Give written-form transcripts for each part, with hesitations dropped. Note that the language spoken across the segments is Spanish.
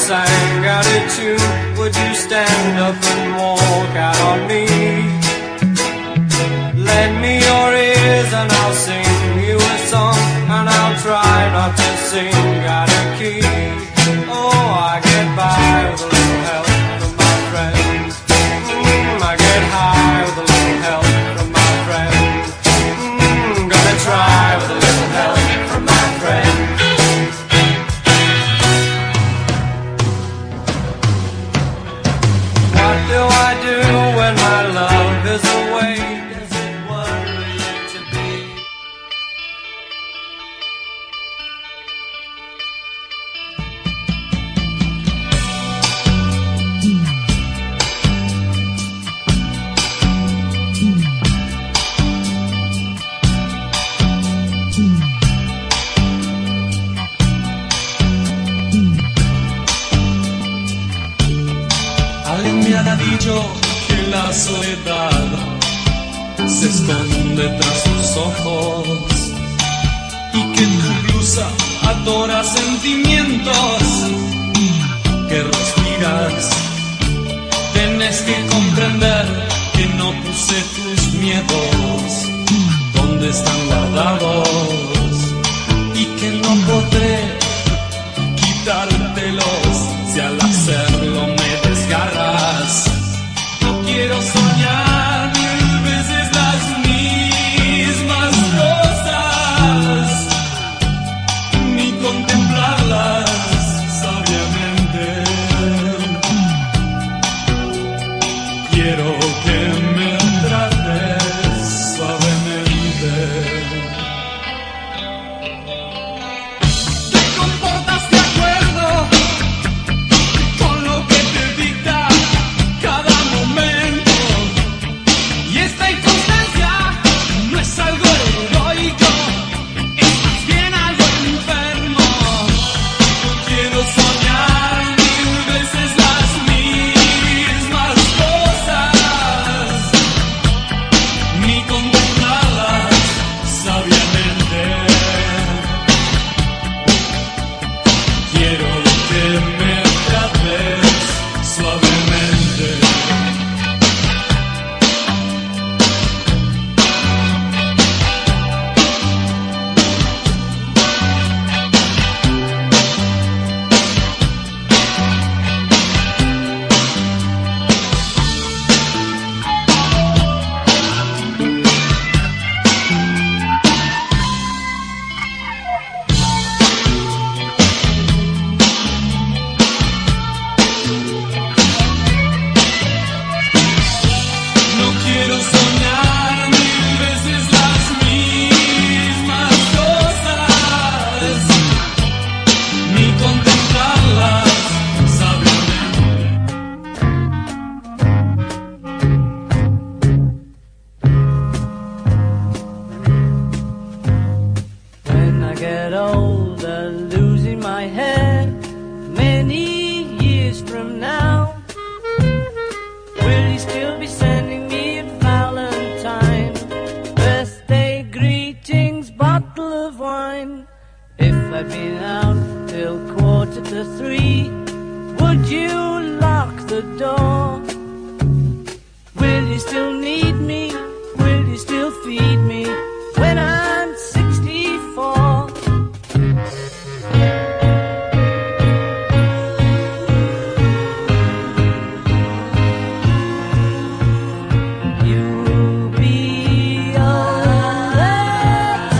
sang out a tune, would you stand up and walk out on me? Lend me your ears and I'll sing you a song, and I'll try not to sing out of key. Oh, I get by with a little help from my friends. I get high with a little help from my friends. Gonna try with a little help from my friends. What do I do when my love is away? Does it worry you to be? Alguien me ha dicho que la soledad se esconde tras tus ojos y que tu blusa adora sentimientos que respiras. Tienes que comprender que no puse tus miedos donde están guardados y que no podré quitártelos si al hacerlo me desgarras. No quiero soñar 1000 veces las mismas cosas, ni contemplarlas sabiamente. Quiero que me trates suavemente. Te comportas de acuerdo con lo que te dicta cada momento, y esta inconstancia no es algo heroico, es más bien algo enfermo. No quiero soñar 1000 veces las mismas cosas, ni contemplarlas sabiamente. Quiero que me trates suavemente. No quiero soñar 1000 veces las mismas cosas, ni contemplarlas sabiamente. When I get older, losing my head, many years from now, will you still be sending me a Valentine, birthday greetings, bottle of wine? If I'd been out till 2:45, would you lock the door? Will you still need me? Will you still feed me when I'm 64? You'll be all that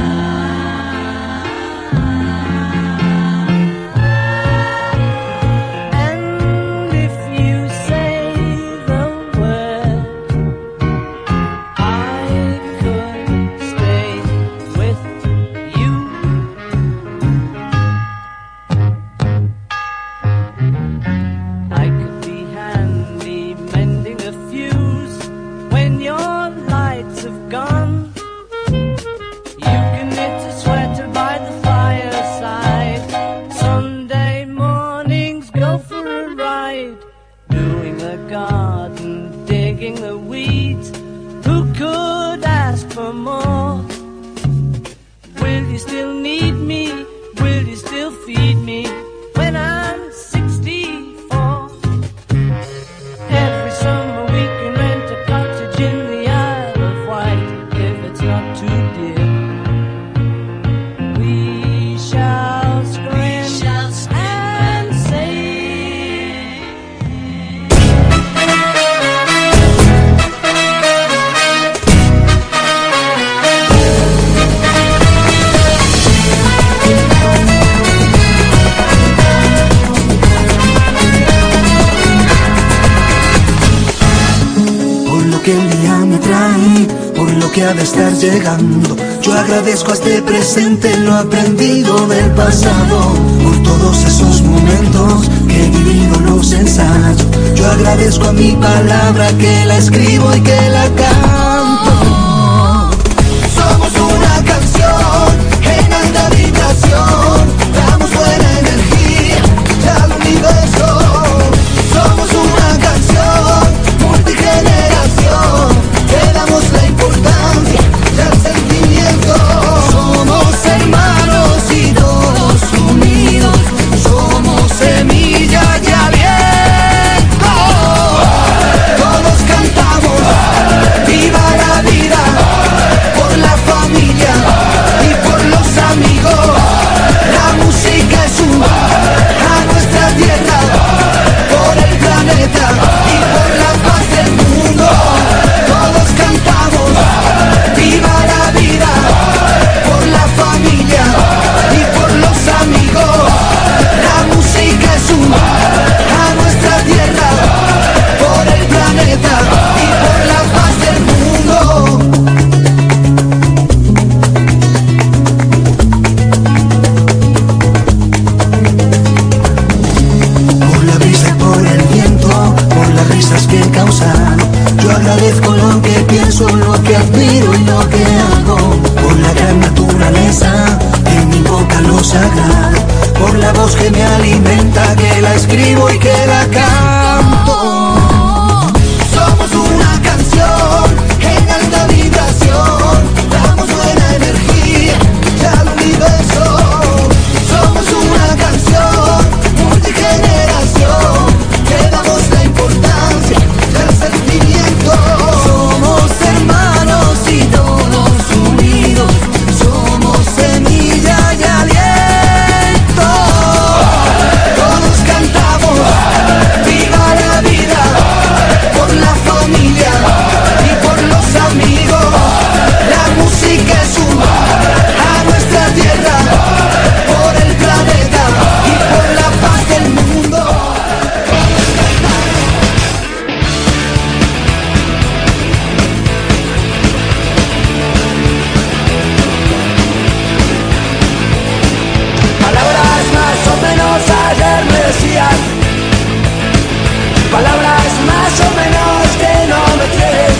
and if you say the word, I could stay with you. I could be handy mending a fuse when your lights have gone. You can knit a sweater by the fireside. Sunday mornings go for a ride, doing the garden, digging the weeds. Who could ask for more? Will you still need me? Will you still feed me when I'm 60? ha de estar llegando. Yo agradezco a este presente lo aprendido del pasado, por todos esos momentos que he vivido, los ensayo. Yo agradezco a mi palabra que la escribo y que la canto. Somos una canción en alta vibración, damos buena energía al universo. Somos una canción multigeneración, le damos la importancia al sentimiento. Somos hermanos y todos unidos, somos semilla y aliento. Todos cantamos, viva la vida, por la familia y por los amigos. La música es a nuestra tierra, por el planeta y por la paz del mundo. Todos cantamos, viva la vida, por la familia y por los amigos. La música es a nuestra tierra, por el planeta y por la paz del mundo. Por la brisa y por el viento, por las risas que causan, yo agradezco lo que pienso, lo que admiro y lo que hago. Por la gran naturaleza, en mi boca lo sagrado, por la voz que me alimenta, que la escribo y que la canto. Somos una canción en alta vibración, damos buena energía al universo. Somos una canción multigeneración, le damos la importancia al sentimiento. Somos hermanos y todos unidos, somos semilla y aliento. Todos cantamos, viva la vida, por la familia y por los amigos. La música es a nuestra tierra, por el planeta y por la paz del mundo. Palabras más o menos ayer me decían, palabras más o menos que no me quieres,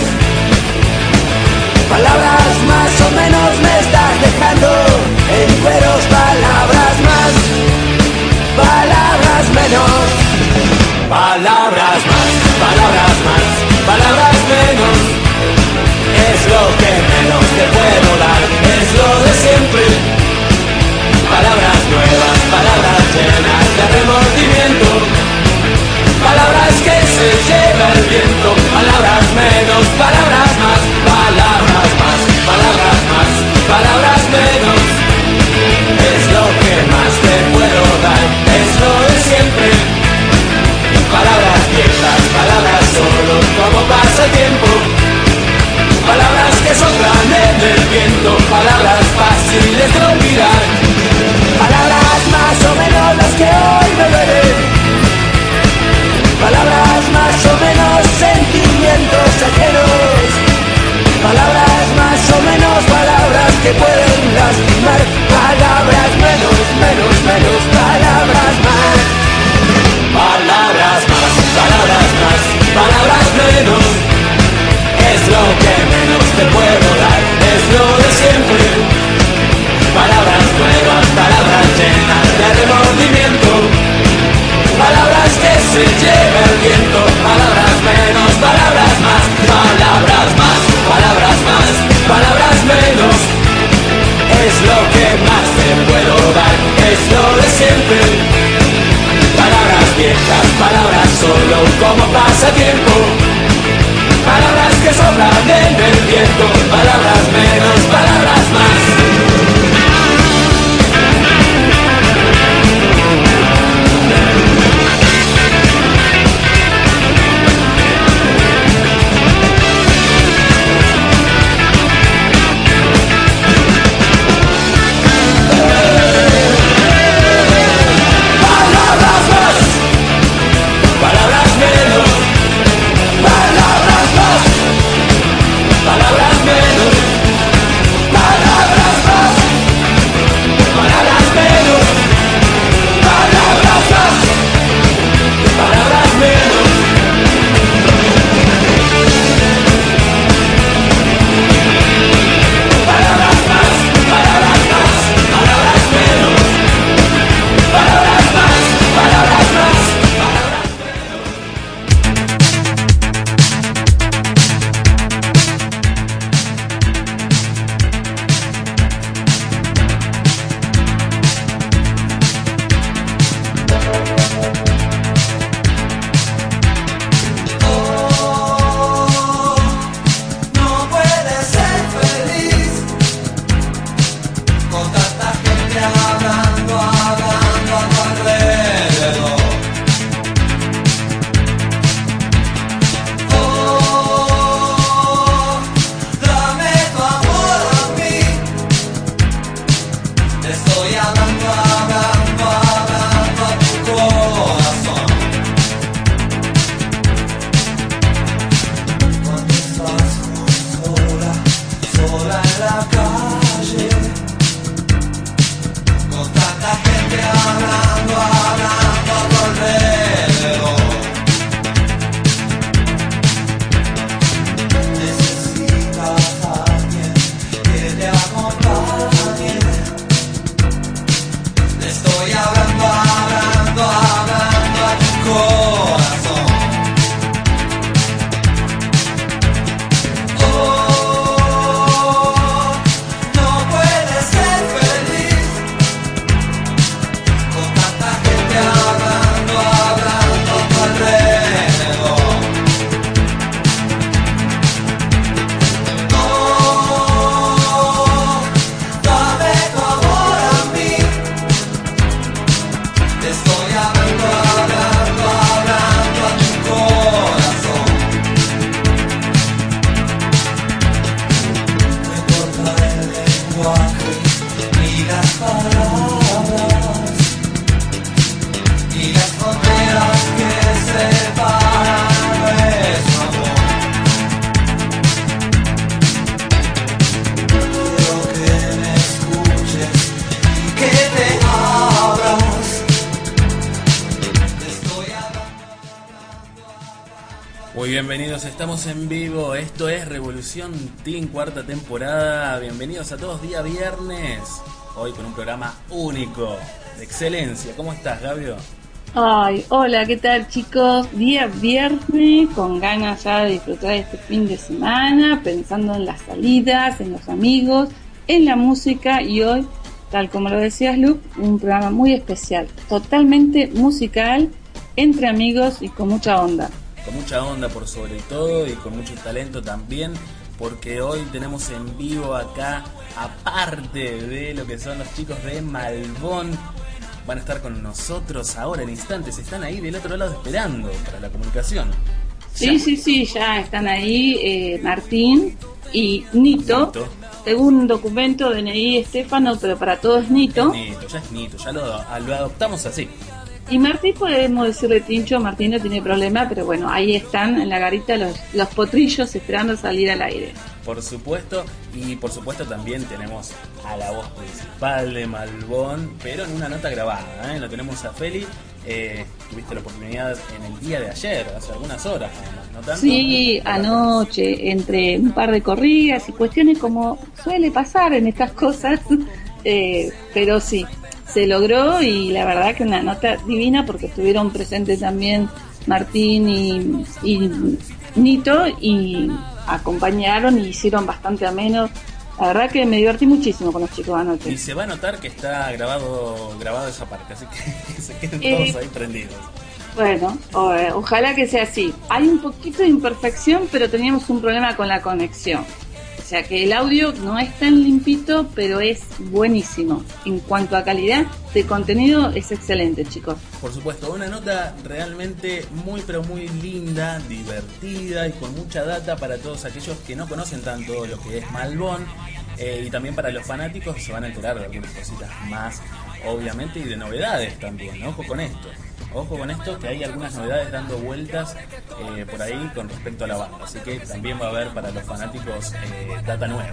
palabras más o menos me estás dejando en cueros. Palabras más, palabras menos, palabras más, palabras más, palabras menos. Es lo que menos te puedo dar, es lo de siempre. Palabras nuevas, palabras llenas de remordimiento, palabras que se lleva el viento. Palabras menos, palabras más, palabras más, palabras más, palabras menos. Es lo que más te puedo dar, es lo de siempre. Palabras viejas, palabras solo como pasa el tiempo, palabras que soplan en el viento, palabras fáciles de olvidar, palabras más o menos las que hoy me duelen, palabras más o menos sentimientos ajenos, palabras más o menos, palabras que pueden lastimar, palabras menos, menos, menos, palabras más, palabras más, palabras más, palabras menos. Es lo que menos te puedo dar, es lo de siempre. Palabras nuevas, palabras llenas de remordimiento, palabras que se lleva el viento. Palabras menos, palabras más, palabras más, palabras más, palabras menos. Es lo que más te puedo dar, es lo de siempre. Palabras viejas, palabras solo como pasatiempo, palabras que soplan en el viento, palabras menos, palabras más. Palabras menos, palabras más, palabras menos. estoy hablando, hablando, hablando a tu corazón. Cuando estás muy sola, sola en la calle, con tanta gente hablando, hablando a tu alrededor. Necesitas a alguien que te acompañe. Le estoy hablando, hablando, hablando a tu corazón. Oh, no puedes ser feliz con tanta gente hablando, hablando a tu alrededor. Oh, dame tu amor a mí. Te estoy hablando, hablando, hablando a tu corazón. No importa el lenguaje ni las palabras, ni las fronteras que separan nuestro amor. Quiero que me escuches y que te abras. Te estoy hablando. Muy bienvenidos, estamos en vivo, esto es Revolución Teen, cuarta temporada. Bienvenidos a todos, día viernes, hoy con un programa único, de excelencia. ¿Cómo estás, Gabio? Ay, hola, ¿qué tal, chicos? Día viernes, con ganas ya de disfrutar este fin de semana, pensando en las salidas, en los amigos, en la música, y hoy, tal como lo decías, Luke, un programa muy especial, totalmente musical, entre amigos y con mucha onda. Con mucha onda por sobre todo y con mucho talento también, porque hoy tenemos en vivo acá, aparte de lo que son los chicos de Malbón, van a estar con nosotros ahora en instantes, están ahí del otro lado esperando para la comunicación. Sí, ya están ahí Martín y Nito. Nito. Según documento DNI Estefano, pero para todos es Nito. Ya es Nito, ya lo adoptamos así. Y Martín, podemos decirle Tincho, Martín no tiene problema, pero bueno, ahí están en la garita los potrillos esperando salir al aire. Por supuesto, y por supuesto también tenemos a la voz principal de Malbón, pero en una nota grabada, ¿eh? Lo tenemos a Feli, tuviste la oportunidad en el día de ayer, hace algunas horas, ¿no tanto? Sí, anoche, entre un par de corridas y cuestiones como suele pasar en estas cosas, pero sí, se logró y la verdad que una nota divina porque estuvieron presentes también Martín y Nito y acompañaron y hicieron bastante ameno. La verdad que me divertí muchísimo con los chicos anoche. Y se va a notar que está grabado esa parte, así que se queden todos ahí prendidos. Bueno, ojalá que sea así. Hay un poquito de imperfección, pero teníamos un problema con la conexión. O sea que el audio no es tan limpito, pero es buenísimo. En cuanto a calidad de contenido, es excelente, chicos. Por supuesto, una nota realmente muy pero muy linda, divertida y con mucha data para todos aquellos que no conocen tanto lo que es Malbón. Y también para los fanáticos se van a enterar de algunas cositas más, obviamente, y de novedades también. Ojo con esto, que hay algunas novedades dando vueltas por ahí con respecto a la banda. Así que también va a haber para los fanáticos data nueva,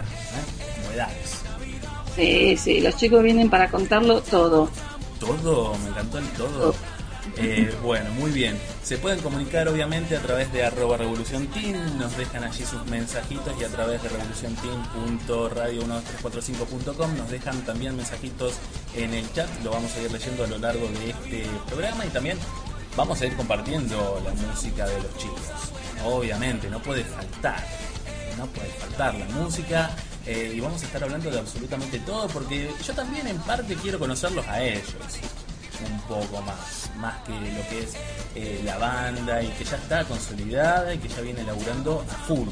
novedades. Sí, los chicos vienen para contarlo todo. Todo, me encantó el todo. Bueno, muy bien. Se pueden comunicar obviamente a través de @revolucionteen, nos dejan allí sus mensajitos y a través de revolucionteen.radio12345.com nos dejan también mensajitos en el chat, lo vamos a ir leyendo a lo largo de este programa y también vamos a ir compartiendo la música de los chicos. Obviamente, no puede faltar la música y vamos a estar hablando de absolutamente todo porque yo también en parte quiero conocerlos a ellos un poco más que lo que es la banda y que ya está consolidada y que ya viene laburando a full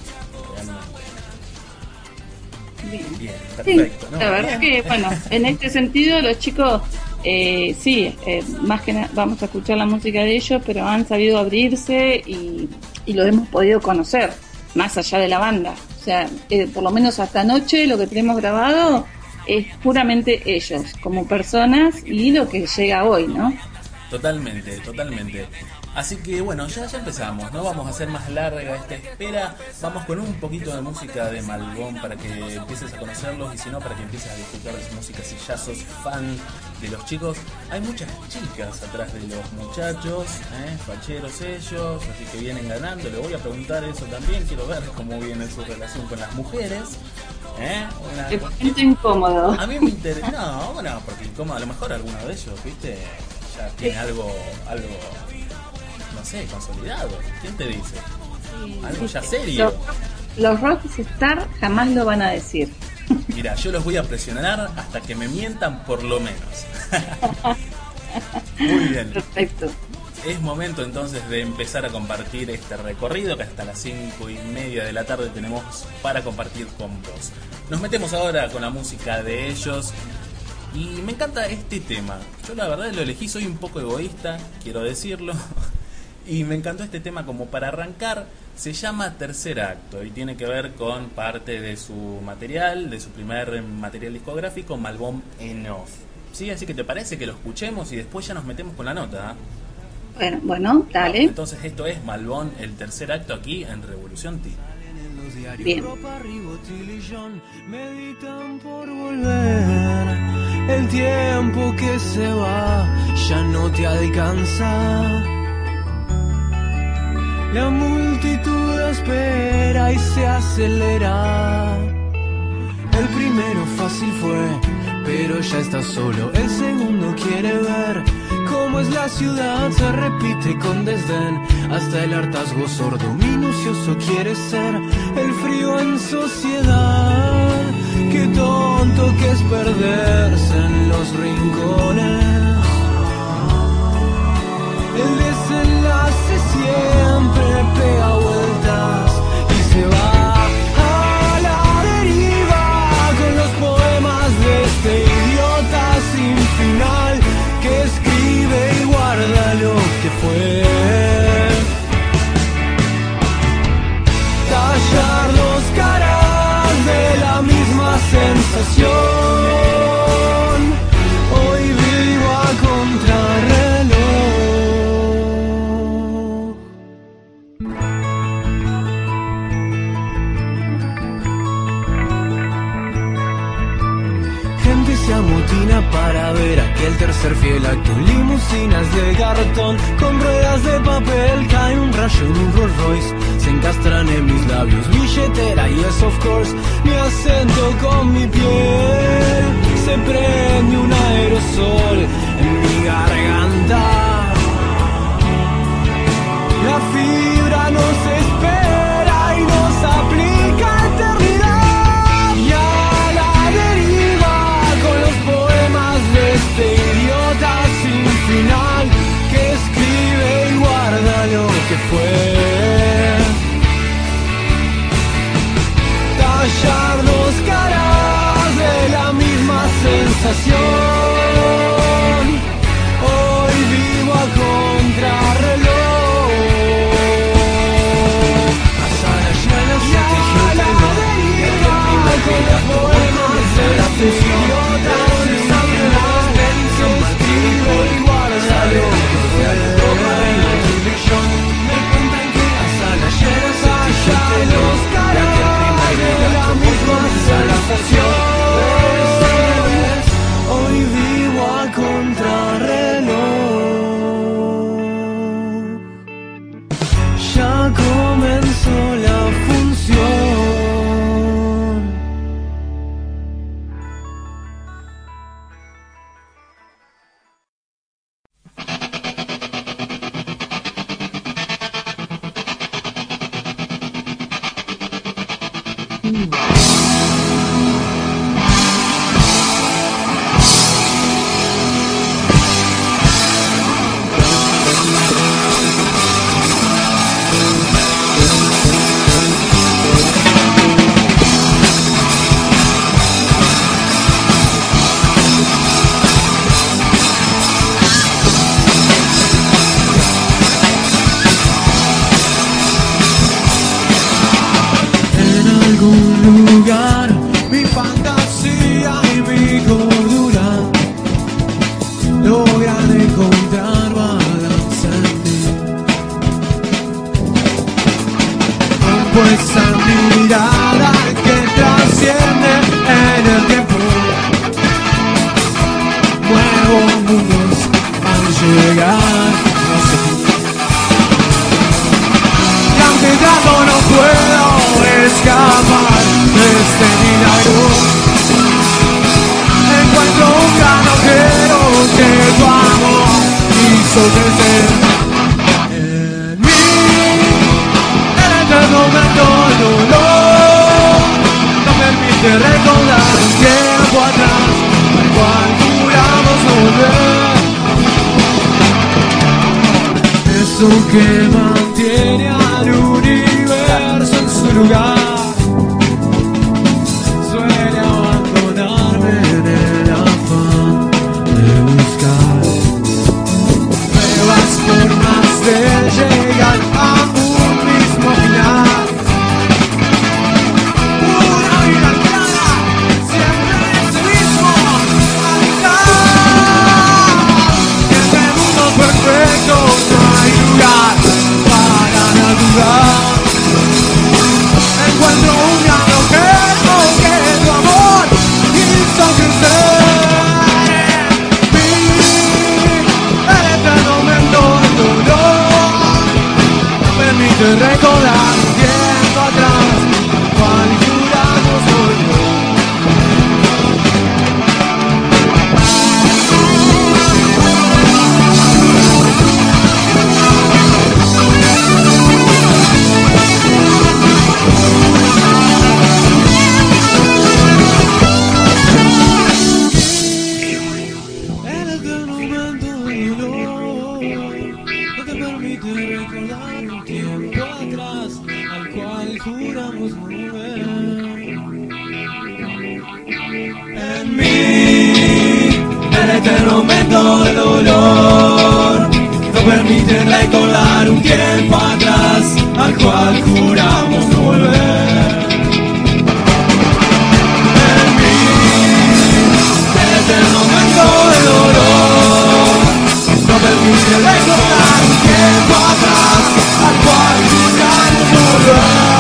realmente. Bien, perfecto. Sí, ¿no? la verdad Bien. que, bueno, en este sentido los chicos, más que nada vamos a escuchar la música de ellos, pero han sabido abrirse y lo hemos podido conocer, más allá de la banda. O sea, por lo menos hasta anoche lo que tenemos grabado es puramente ellos, como personas y lo que llega hoy, ¿no? Totalmente, totalmente. Así que bueno, ya empezamos, no vamos a hacer más larga esta espera, vamos con un poquito de música de Malbón para que empieces a conocerlos y si no para que empieces a disfrutar de su música si ya sos fan de los chicos. Hay muchas chicas atrás de los muchachos, facheros ellos, así que vienen ganando, le voy a preguntar eso también, quiero ver cómo viene su relación con las mujeres. Te siento incómodo. A mí me interesa, no, bueno, porque incómodo, a lo mejor alguno de ellos, viste, ya tiene algo no sé, consolidado. ¿Quién te dice? Algo ya serio. Los Rockstar jamás lo van a decir. Mira, yo los voy a presionar hasta que me mientan por lo menos. Muy bien. Perfecto. Es momento entonces de empezar a compartir este recorrido que hasta las 5:30 de la tarde tenemos para compartir con vos. Nos metemos ahora con la música de ellos. Y me encanta este tema. Yo la verdad lo elegí, soy un poco egoísta, quiero decirlo. Y me encantó este tema como para arrancar. Se llama Tercer Acto y tiene que ver con parte de su material, de su primer material discográfico, Malbón en Off. ¿Sí? Así que te parece que lo escuchemos y después ya nos metemos con la nota. Bueno, dale. Entonces esto es Malbón, el Tercer Acto aquí en Revolución T. Bien. Meditan por volver. El tiempo que se va ya no te alcanza. La multitud espera y se acelera. El primero fácil fue, pero ya está solo. El segundo quiere ver cómo es la ciudad. Se repite con desdén hasta el hartazgo sordo. Minucioso quiere ser el frío en sociedad. Qué tonto que es perderse en los rincones. El desenlace siempre pega vueltas y se va a la deriva con los poemas de este idiota sin final que escribe y guarda lo que fue. Tallar dos caras de la misma sensación. Hoy vivo a contrarreloj. Se amotina para ver aquel tercer fiel acto. Limusinas de cartón con ruedas de papel. Cae un rayo en un Rolls Royce. Se encastran en mis labios billetera, yes of course. Mi acento con mi piel. Se prende un aerosol en mi garganta. La fibra nos espera y nos aplica eternidad. Y a la deriva con los poemas de este idiota sin final que escribe y guarda lo que fue. Tallar dos caras de la misma sensación. Hoy vivo a contrarreloj. Con los poemas de la idiota sin final se escribe y guarda lo que fue. Me cuentan que hasta la llenas los caras de la misma sensación. Hoy vivo a contrarreloj. Ya comenzó la función. En algún lugar mundos al llegar. No sé. Caminando no puedo escapar de este milagro. Encuentro un gran agujero que tu amor hizo crecer en mí. En este momento el dolor no permite recordar un tiempo atrás al cual juramos volver. Eso que mantiene al universo en su lugar suele abandonarme en el afán de buscar nuevas formas de llegar a un mismo final. Una vida clara, siempre ese mismo habitar. En este mundo perfecto no hay lugar para la duda. Encuentro un gran objeto que tu amor hizo crecer en mí. En este momento el dolor no permite recordar un tiempo atrás al cual juramos volver. En este momento el dolor no te permite recordar un tiempo atrás al cual juramos volver. En mí, en este momento el dolor no permite recordar un tiempo atrás al cual juramos volver. En mí, en este momento el dolor no permite recordar un tiempo atrás al cual juramos volver.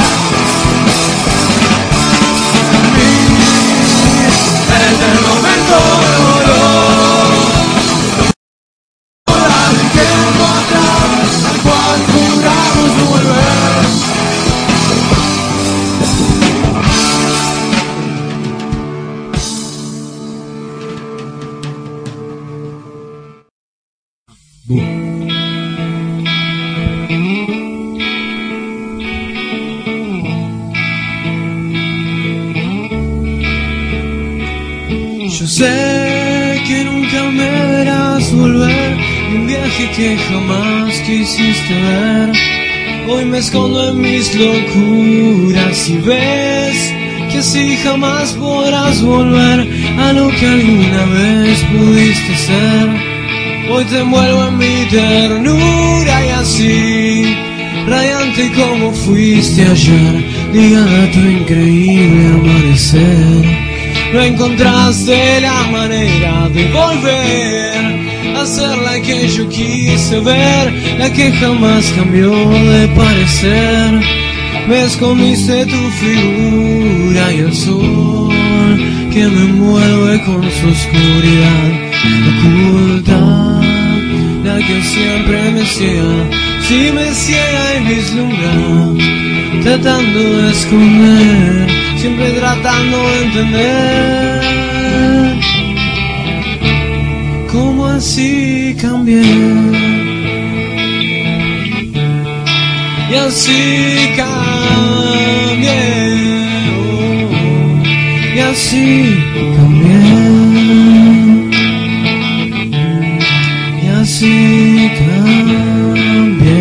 En mí, en este momento el dolor no recordar un tiempo atrás al cual juramos volver. Yo sé que nunca me verás volver de un viaje que jamás quisiste ver. Hoy me escondo en mis locuras y ves que así jamás podrás volver a lo que alguna vez pudiste ser. Hoy te envuelvo en mi ternura y así, radiante como fuiste ayer, ligada a tu increíble amanecer. No encontraste la manera de volver a ser la que yo quise ver, la que jamás cambió de parecer. Me escondiste tu figura y el sol que me envuelve con su oscuridad oculta, la que siempre me ciega, si me ciega y vislumbra, tratando de esconder, siempre tratando de entender cómo así cambié y así cambié, y así cambié. Así cambié.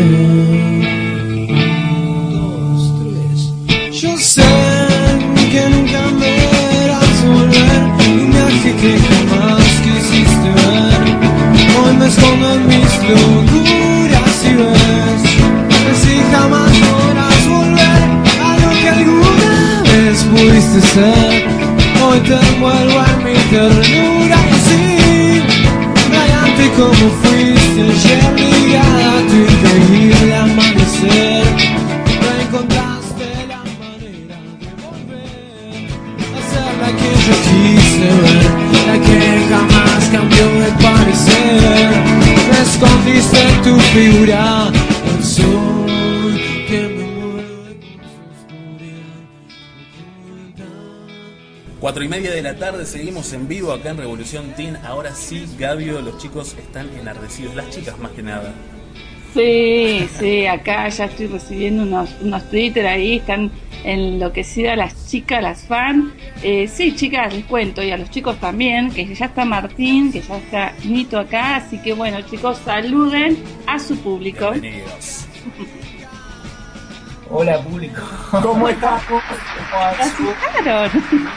2, 3. Yo sé que nunca me verás volver, un viaje que jamás quisiste ver. Hoy me escondo en mis locuras y ves que si jamás podrás volver a lo que alguna vez pudiste ser. Hoy te envuelvo en mi ternura y así, radiante como fuiste ayer, ligada a tu increíble amanecer. No encontraste la manera de volver a ser la que yo quise ver, la que jamás cambió de parecer. 4:30 de la tarde, seguimos en vivo acá en Revolución Teen. Ahora sí, Gabio, los chicos están enardecidos, las chicas más que nada. Sí, acá ya estoy recibiendo unos Twitter ahí, están enloquecidas las chicas, las fans. Sí, chicas, les cuento, y a los chicos también, que ya está Martín, que ya está Nito acá, así que bueno, chicos, saluden a su público. Bienvenidos. Hola, público. ¿Cómo estás? ¿Se asustaron?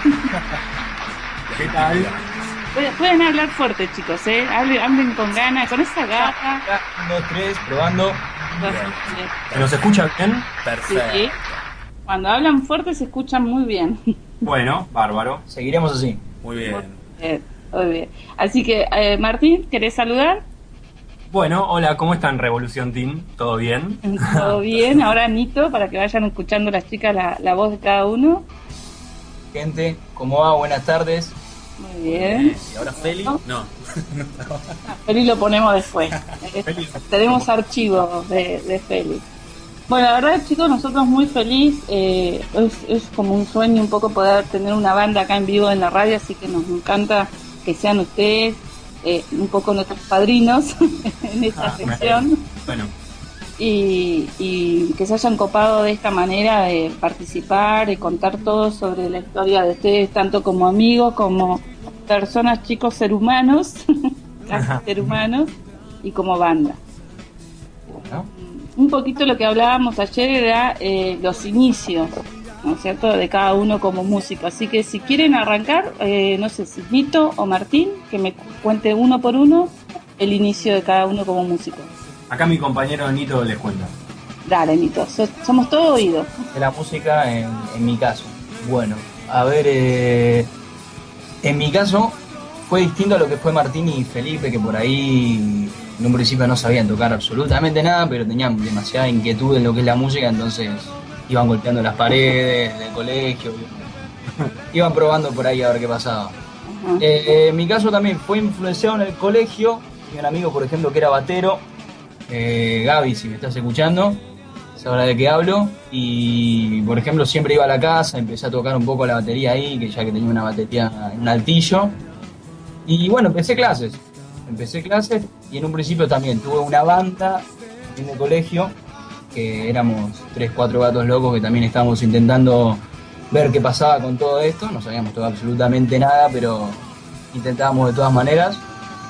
¿Qué tal? Pueden hablar fuerte, chicos, hablen con ganas, con esa gata. 1, 2, 3, probando. Sí. ¿Se nos escucha bien? Perfecto. Sí. Cuando hablan fuerte se escuchan muy bien. Bueno, bárbaro. Seguiremos así. Muy bien. Muy bien. Así que, Martín, ¿querés saludar? Bueno, hola, ¿cómo están, Revolución Team? ¿Todo bien? Todo bien. Ahora, Nito, para que vayan escuchando las chicas la voz de cada uno. Gente, ¿cómo va? Buenas tardes. Muy bien. ¿Y ahora Feli? No. Feli lo ponemos después. Tenemos archivos de Feli. Bueno, la verdad, chicos, nosotros muy feliz. Es como un sueño un poco poder tener una banda acá en vivo en la radio, así que nos encanta que sean ustedes un poco nuestros padrinos en esta sección. Bueno. Y que se hayan copado de esta manera de participar y contar todo sobre la historia de ustedes, tanto como amigos, como personas, chicos, ser humanos, casi ser humanos, y como banda. ¿No? Un poquito lo que hablábamos ayer era los inicios, ¿no es cierto?, de cada uno como músico. Así que si quieren arrancar, no sé si Nito o Martín, que me cuente uno por uno el inicio de cada uno como músico. Acá mi compañero Nito les cuenta. Dale, Nito, somos todo oídos. De la música en mi caso. Bueno, a ver, en mi caso fue distinto a lo que fue Martín y Felipe, que por ahí en un principio no sabían tocar absolutamente nada, pero tenían demasiada inquietud en lo que es la música, entonces iban golpeando las paredes del colegio, iban probando por ahí a ver qué pasaba. En mi caso también fue influenciado en el colegio. Tenía un amigo, por ejemplo, que era batero, Gaby, si me estás escuchando, sabrá de qué hablo. Y por ejemplo siempre iba a la casa, empecé a tocar un poco la batería ahí, que ya que tenía una batería en un altillo. Y bueno, empecé clases y en un principio también tuve una banda en el colegio, que éramos 3, 4 gatos locos que también estábamos intentando ver qué pasaba con todo esto. No sabíamos tocar absolutamente nada, pero intentábamos de todas maneras.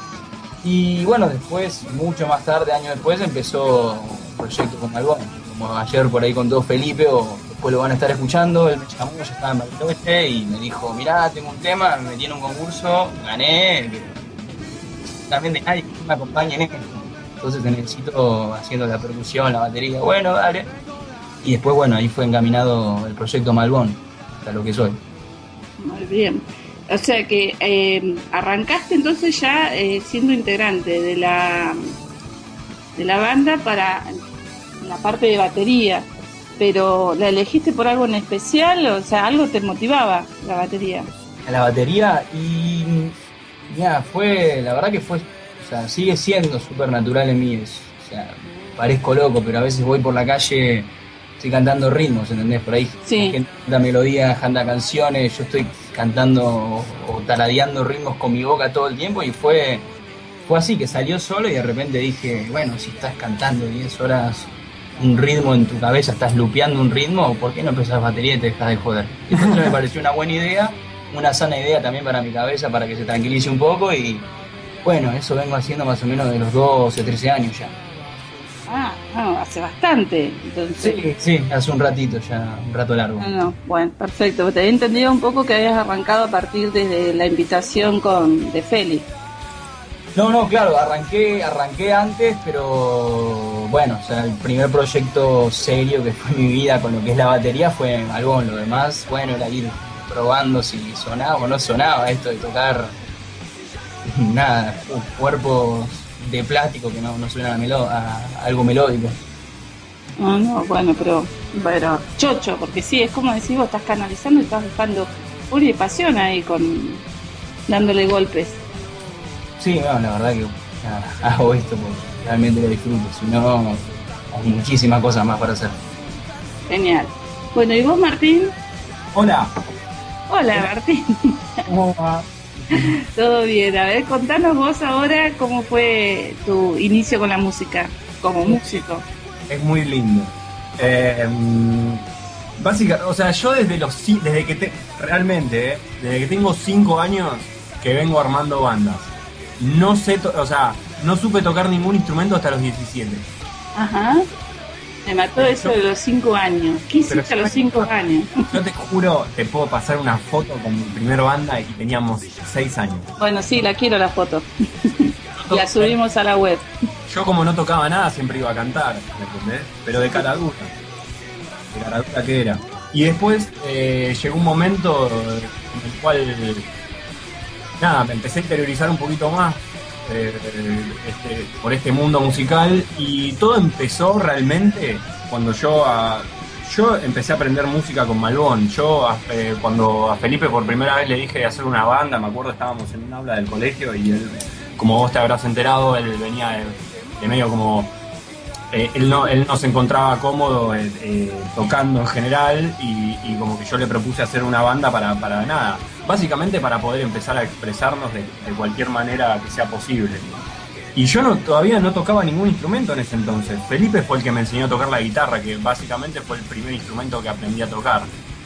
Y bueno, después, mucho más tarde, años después, empezó un proyecto con Malbón. Como ayer por ahí contó Felipe, o después lo van a estar escuchando, él me llamó, yo estaba en Bariloche y me dijo, mirá, tengo un tema, me metí en un concurso, gané, también de nadie que me acompañe en esto. Entonces te necesito haciendo la percusión, la batería, bueno, dale. Y después, bueno, ahí fue encaminado el proyecto Malbón, hasta lo que soy. Muy bien. O sea que arrancaste entonces ya siendo integrante de la banda para la parte de batería, pero ¿la elegiste por algo en especial? O sea, ¿algo te motivaba la batería? A la batería y ya fue, la verdad que fue, o sea, sigue siendo súper natural en mí. O sea, parezco loco, pero a veces voy por la calle, estoy cantando ritmos, ¿entendés? Por ahí sí. La gente canta melodías, canta canciones, yo estoy cantando o taradeando ritmos con mi boca todo el tiempo, y fue así, que salió solo, y de repente dije, bueno, si estás cantando 10 horas un ritmo en tu cabeza, estás lupeando un ritmo, ¿por qué no empezás batería y te dejas de joder? Entonces me pareció una buena idea, una sana idea también para mi cabeza, para que se tranquilice un poco, y bueno, eso vengo haciendo más o menos de los 12, 13 años ya. Hace bastante, entonces. Sí, hace un ratito ya, un rato largo. Bueno, perfecto. Te había entendido un poco que habías arrancado a partir de la invitación de Feli. No, claro, arranqué antes, pero bueno, o sea, el primer proyecto serio que fue mi vida con lo que es la batería fue en Malbón. Lo demás, bueno, era ir probando si sonaba o no sonaba esto de tocar nada, cuerpos de plástico que no suenan a algo melódico. Bueno, pero chocho, porque sí, es como decís, vos estás canalizando y estás buscando furia y pasión ahí dándole golpes. Sí, no, la verdad que hago esto porque realmente lo disfruto, si no hay muchísimas cosas más para hacer. Genial. Bueno, ¿y vos, Martín? Hola. Hola, Martín. ¿Cómo va? Todo bien. A ver, contanos vos ahora cómo fue tu inicio con la música, como músico. Es muy lindo. Eh, o sea, yo desde que realmente, desde que tengo 5 años que vengo armando bandas. No sé, o sea, no supe tocar ningún instrumento hasta los 17. Ajá. Me mató eso de los 5 años. ¿Qué hiciste a los 5 años? Yo te juro, te puedo pasar una foto con mi primer banda y teníamos 6 años. Bueno, sí, la quiero la foto. La subimos a la web. Yo como no tocaba nada siempre iba a cantar, ¿me entendés? Pero de cara dura. De cara dura que era. Y después llegó un momento en el cual, nada, me empecé a interiorizar un poquito más por este mundo musical y todo empezó realmente cuando yo empecé a aprender música con Malbón. Cuando a Felipe por primera vez le dije de hacer una banda, me acuerdo estábamos en un aula del colegio y él, como vos te habrás enterado, él venía de medio como... él no se encontraba cómodo tocando en general y como que yo le propuse hacer una banda para nada, básicamente para poder empezar a expresarnos de cualquier manera que sea posible. Y yo todavía no tocaba ningún instrumento en ese entonces. Felipe fue el que me enseñó a tocar la guitarra, que básicamente fue el primer instrumento que aprendí a tocar.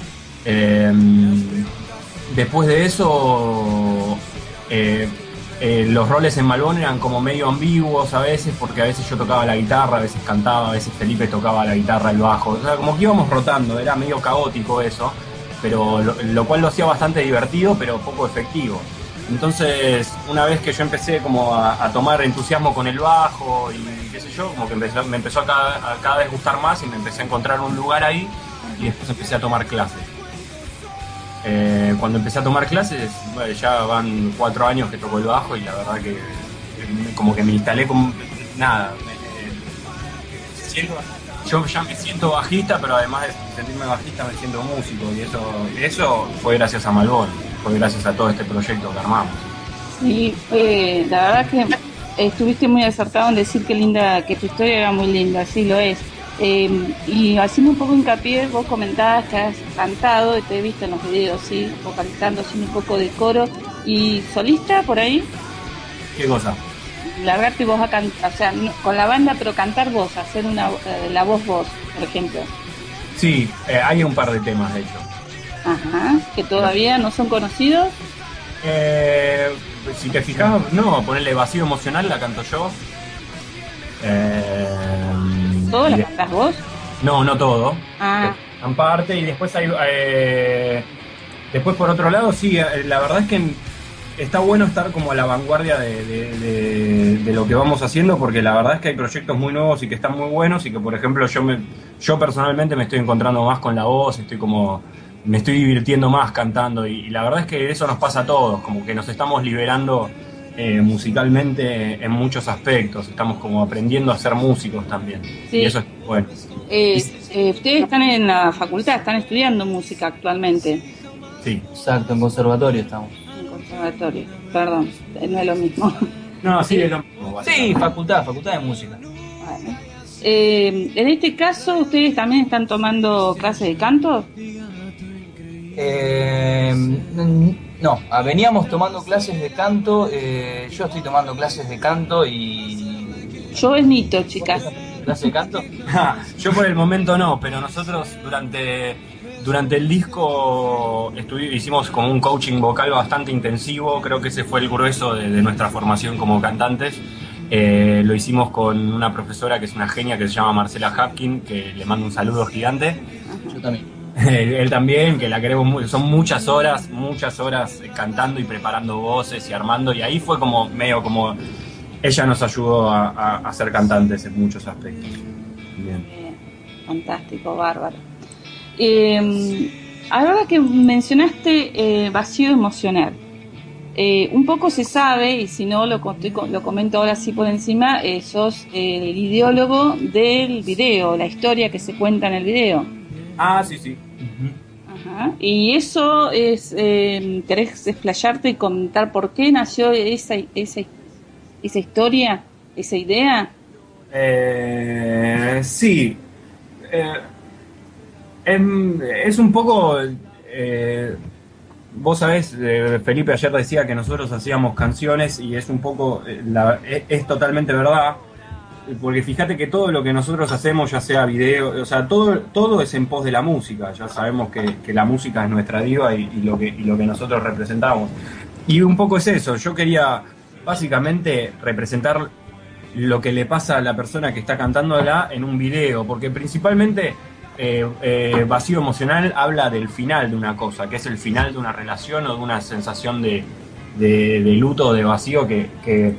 Después de eso... los roles en Malbón eran como medio ambiguos a veces, porque a veces yo tocaba la guitarra, a veces cantaba, a veces Felipe tocaba la guitarra, el bajo, o sea, como que íbamos rotando, era medio caótico eso, pero lo cual lo hacía bastante divertido, pero poco efectivo. Entonces, una vez que yo empecé como a tomar entusiasmo con el bajo y qué sé yo, como que me empezó a cada vez gustar más y me empecé a encontrar un lugar ahí y después empecé a tomar clases. Cuando empecé a tomar clases, bueno, ya van 4 años que toco el bajo y la verdad que como que me instalé como nada. Yo ya me siento bajista, pero además de sentirme bajista me siento músico y eso fue gracias a Malbón, fue gracias a todo este proyecto que armamos. Sí, la verdad que estuviste muy acertado en decir que tu historia era muy linda, sí lo es. Y haciendo un poco hincapié, vos comentabas que has cantado y te he visto en los videos, sí, vocalizando, haciendo un poco de coro y solista por ahí. ¿Qué cosa? Largarte vos a cantar, o sea, con la banda, pero cantar vos, hacer la voz vos, por ejemplo. Sí, hay un par de temas de hecho. Ajá, que todavía no son conocidos. Si te fijas, no, ponerle Vacío Emocional la canto yo. ¿Todo la cantás vos? No todo. Ah. En parte, y después hay... después por otro lado, sí, la verdad es que está bueno estar como a la vanguardia de lo que vamos haciendo, porque la verdad es que hay proyectos muy nuevos y que están muy buenos y que, por ejemplo, yo personalmente me estoy encontrando más con la voz, me estoy divirtiendo más cantando y la verdad es que eso nos pasa a todos, como que nos estamos liberando musicalmente en muchos aspectos, estamos como aprendiendo a ser músicos también. Sí. Y eso es bueno. Ustedes están en la facultad, están estudiando música actualmente. Sí. Exacto, en conservatorio estamos. En conservatorio, perdón, no es lo mismo. No, sí, es lo mismo. Sí, facultad de música. Bueno. En este caso, ¿ustedes también están tomando clases de canto? No, veníamos tomando clases de canto, yo estoy tomando clases de canto y... Yo es Nito, chicas. ¿Clase de canto? Yo por el momento no, pero nosotros durante el disco hicimos como un coaching vocal bastante intensivo, creo que ese fue el grueso de nuestra formación como cantantes. Lo hicimos con una profesora que es una genia que se llama Marcela Hapkin, que le mando un saludo gigante. Yo también. Él también, que la queremos son muchas horas cantando y preparando voces y armando, y ahí fue como medio como ella nos ayudó a ser cantantes en muchos aspectos. Bien. Fantástico, bárbaro. Ahora que mencionaste vacío emocional, un poco se sabe, y si no lo comento ahora sí por encima, sos el ideólogo del video, la historia que se cuenta en el video. Ah, sí. Ajá. Y eso es, ¿querés explayarte y contar por qué nació esa historia, esa idea? Sí. Es un poco vos sabés, Felipe ayer decía que nosotros hacíamos canciones y es un poco, es totalmente verdad, porque fíjate que todo lo que nosotros hacemos, ya sea video, o sea, todo es en pos de la música, ya sabemos que la música es nuestra diva y lo que nosotros representamos. Y un poco es eso, yo quería básicamente representar lo que le pasa a la persona que está cantándola en un video, porque principalmente Vacío Emocional habla del final de una cosa, que es el final de una relación o de una sensación de luto o de vacío que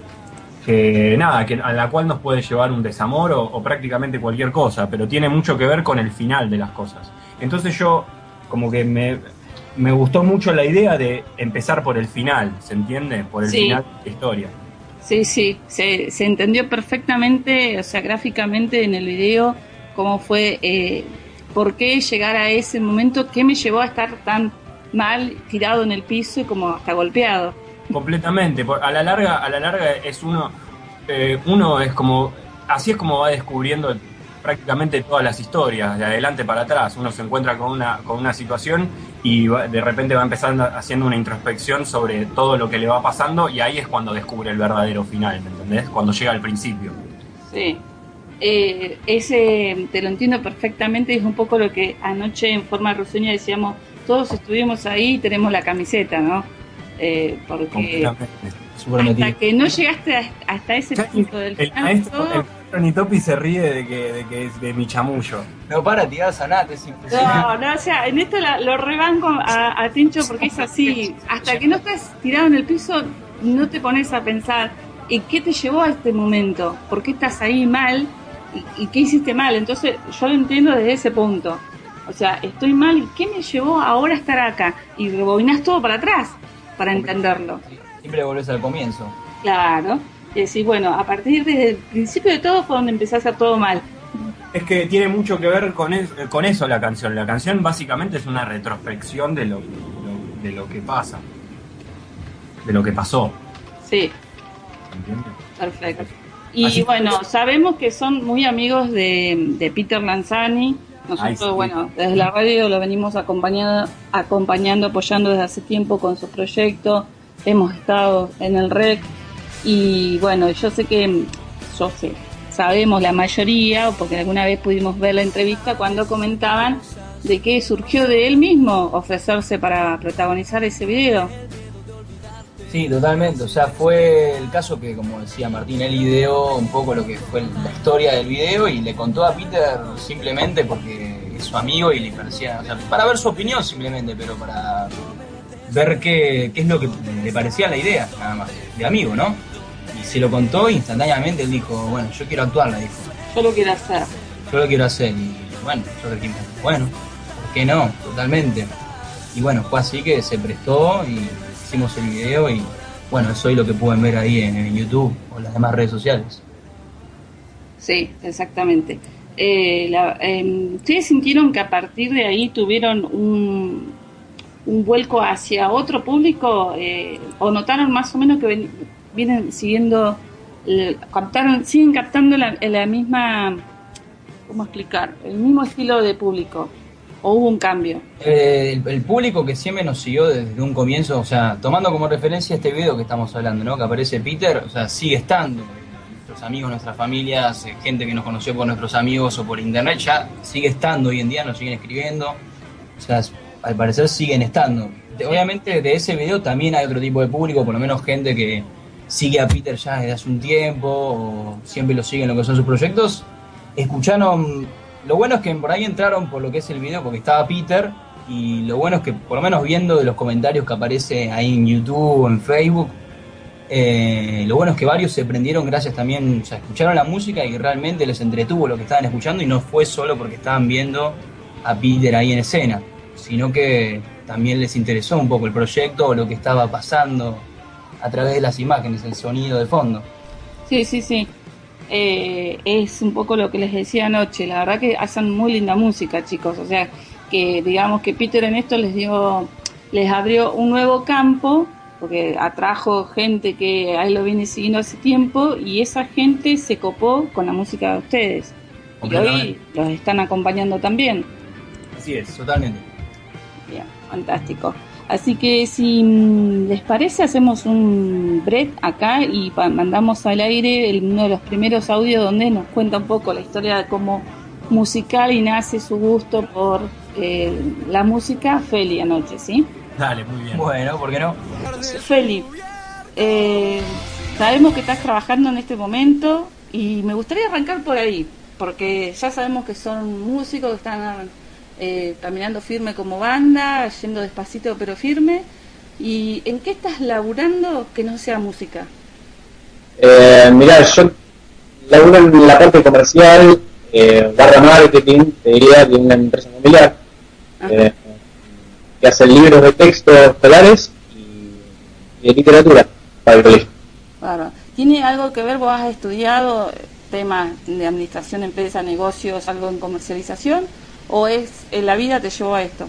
a la cual nos puede llevar un desamor o prácticamente cualquier cosa, pero tiene mucho que ver con el final de las cosas. Entonces yo como que me gustó mucho la idea de empezar por el final, ¿se entiende? Por el final de la historia. Sí, se entendió perfectamente, o sea, gráficamente en el video, cómo fue, por qué llegar a ese momento, qué me llevó a estar tan mal, tirado en el piso y como hasta golpeado. Completamente, a la larga es uno es como, así es como va descubriendo prácticamente todas las historias, de adelante para atrás. Uno se encuentra con una situación y de repente va empezando haciendo una introspección sobre todo lo que le va pasando y ahí es cuando descubre el verdadero final, ¿me entendés? Cuando llega al principio. Sí, ese te lo entiendo perfectamente, es un poco lo que anoche en forma risueña decíamos, todos estuvimos ahí y tenemos la camiseta, ¿no? Porque hasta que no llegaste hasta ese punto del canto. El Nitopi se ríe de que es de mi chamullo. No para tirar sanate, es impresionante. No, o sea, en esto lo rebanco a Tincho porque es así. Hasta que no estás tirado en el piso, no te pones a pensar en qué te llevó a este momento, por qué estás ahí mal y qué hiciste mal. Entonces, yo lo entiendo desde ese punto. O sea, estoy mal, ¿y qué me llevó ahora a estar acá? Y rebobinás todo para atrás para entenderlo. Siempre volvés al comienzo. Claro. Y decís, bueno, a partir desde el principio de todo fue donde empezó a hacer todo mal. Es que tiene mucho que ver con eso la canción. La canción básicamente es una retrospección de lo que pasa, de lo que pasó. Sí. ¿Entiendes? Perfecto. Y bueno, sabemos que son muy amigos de Peter Lanzani. Nosotros, sí. Bueno, desde la radio lo venimos acompañando, apoyando desde hace tiempo con su proyecto. Hemos estado en el REC. Y bueno, sabemos la mayoría, porque alguna vez pudimos ver la entrevista cuando comentaban de que surgió de él mismo ofrecerse para protagonizar ese video. Sí, totalmente, o sea, fue el caso que, como decía Martín, él ideó un poco lo que fue la historia del video y le contó a Peter simplemente porque es su amigo y le parecía, o sea, para ver su opinión simplemente, pero para ver qué es lo que le parecía la idea, nada más, de amigo, ¿no? Y se lo contó instantáneamente, él dijo, bueno, yo quiero actuarla, dijo. Yo lo quiero hacer. Yo lo quiero hacer, y bueno, nosotros dijimos, bueno, ¿por qué no? Totalmente. Y bueno, fue así que se prestó y hicimos el video y bueno, eso es lo que pueden ver ahí en YouTube o en las demás redes sociales. Sí, exactamente. ¿Ustedes sintieron que a partir de ahí tuvieron un vuelco hacia otro público o notaron más o menos que vienen siguiendo, siguen captando la misma, ¿cómo explicar? El mismo estilo de público? ¿O hubo un cambio? El público que siempre nos siguió desde un comienzo, o sea, tomando como referencia este video que estamos hablando, ¿no? Que aparece Peter, o sea, sigue estando. Nuestros amigos, nuestras familias, gente que nos conoció por nuestros amigos o por internet, ya sigue estando hoy en día, nos siguen escribiendo. O sea, al parecer siguen estando. Obviamente de ese video también hay otro tipo de público, por lo menos gente que sigue a Peter ya desde hace un tiempo o siempre lo sigue en lo que son sus proyectos. Escucharon. Lo bueno es que por ahí entraron por lo que es el video porque estaba Peter, y lo bueno es que por lo menos viendo de los comentarios que aparece ahí en YouTube o en Facebook, lo bueno es que varios se prendieron gracias también, o sea, escucharon la música y realmente les entretuvo lo que estaban escuchando, y no fue solo porque estaban viendo a Peter ahí en escena, sino que también les interesó un poco el proyecto o lo que estaba pasando a través de las imágenes, el sonido de fondo. Sí. Es un poco lo que les decía anoche, la verdad que hacen muy linda música, chicos, o sea, que digamos que Peter en esto les abrió un nuevo campo, porque atrajo gente que ahí lo viene siguiendo hace tiempo, y esa gente se copó con la música de ustedes, y hoy los están acompañando también. Así es, totalmente. Bien, fantástico. Así que si les parece, hacemos un break acá y mandamos al aire uno de los primeros audios donde nos cuenta un poco la historia de cómo musical y nace su gusto por la música. Feli, anoche, ¿sí? Dale, muy bien. Bueno, ¿por qué no? Feli, sabemos que estás trabajando en este momento y me gustaría arrancar por ahí, porque ya sabemos que son músicos que están caminando firme como banda, yendo despacito pero firme. ¿Y en qué estás laburando que no sea música? Mirá, yo laburo en la parte comercial, barra marketing, te diría, de una empresa familiar, que hace libros de texto escolares y de literatura para el colegio. Bárbaro. ¿Tiene algo que ver, vos has estudiado temas de administración, empresa, negocios, algo en comercialización? ¿O es en la vida te llevó a esto?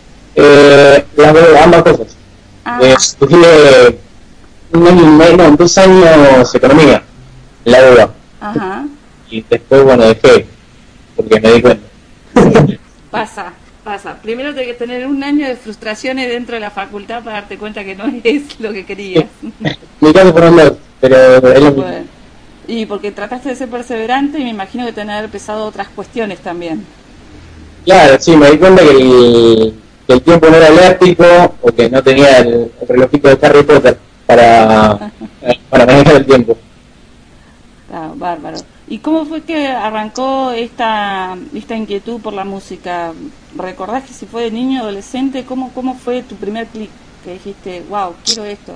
Ambas cosas. Estudié un año y medio, no, 2 años economía en la UBA. Ajá. Y después, bueno, dejé, porque me di cuenta. Pasa. Primero tenés que tener un año de frustraciones dentro de la facultad para darte cuenta que no es lo que querías. Mi caso fueron 2, pero es lo mismo. Bueno, y porque trataste de ser perseverante y me imagino que te han de haber pesado otras cuestiones también. Claro, sí, me di cuenta que el tiempo no era elástico o que no tenía el relojito de Harry Potter para manejar el tiempo. Ah, bárbaro. ¿Y cómo fue que arrancó esta inquietud por la música? ¿Recordás que si fue de niño, adolescente? ¿Cómo fue tu primer clic que dijiste, wow, quiero esto?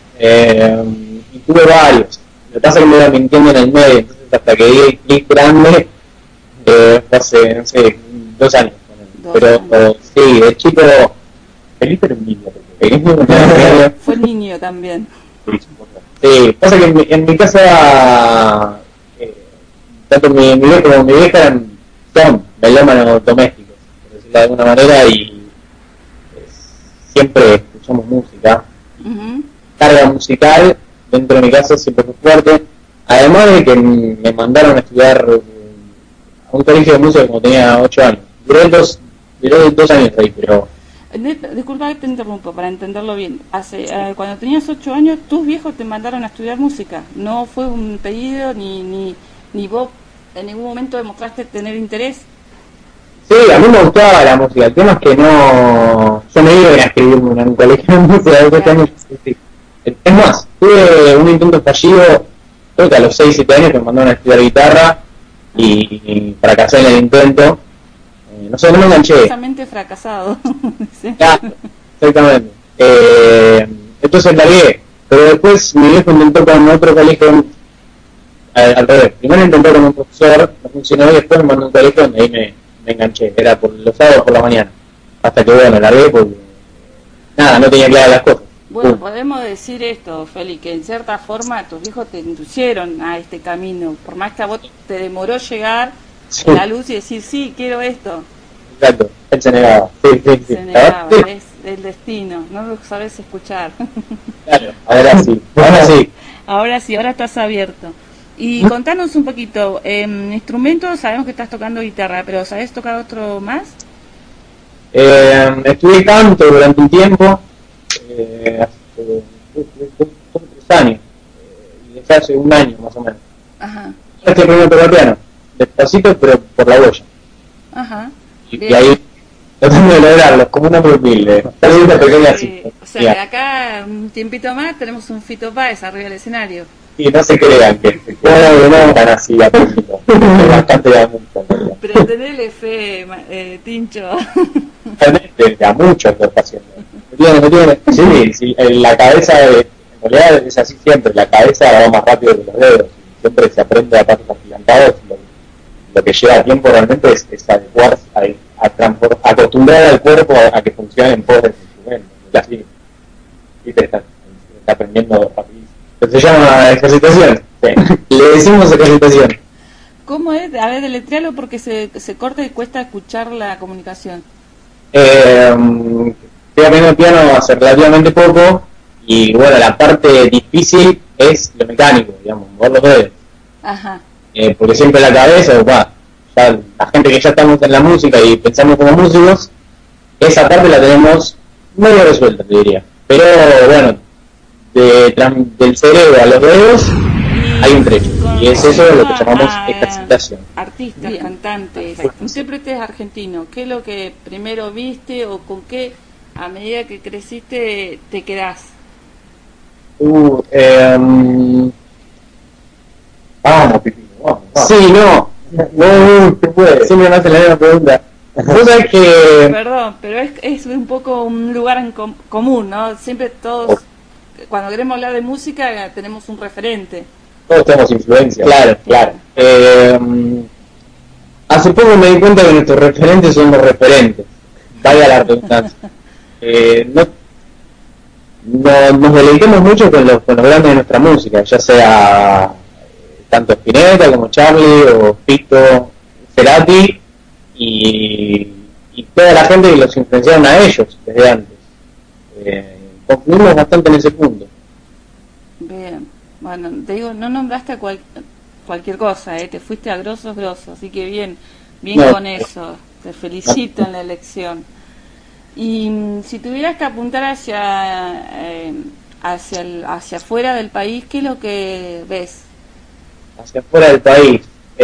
Y tuve varios. Lo que pasa es que me iba mintiendo en el medio, entonces hasta que di el clic grande, fue hace, no sé, 2 años. Pero sí, de chico, Felipe era un niño. Fue niño también. Sí, pasa que en mi casa, tanto mi viejo como mi vieja son melómanos domésticos, por decirlo de alguna manera, y siempre escuchamos música. Carga musical dentro de mi casa siempre fue fuerte, además de que me mandaron a estudiar a un colegio de música cuando tenía 8 años. Duré 2 años ahí, pero... Disculpa que te interrumpo, para entenderlo bien. Cuando tenías 8 años, tus viejos te mandaron a estudiar música. No fue un pedido, ni vos en ningún momento demostraste tener interés. Sí, a mí me gustaba la música. El tema es que no... Yo me iba a escribir en un colegio de música de 8 años. Es más, tuve un intento fallido, creo que a los 6-7 años me mandaron a estudiar guitarra y fracasé en el intento. No sé, no me enganché. Completamente fracasado. Sí. Claro, exactamente. Entonces largué, pero después mi viejo intentó con otro colegio, al revés. Primero intentó con un profesor, no funcionó, y después me mandó a un colegio donde ahí me enganché. Era por los sábados por la mañana. Hasta que bueno, largué porque nada, no tenía claras las cosas. Bueno, podemos decir esto, Feli, que en cierta forma tus hijos te inducieron a este camino. Por más que a vos te demoró llegar a la luz y decir, sí, quiero esto. Exacto, él se negaba. Sí. Se negaba, es el destino, no lo sabes escuchar. Claro, ahora sí. Ahora sí, ahora estás abierto. Y contanos un poquito, instrumentos, sabemos que estás tocando guitarra, pero ¿sabes tocar otro más? Estudié canto durante un tiempo, hace 3 años, y desde hace 1 año más o menos. Ajá. Estoy aprendiendo a tocar piano, despacito pero por la huella. Ajá. Y ahí tratando de lograrlo, como una humilde. Tal vez una pequeña o sea, de acá un tiempito más tenemos un Fito Páez arriba del escenario. Y no se crean que no tan así a poquito. Es bastante de mucho. Pero tenerle fe, Tincho. Realmente a mucho estoy haciendo. ¿Me tiene? Sí, la cabeza, en realidad es así siempre, la cabeza va más rápido que los dedos. Siempre se aprende a pasos agigantados. Lo que lleva tiempo realmente es adecuar, acostumbrar al cuerpo a que funcione en pos del instrumento. Y así, está aprendiendo rapidísimo. Se llama ejercitación. Sí. Le decimos ejercitación. ¿Cómo es? A ver, deletrealo porque se corta y cuesta escuchar la comunicación. Estoy aprendiendo piano hace relativamente poco y bueno, la parte difícil es lo mecánico, digamos, mover los dedos. Ajá. Porque siempre la cabeza, ya la gente que ya estamos en la música y pensamos como músicos, esa parte la tenemos medio resuelta, te diría. Pero bueno, del cerebro a los dedos hay un trecho. Y es eso lo que llamamos excitación. Artistas, cantantes, intérpretes argentinos, ¿qué es lo que primero viste o con qué a medida que creciste te quedás? Vamos, Pipino, vamos. Sí, no, te puede. Siempre me hacen la misma pregunta. Vos sabés que... Perdón, pero es un poco un lugar en común, ¿no? Siempre todos, cuando queremos hablar de música, tenemos un referente. Todos tenemos influencia. Claro. Hace poco me di cuenta que nuestros referentes son los referentes. Vaya la redundancia. Nos deleitamos mucho con los grandes de nuestra música, ya sea tanto Spinetta como Charlie o Fito, Cerati y toda la gente que los influenciaron a ellos desde antes. Concluimos bastante en ese punto. Bien, bueno, te digo, no nombraste a cualquier cosa, te fuiste a grosos, así que bien no, con eso, te felicito en la elección. Y si tuvieras que apuntar hacia afuera del país, ¿qué es lo que ves? Hacia afuera del país.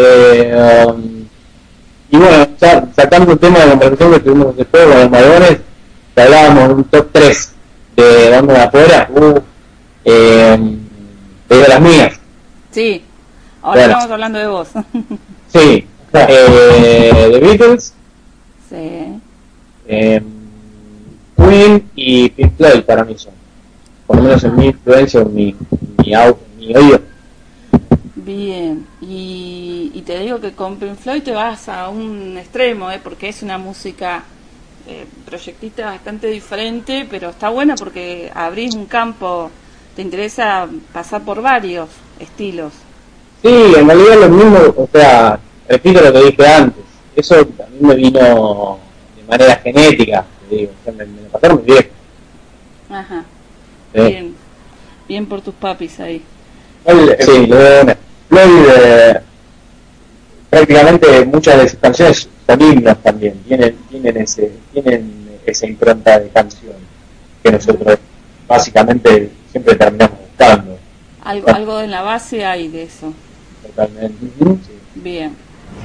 Y bueno, ya sacando el tema de la conversación que tuvimos después con los Malbones, que hablábamos de un top 3 de bandas de afuera, te digo las mías. Sí, ahora estamos hablando de vos. Sí, The Beatles, sí. Queen y Pink Floyd para mí son, por lo menos en mi influencia, en mi oído. Bien, y te digo que con Pink Floyd te vas a un extremo, porque es una música proyectista bastante diferente, pero está buena porque abrís un campo, te interesa pasar por varios estilos. Sí, en realidad lo mismo, o sea, repito lo que dije antes, eso a mí me vino de manera genética, te digo, o sea, me lo pasaron mis viejos. Ajá, sí. Bien por tus papis ahí. Sí, Floyd, prácticamente muchas de sus canciones son himnos también, tienen esa impronta de canción que nosotros básicamente siempre terminamos buscando. Algo en la base hay de eso. Totalmente. Sí. Bien.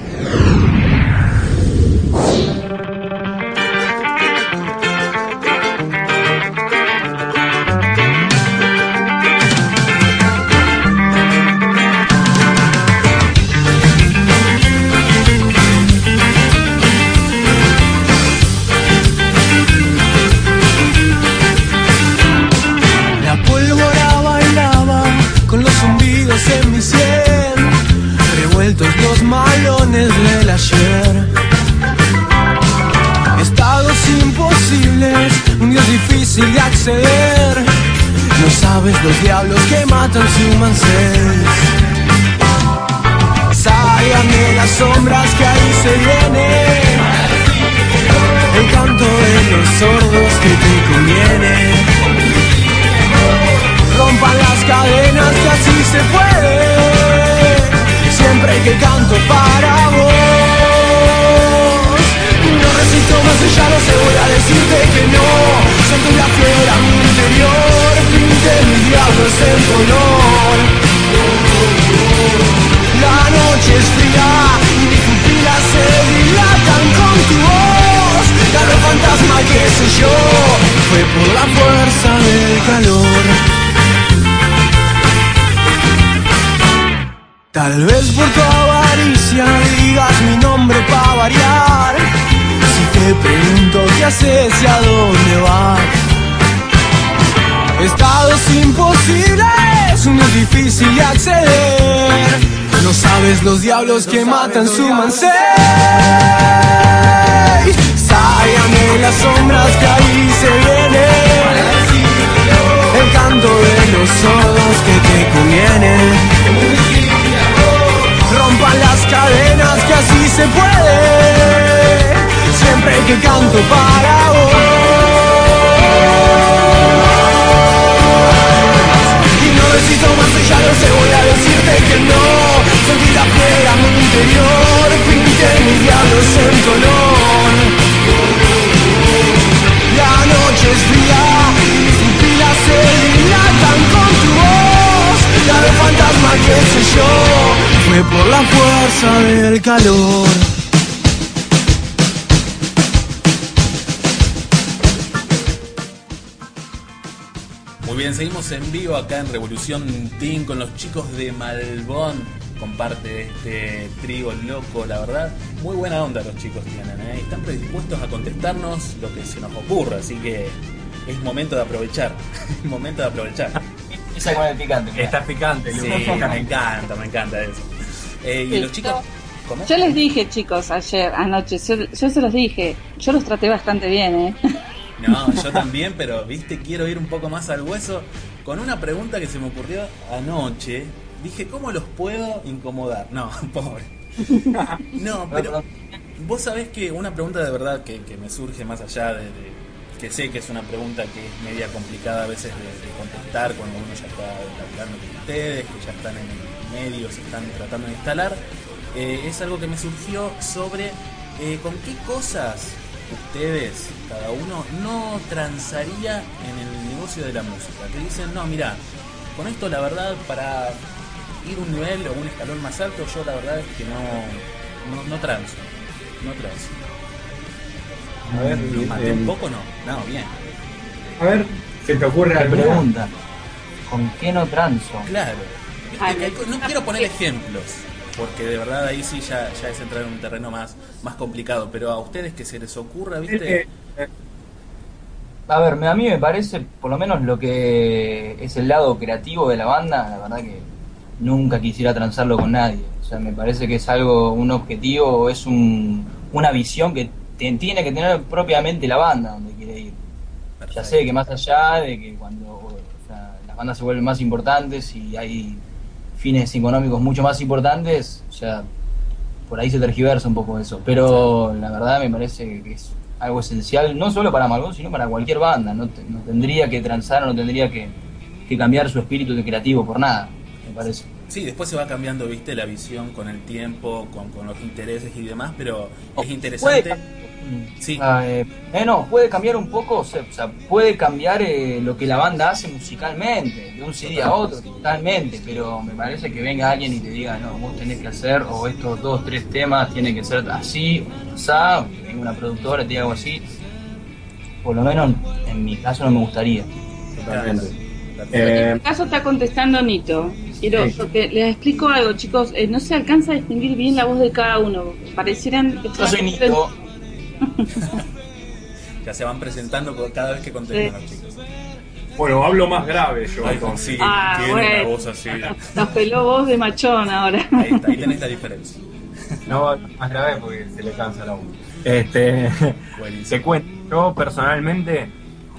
En mi sien, revueltos los malones del ayer. Estados imposibles, un Dios difícil de acceder. No sabes los diablos que matan su mancés. Salgan de las sombras que ahí se viene. El canto de los sordos que te conviene. Rompan las cadenas que así se puede. Siempre que canto para vos. No resisto más, ya lo sé, voy a decirte que no. Siento la fiera en mi interior. Pinte mis diablos en color. La noche es fría y mis pupilas se dilatan con tu voz. Cada fantasma que sé yo fue por la fuerza del calor. Tal vez por tu avaricia digas mi nombre pa' variar. Si te pregunto qué haces y a dónde vas. Estados imposibles, uno es difícil de acceder. No sabes los diablos que matan su mancés. Salgan de las sombras que ahí se viene. El canto de los sordos que te conviene. Rompan las cadenas que así se puede. Siempre que canto para vos. Y no necesito más, ya lo sé, voy a decirte que no. Sentí la fiera en mi interior. Pinté mis diablos en color. La noche desfila y mis pupilas se dilatan con tu voz. La de fantasma, qué sé yo, fue por la fuerza del calor. Muy bien, seguimos en vivo acá en Revolución Teen con los chicos de Malbón. Comparte este trío loco, la verdad. Muy buena onda los chicos tienen, ¿eh? Están predispuestos a contestarnos lo que se nos ocurra, así que es momento de aprovechar. Es momento de aprovechar. Esa con el picante. Claro. Estás picante, Sí, Lu. me encanta eso. Y Sí, los chicos... ¿Cómo? Yo les dije, chicos, anoche, yo se los dije, yo los traté bastante bien, ¿eh? No, yo también, pero viste, quiero ir un poco más al hueso con una pregunta que se me ocurrió anoche. Dije, ¿cómo los puedo incomodar? No, pobre. No, pero vos sabés que una pregunta de verdad que me surge más allá de que sé que es una pregunta que es media complicada a veces de contestar cuando uno ya está hablando con ustedes, que ya están en el medio, se están tratando de instalar. Es algo que me surgió sobre con qué cosas ustedes, cada uno, no transaría en el negocio de la música. Que dicen, no, mira, con esto la verdad, para ir un nivel o un escalón más alto, yo la verdad es que no transo. No transo. A ver, ¿Lo maté un poco? No, bien. a ver, ¿se te ocurre La alguna? pregunta, ¿con qué no transo? Claro. Ah, No quiero poner ejemplos, porque de verdad ahí sí ya es entrar en un terreno más complicado, pero a ustedes que se les ocurra, ¿viste? A ver, a mí me parece, por lo menos lo que es el lado creativo de la banda, la verdad que nunca quisiera transarlo con nadie. O sea, me parece que es algo, un objetivo, es una visión que tiene que tener propiamente la banda donde quiere ir. Ya sé que más allá de que cuando las bandas se vuelven más importantes y hay fines económicos mucho más importantes, o sea, por ahí se tergiversa un poco eso. Pero la verdad me parece que es algo esencial, no solo para Malbón, sino para cualquier banda. No tendría que transar, no tendría que cambiar su espíritu de creativo por nada, me parece. Sí, después se va cambiando, viste, la visión con el tiempo, con los intereses y demás, pero es interesante. Sí. Puede cambiar un poco, o sea, puede cambiar lo que la banda hace musicalmente, de un CD a otro, totalmente, pero me parece que venga alguien y te diga, no, vos tenés que hacer, o estos 2-3 temas tienen que ser así, o sea, que venga una productora y te diga algo así, por lo menos en mi caso no me gustaría. Totalmente. En mi caso está contestando Nito. Quiero, Sí. porque les explico algo, chicos, no se alcanza a distinguir bien la voz de cada uno. Parecieran... Yo soy Nito. Ya se van presentando cada vez que contestan los chicos. Bueno, hablo más grave yo. Ay, entonces. sí, Ah, tiene bueno. una voz así. Nos peló voz de machón ahora. Ahí está, ahí tenés la diferencia. No, más grave porque se le cansa la voz. Buenísimo. Te cuento, yo personalmente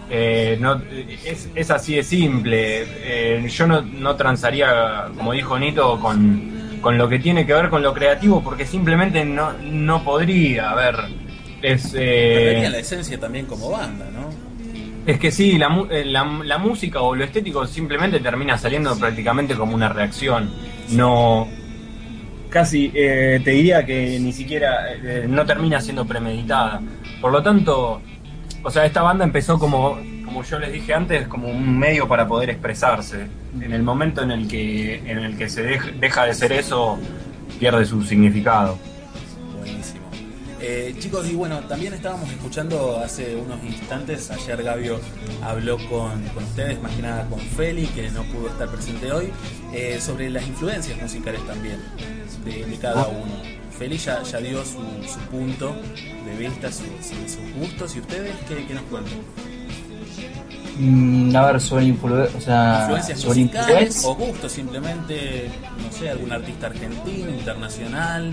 es así de simple. Yo no transaría, como dijo Nito, con lo que tiene que ver con lo creativo, porque simplemente no podría. A ver, Perdería la esencia también como banda, ¿no? es que sí, la música o lo estético simplemente termina saliendo prácticamente como una reacción. No, casi te diría que ni siquiera no termina siendo premeditada. Por lo tanto, o sea, esta banda empezó como yo les dije antes, como un medio para poder expresarse. En el momento en el que se deja de ser eso, pierde su significado. Buenísimo. Chicos, y bueno, también estábamos escuchando hace unos instantes, ayer Gabio habló con ustedes, más que nada con Feli, que no pudo estar presente hoy, sobre las influencias musicales también de cada uno. Feli ya dio su punto de vista, sus gustos, y ustedes, ¿qué nos cuentan? A ver, sobre Influencias sobre musicales o gustos, simplemente, no sé, algún artista argentino, internacional.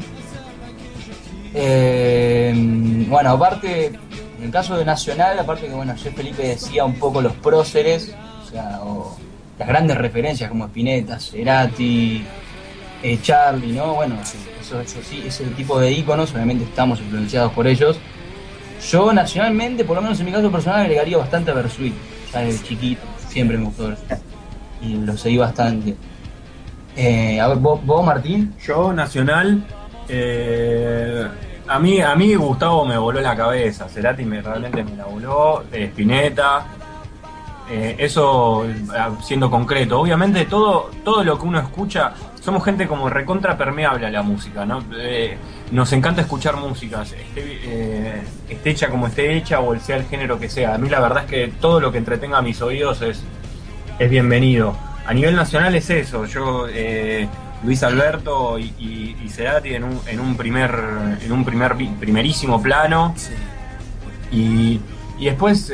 Bueno, aparte, en el caso de Nacional, aparte que bueno, ayer Felipe decía un poco los próceres, o sea, o las grandes referencias como Spinetta, Cerati, Charlie, ¿no? Bueno, eso sí, ese tipo de íconos, obviamente estamos influenciados por ellos. Yo nacionalmente, por lo menos en mi caso personal, agregaría bastante a Bersuit, ya desde chiquito, siempre me gustó Bersuit y lo seguí bastante. A ver, vos Martín. Yo, nacional, A mí Gustavo me voló la cabeza, Cerati realmente me la voló, Spinetta, eso siendo concreto. Obviamente todo lo que uno escucha, somos gente como recontra permeable a la música, ¿no? Nos encanta escuchar música, esté hecha como esté hecha o sea el género que sea. A mí la verdad es que todo lo que entretenga a mis oídos es bienvenido. A nivel nacional es eso, yo... Luis Alberto y Cerati en un primerísimo plano. Sí. Y después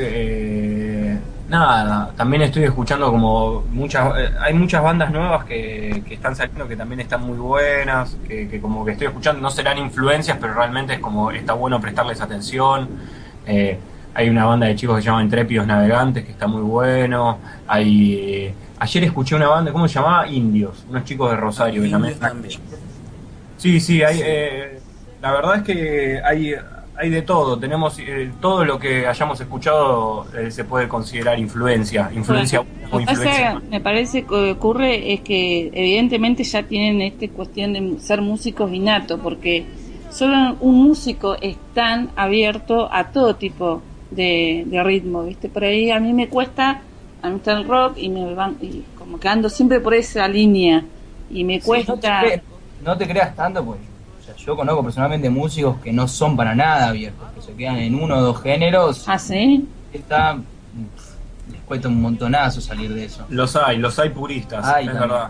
nada, también estoy escuchando como hay muchas bandas nuevas que están saliendo que también están muy buenas, que como que estoy escuchando, no serán influencias, pero realmente es como está bueno prestarles atención. Hay una banda de chicos que se llama Intrépidos Navegantes que está muy bueno. Ayer escuché una banda, ¿cómo se llamaba? Indios, unos chicos de Rosario que Indios también. Sí, hay, la verdad es que hay de todo. Tenemos todo lo que hayamos escuchado se puede considerar influencia o Lo que influencia. me parece que ocurre es que evidentemente ya tienen esta cuestión de ser músicos innatos, porque solo un músico es tan abierto a todo tipo de ritmo, ¿viste? Por ahí a mí me cuesta, a mí está el rock y y como que ando siempre por esa línea y me cuesta. No te creas tanto, pues. O sea, yo conozco personalmente músicos que no son para nada abiertos, que se quedan en uno o dos géneros. ¿Ah, sí? Les cuesta un montonazo salir de eso. Los hay puristas, es También. verdad.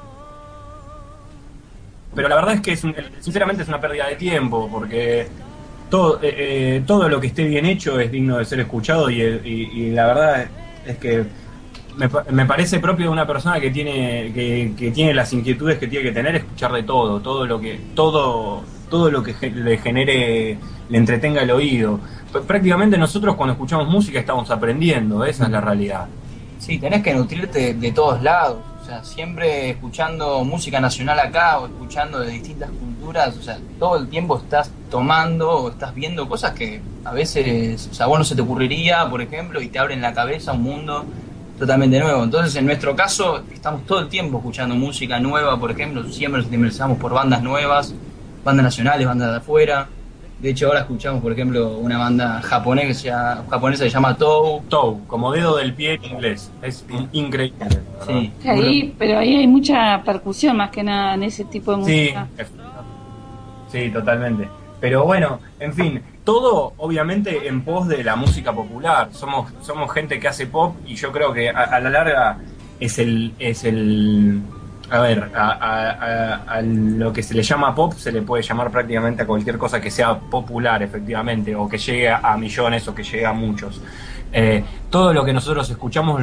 Pero la verdad es que sinceramente es una pérdida de tiempo, porque todo lo que esté bien hecho es digno de ser escuchado y la verdad es que me parece propio de una persona que tiene las inquietudes que tiene que tener, escuchar de todo lo que le genere, le entretenga el oído. Prácticamente nosotros cuando escuchamos música estamos aprendiendo, esa es la realidad. Sí, tenés que nutrirte de todos lados, o sea, siempre escuchando música nacional acá o escuchando de distintas culturas, o sea, todo el tiempo estás tomando o estás viendo cosas que a veces, o sea, vos no se te ocurriría, por ejemplo, y te abren la cabeza a un mundo totalmente nuevo. Entonces, en nuestro caso, estamos todo el tiempo escuchando música nueva, por ejemplo, siempre nos interesamos por bandas nuevas, bandas nacionales, bandas de afuera. De hecho, ahora escuchamos, por ejemplo, una banda japonesa que se llama Tou. Tou, como dedo del pie en inglés. Es increíble. Sí. Pero ahí hay mucha percusión más que nada en ese tipo de Sí, música. sí, totalmente. Pero bueno, en fin, todo obviamente en pos de la música popular. Somos gente que hace pop y yo creo que a la larga a ver, a lo que se le llama pop se le puede llamar prácticamente a cualquier cosa que sea popular, efectivamente, o que llegue a millones o que llegue a muchos. Todo lo que nosotros escuchamos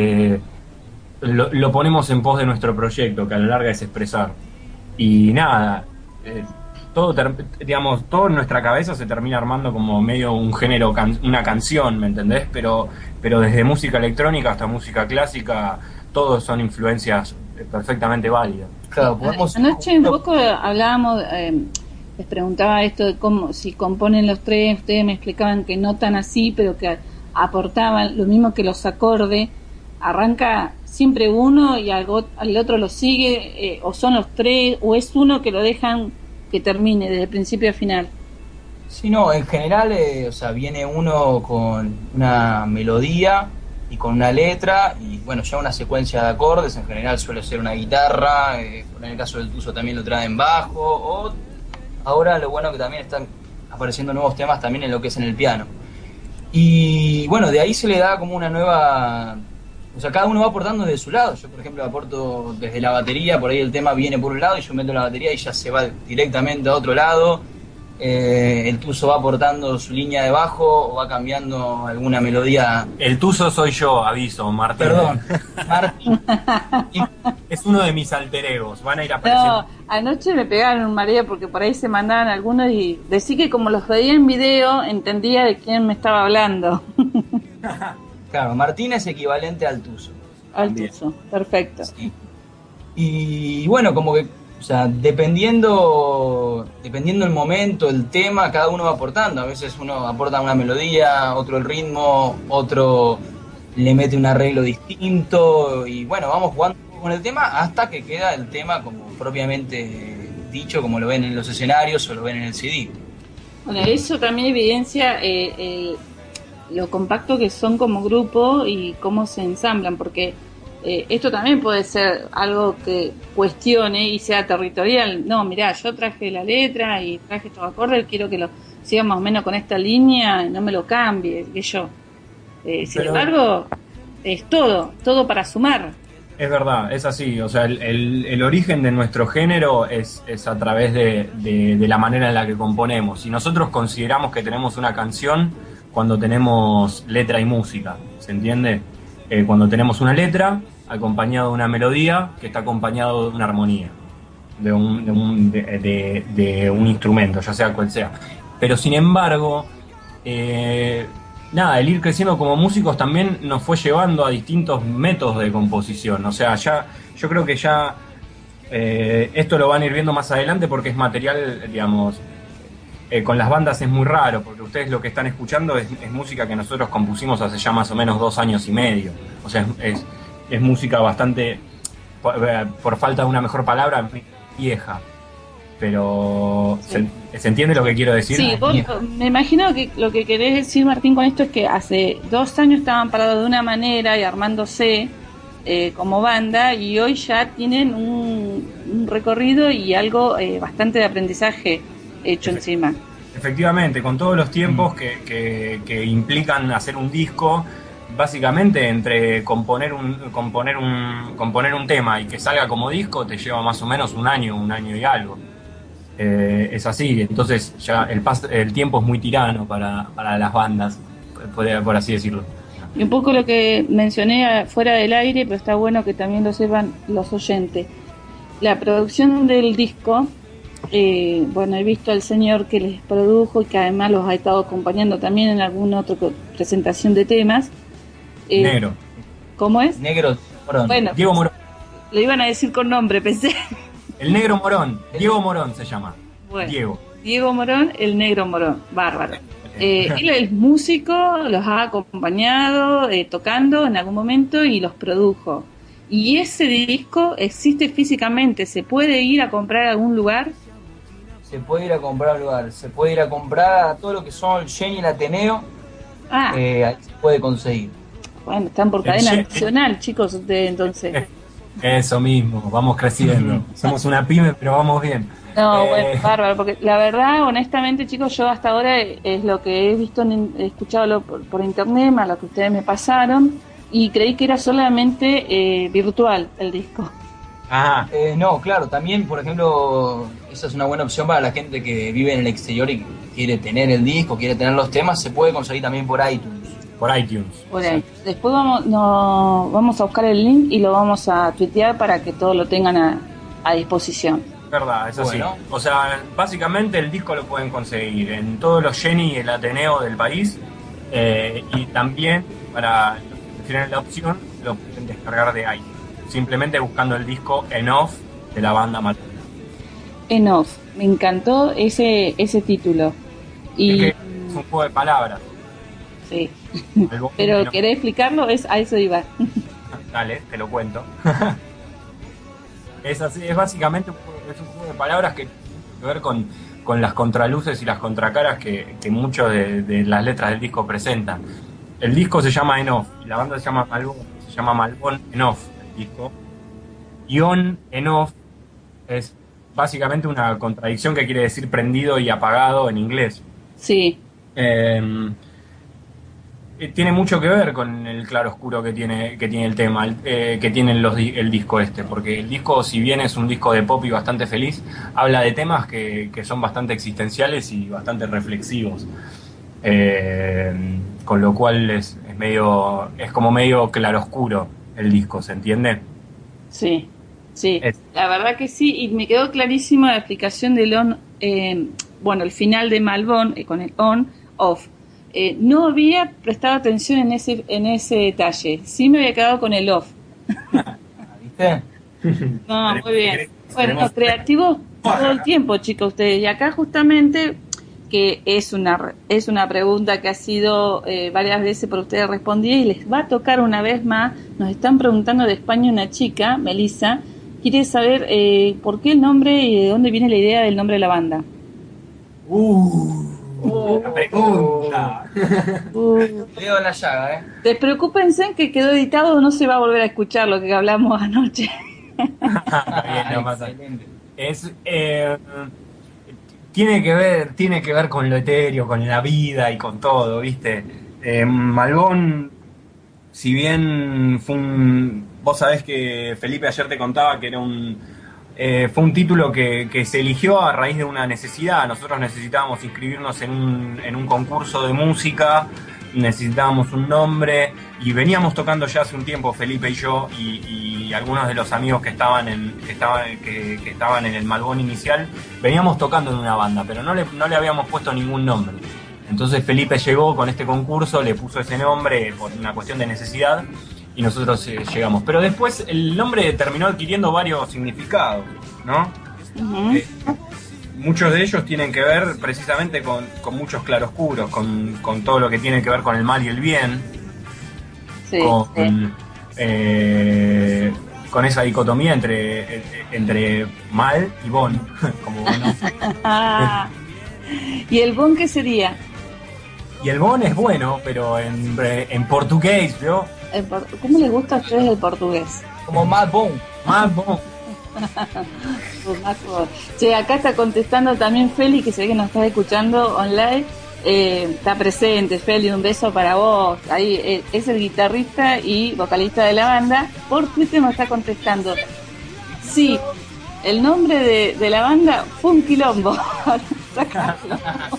lo ponemos en pos de nuestro proyecto, que a la larga es expresar. Y nada, todo en nuestra cabeza se termina armando como medio un género, una canción, ¿me entendés? Pero desde música electrónica hasta música clásica, todos son influencias perfectamente válidas. Claro, podemos... Anoche un poco hablábamos, les preguntaba esto de cómo, si componen los tres, ustedes me explicaban que no tan así, pero que aportaban lo mismo que los acordes, arranca siempre uno y al otro lo sigue, o son los tres, o es uno que lo dejan que termine desde principio a final. Sí, no, en general, o sea, viene uno con una melodía y con una letra y bueno, ya una secuencia de acordes, en general suele ser una guitarra, en el caso del Tuzo también lo trae en bajo, o ahora lo bueno que también están apareciendo nuevos temas también en lo que es en el piano. Y bueno, de ahí se le da como una nueva... O sea, cada uno va aportando desde su lado. Yo, por ejemplo, aporto desde la batería, por ahí el tema viene por un lado y yo meto la batería y ya se va directamente a otro lado. El Tuzo va aportando su línea de bajo o va cambiando alguna melodía. El Tuzo soy yo, aviso, Martín. Perdón, Martín. Es uno de mis alter egos, van a ir apareciendo. No, anoche me pegaron un mareo porque por ahí se mandaban algunos y decí que como los veía en video entendía de quién me estaba hablando. Claro, Martín es equivalente al Tuzo. Al Tuzo, perfecto. Sí. Y bueno, como que, o sea, dependiendo el momento, el tema, cada uno va aportando. A veces uno aporta una melodía, otro el ritmo, otro le mete un arreglo distinto y bueno, vamos jugando con el tema hasta que queda el tema como propiamente dicho, como lo ven en los escenarios o lo ven en el CD. Bueno, eso también evidencia lo compacto que son como grupo y cómo se ensamblan, porque esto también puede ser algo que cuestione y sea territorial. No, mirá, yo traje la letra y traje estos acordes, quiero que lo siga más o menos con esta línea, no me lo cambie, que yo. Sin embargo, es todo para sumar. Es verdad, es así. O sea, el origen de nuestro género es a través de la manera en la que componemos. Y nosotros consideramos que tenemos una canción cuando tenemos letra y música, ¿se entiende? Cuando tenemos una letra acompañado de una melodía que está acompañado de una armonía, de un instrumento, ya sea cual sea. Pero sin embargo, nada, el ir creciendo como músicos también nos fue llevando a distintos métodos de composición. O sea, ya yo creo que ya esto lo van a ir viendo más adelante porque es material, digamos, con las bandas es muy raro, porque ustedes lo que están escuchando es música que nosotros compusimos hace ya más o menos 2 años y medio. O sea, es música bastante, por falta de una mejor palabra, vieja. Pero Sí. ¿se entiende lo que quiero decir? Sí, vos, me imagino que lo que querés decir, Martín, con esto es que hace 2 años estaban parados de una manera y armándose como banda, y hoy ya tienen un recorrido y algo bastante de aprendizaje hecho encima. Efectivamente, con todos los tiempos que implican hacer un disco, básicamente entre componer un tema y que salga como disco te lleva más o menos un año y algo. Es así, entonces ya el tiempo es muy tirano para las bandas, por así decirlo. Y un poco lo que mencioné fuera del aire, pero está bueno que también lo sepan los oyentes. La producción del disco, bueno, he visto al señor que les produjo y que además los ha estado acompañando también en alguna otra presentación de temas. Negro. ¿Cómo es? Negro Morón. Bueno, Diego Morón. lo iban a decir con nombre, pensé. El Negro Morón. Diego Morón se llama. Bueno, Diego Morón, el Negro Morón. Bárbaro. Él es músico, los ha acompañado tocando en algún momento y los produjo. Y ese disco existe físicamente, ¿se puede ir a comprar a algún lugar? Se puede ir a comprar al lugar, se puede ir a comprar a todo lo que son el Jenny y el Ateneo. Ahí se puede conseguir. Bueno, están por cadena nacional, chicos, ustedes entonces. Eso mismo, vamos creciendo. Somos una pyme, pero vamos bien. No, bueno, bárbaro, porque la verdad, honestamente, chicos, yo hasta ahora es lo que he visto, he escuchado por internet, más lo que ustedes me pasaron, y creí que era solamente virtual el disco. Ajá. No, claro, también, por ejemplo, esa es una buena opción para la gente que vive en el exterior y quiere tener el disco, quiere tener los temas, se puede conseguir también por iTunes. Por iTunes. Por ahí. Después vamos a buscar el link y lo vamos a tuitear para que todos lo tengan a disposición. Verdad, es así. Bueno. O sea, básicamente el disco lo pueden conseguir en todos los Jenny y el Ateneo del país, y también para los que prefieren la opción lo pueden descargar de iTunes, simplemente buscando el disco En Off de la banda Malbón. En Off, me encantó ese título. Y Es un juego de palabras. sí. Algo Pero no. ¿querés explicarlo? A eso iba. Dale, te lo cuento. Es así, es básicamente un juego de palabras que tiene que ver con las contraluces y las contracaras que muchas de las letras del disco presentan. El disco se llama En Off y la banda se llama Malbón En Off, el disco. Y On En Off es básicamente una contradicción que quiere decir prendido y apagado en inglés. Sí. Tiene mucho que ver con el claroscuro que tiene el tema, que tiene el disco este, porque el disco, si bien es un disco de pop y bastante feliz, habla de temas que son bastante existenciales y bastante reflexivos, con lo cual es como medio claroscuro el disco, ¿se entiende? Sí, sí. La verdad que sí, y me quedó clarísima la explicación del on, bueno, el final de Malbón, con el on, off. No había prestado atención en ese detalle, sí me había quedado con el off. ¿Viste? No, muy bien. Bueno, creativos todo el tiempo, chicos, ustedes. Y acá justamente, que es una pregunta que ha sido varias veces por ustedes respondida y les va a tocar una vez más. Nos están preguntando de España una chica, Melissa, quiere saber por qué el nombre y de dónde viene la idea del nombre de la banda. La pregunta. Dedo en la llaga, Despreocúpense que quedó editado, no se va a volver a escuchar lo que hablamos anoche. Bien, no pasa. Es, tiene que ver con lo etéreo, con la vida y con todo, ¿viste? Malbón, si bien vos sabés que Felipe ayer te contaba que era fue un título que se eligió a raíz de una necesidad. Nosotros necesitábamos inscribirnos en un concurso de música, necesitábamos un nombre y veníamos tocando ya hace un tiempo Felipe y yo y algunos de los amigos que estaban en el Malbón inicial, veníamos tocando en una banda, pero no le habíamos puesto ningún nombre. Entonces Felipe llegó con este concurso, le puso ese nombre por una cuestión de necesidad y nosotros llegamos. Pero después el nombre terminó adquiriendo varios significados, ¿no? Uh-huh. Muchos de ellos tienen que ver precisamente con muchos claroscuros, con todo lo que tiene que ver con el mal y el bien, Sí, con esa dicotomía entre mal y bon, como bueno. ¿Y el bon qué sería? Y el bon es bueno, pero en portugués, ¿vio? ¿Cómo les gusta a ustedes el portugués? Como más bon. Más bon. Che, acá está contestando también Feli, que sé que nos está escuchando online. Está presente, Feli, un beso para vos. Ahí es el guitarrista y vocalista de la banda. Por Twitter nos está contestando. Sí, el nombre de la banda fue un quilombo. Sacarlo.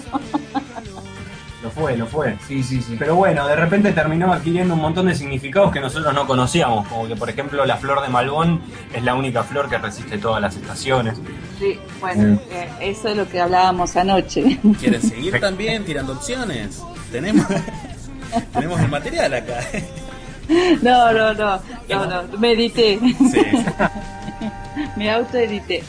Lo fue. Sí. Pero bueno, de repente terminó adquiriendo un montón de significados que nosotros no conocíamos, como que por ejemplo la flor de Malbón es la única flor que resiste todas las estaciones. Sí, bueno, eso es lo que hablábamos anoche. ¿Quieren seguir también tirando opciones? Tenemos el material acá. No, me edité. Sí. Me autoedité.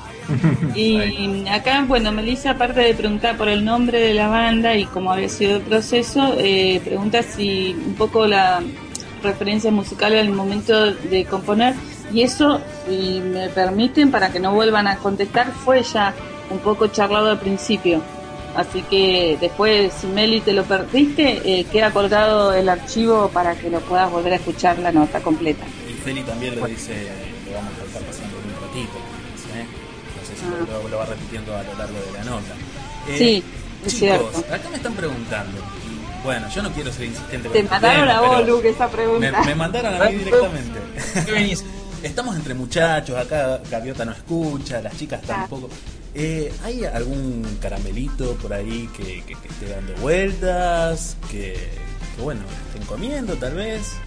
Y acá, bueno, Melissa, aparte de preguntar por el nombre de la banda y cómo había sido el proceso, pregunta si un poco la referencia musical al momento de componer, y eso, si me permiten, para que no vuelvan a contestar, fue ya un poco charlado al principio. Así que después, si Meli te lo perdiste, queda colgado el archivo para que lo puedas volver a escuchar la nota completa. Y Feli también lo dice, lo vamos a estar pasando en un ratito. Lo va repitiendo a lo largo de la nota. Sí, es chicos, cierto. acá me están preguntando. Y, bueno, yo no quiero ser insistente. Te mandaron a vos, Luke, esa pregunta. Me mandaron a mí directamente. ¿Qué venís? Estamos entre muchachos, acá Gaviota no escucha, las chicas tampoco. ¿Hay algún caramelito por ahí que esté dando vueltas? Que bueno, estén comiendo tal vez.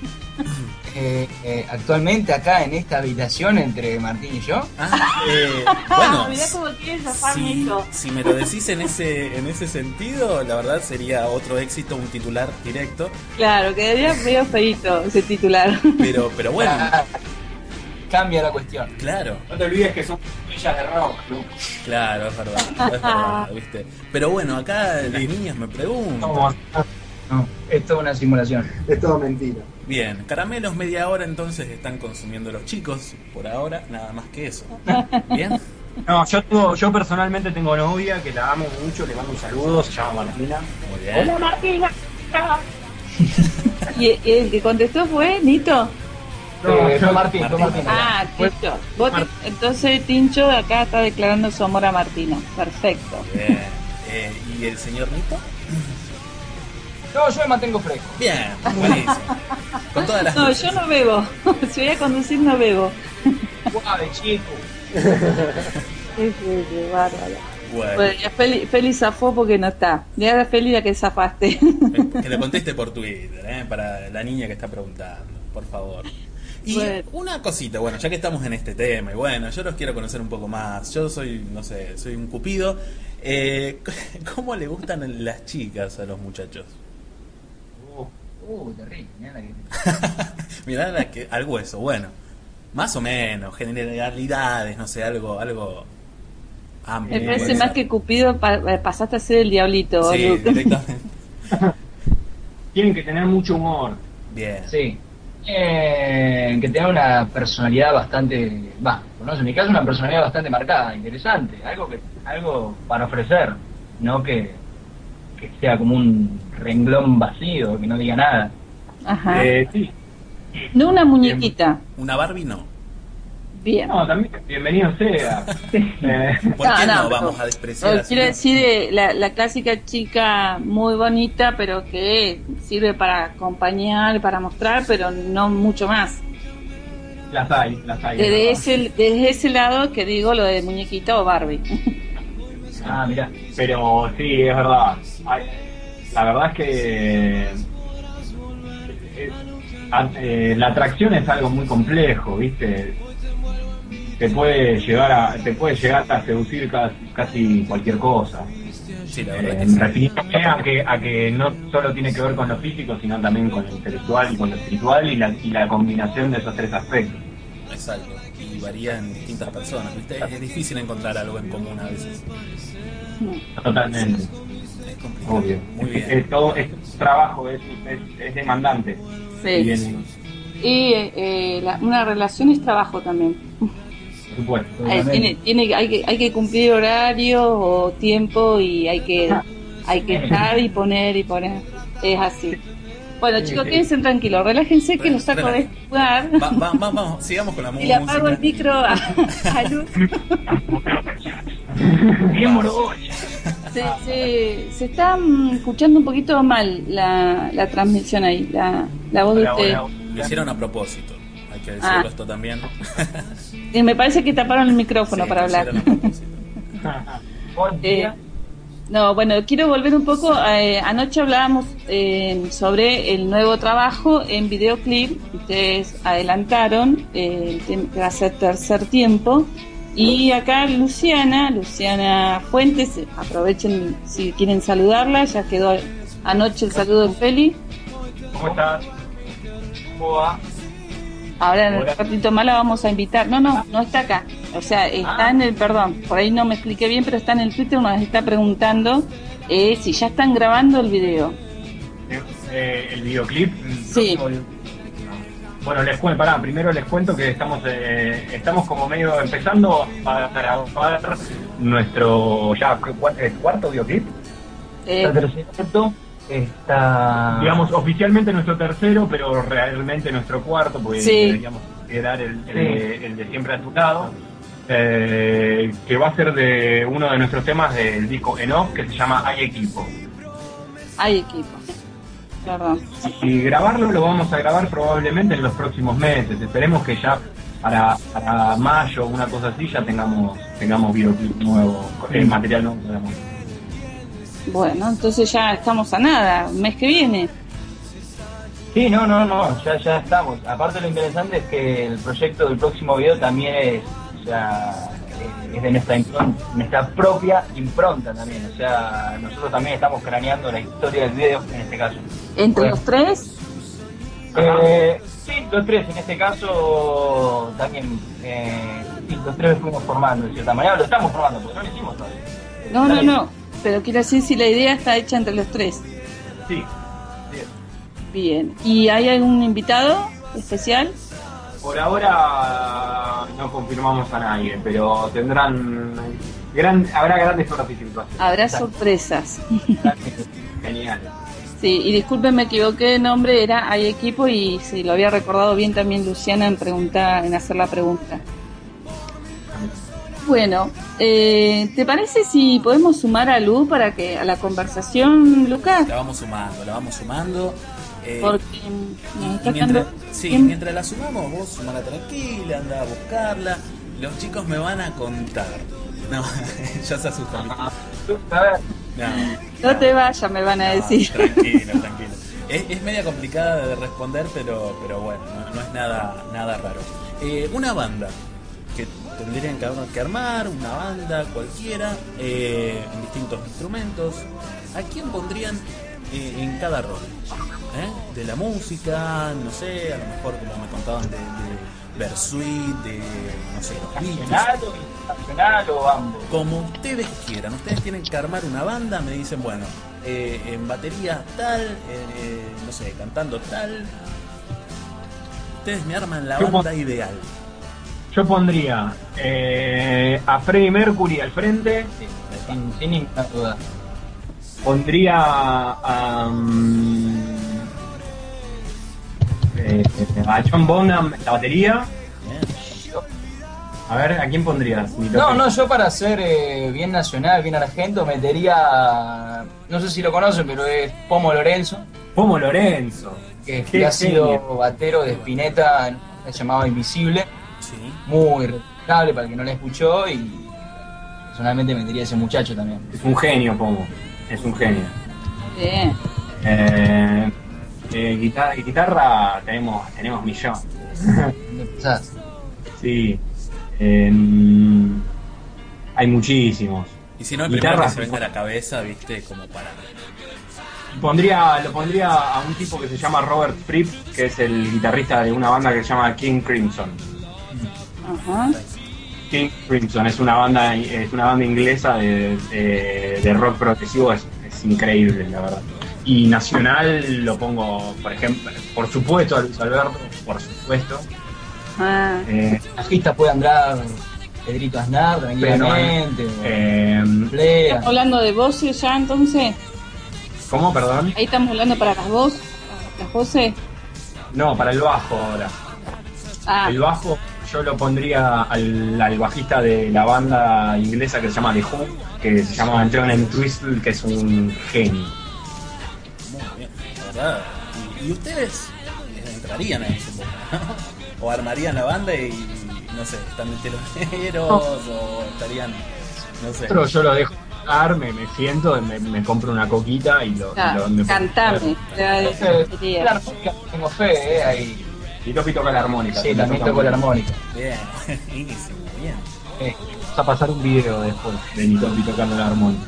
Actualmente acá en esta habitación entre Martín y yo. Bueno, mirá cómo quieres zafarme eso. si me lo decís en ese sentido, la verdad sería otro éxito, un titular directo. Claro, quedaría medio feíto ese titular. Pero bueno, Cambia la cuestión. claro. No te olvides que son villas de rock, ¿no? Claro, es verdad, ¿viste? Pero bueno, acá las niñas me preguntan. No, es toda una simulación. Es todo mentira. Bien, caramelos media hora entonces están consumiendo los chicos, por ahora, nada más que eso. Bien. No, yo personalmente tengo novia que la amo mucho, le mando un saludo, se llama Martina. Muy bien. Hola, Martina. ¿Y el que contestó fue Nito? Fue Martín. Ah, Tincho. Entonces Tincho acá está declarando su amor a Martina. Perfecto. Bien. ¿Y el señor Nito? No, yo me mantengo fresco. Bien, buenísimo. Con todas las No, luces. yo no bebo. Si voy a conducir, no bebo. Suave, chico. Es bárbaro. Bueno, Bueno, ya Feli zafó porque no está. Ya era Feli la que zafaste. que le conteste por Twitter, para la niña que está preguntando, por favor. Y Bueno. una cosita, bueno, ya que estamos en este tema, y bueno, yo los quiero conocer un poco más. Yo soy, no sé, soy un cupido. ¿Cómo le gustan las chicas a los muchachos? Terrible. Mirá al hueso, bueno. Más o menos, generalidades, no sé, algo amplio. Me parece puede más ser. que Cupido pasaste a ser el diablito. Sí, Luke. directamente. Tienen que tener mucho humor. Bien. Sí. Que tenga una personalidad bastante, en mi caso una personalidad bastante marcada, interesante, algo para ofrecer, no que que sea como un renglón vacío, que no diga nada. Ajá. Sí. No una muñequita. Una Barbie no. Bien. No, también, bienvenido sea. ¿Por qué no, no, vamos a despreciar no, así? quiero decir la clásica chica muy bonita, pero que sirve para acompañar, para mostrar, pero no mucho más. Las hay. Desde ese lado que digo lo de muñequita o Barbie. Ah, mirá. Pero sí, es verdad. La verdad es que la atracción es algo muy complejo, ¿viste? Te puede llegar a seducir casi cualquier cosa. Sí, la verdad que sí. Refiriéndome a que no solo tiene que ver con lo físico, sino también con lo intelectual y con lo espiritual y la combinación de esos tres aspectos. Exacto. Y varía en distintas personas, ¿viste? Es difícil encontrar algo en común a veces. Totalmente. Es complicado. Obvio. Muy bien. Todo es trabajo, es demandante. Sí. Y una relación es trabajo también. Por supuesto. Hay que cumplir horario o tiempo y hay que estar y poner. Es así. Bueno, chicos, quédense tranquilos, relájense que los saco de este lugar. Vamos, sigamos con la música. Y le apago el micro a Luz. Bien morocha. Se está escuchando un poquito mal la transmisión ahí, la voz de usted. Lo hicieron a propósito, hay que decirlo esto también. Y me parece que taparon el micrófono para hablar. No, bueno, quiero volver un poco. Anoche hablábamos sobre el nuevo trabajo en videoclip. Ustedes adelantaron que va a ser tercer tiempo. Y acá Luciana Fuentes, aprovechen si quieren saludarla. Ya quedó anoche el saludo de Feli. ¿Cómo estás? ¿Cómo va? Ahora en un ratito más la vamos a invitar. No está acá. O sea, está en el, perdón, por ahí no me expliqué bien, pero está en el Twitter, nos está preguntando si ya están grabando el video. ¿El videoclip? Sí. Bueno, primero les cuento que estamos como medio empezando a grabar nuestro cuarto videoclip. Tercero está, digamos, oficialmente nuestro tercero, pero realmente nuestro cuarto, porque deberíamos quedar el de Siempre a tu lado, que va a ser de uno de nuestros temas del disco En Off, que se llama Hay Equipo. Hay Equipo. Perdón. Y grabarlo lo vamos a grabar probablemente en los próximos meses. Esperemos que ya para mayo, una cosa así, ya tengamos videoclip nuevo, material nuevo, digamos. Bueno, entonces ya estamos a nada, mes que viene. Sí, no, ya estamos. Aparte lo interesante es que el proyecto del próximo video también es de nuestra propia impronta también. O sea, nosotros también estamos craneando la historia del video en este caso. ¿Entre los tres? Sí, los tres. En este caso también los tres fuimos formando de cierta manera. Lo estamos formando, porque no lo hicimos todavía. No. Pero quiero decir si la idea está hecha entre los tres. Sí. Bien. ¿Y hay algún invitado especial? Por ahora no confirmamos a nadie, pero habrá grandes participaciones. Habrá sorpresas. Genial. Sí, y disculpen, me equivoqué de nombre, era Hay Equipo, y si lo había recordado bien también Luciana en hacer la pregunta. Bueno, ¿te parece si podemos sumar a Lu a la conversación, Lucas? La vamos sumando. Porque nos está mientras la sumamos, vos sumala tranquila, anda a buscarla. Los chicos me van a contar. No, ya se asustan. No te vayas, me van a decir. Tranquilo. Es media complicada de responder, pero bueno, no es nada raro. Una banda que tendrían que armar, una banda cualquiera, en distintos instrumentos. ¿A quién pondrían en cada rol? De la música, no sé, a lo mejor como me contaban de Bersuit, de no sé, los Beatles. Nacional o ambos. Como ustedes quieran, ustedes tienen que armar una banda, me dicen, bueno, en batería tal, no sé, cantando tal. Ustedes me arman la banda ideal. Yo pondría a Freddie Mercury al frente, sin ninguna duda. Pondría a John Bonham en la batería. A ver, ¿a quién pondrías? No, yo para ser bien nacional, bien argento, metería, no sé si lo conocen, pero es Pomo Lorenzo. Pomo Lorenzo. Que ha sido batero de Spinetta, se llamaba Invisible. Sí. Muy recomendable para el que no la escuchó, y personalmente metería a ese muchacho también. Es un genio, Pomo. Es un genio. Bien. Guitarra tenemos millones. ¿Dónde pensás? Sí. Hay muchísimos. Y si no, el primero que se venga a la cabeza, viste, como para... Lo pondría a un tipo que se llama Robert Fripp, que es el guitarrista de una banda que se llama King Crimson. Ajá. King Crimson es una banda inglesa de rock progresivo, es increíble, la verdad. Y nacional lo pongo, por ejemplo, por supuesto a Luis Alberto, por supuesto. Ah. Bajista puede andar Pedrito Aznar tranquilamente. Plea. ¿Estamos hablando de voces ya entonces? ¿Cómo, perdón? Ahí estamos hablando para las voces. ¿Las voces? No, para el bajo ahora. Ah. El bajo yo lo pondría al bajista de la banda inglesa que se llama The Who, que se llama John Entwistle, que es un genio. Muy bien, la verdad. ¿Y ustedes entrarían en ese mundo, ¿no? O armarían la banda y, no sé, están de teloneros o estarían, no sé. Pero yo lo dejo estar, me siento, me compro una coquita y cantame. La armónica, tengo fe, ahí. Y Topi toca la armónica. Sí, también toco la armónica. Bien, buenísimo, bien. Vamos a pasar un video después de Nitopi tocando la armónica.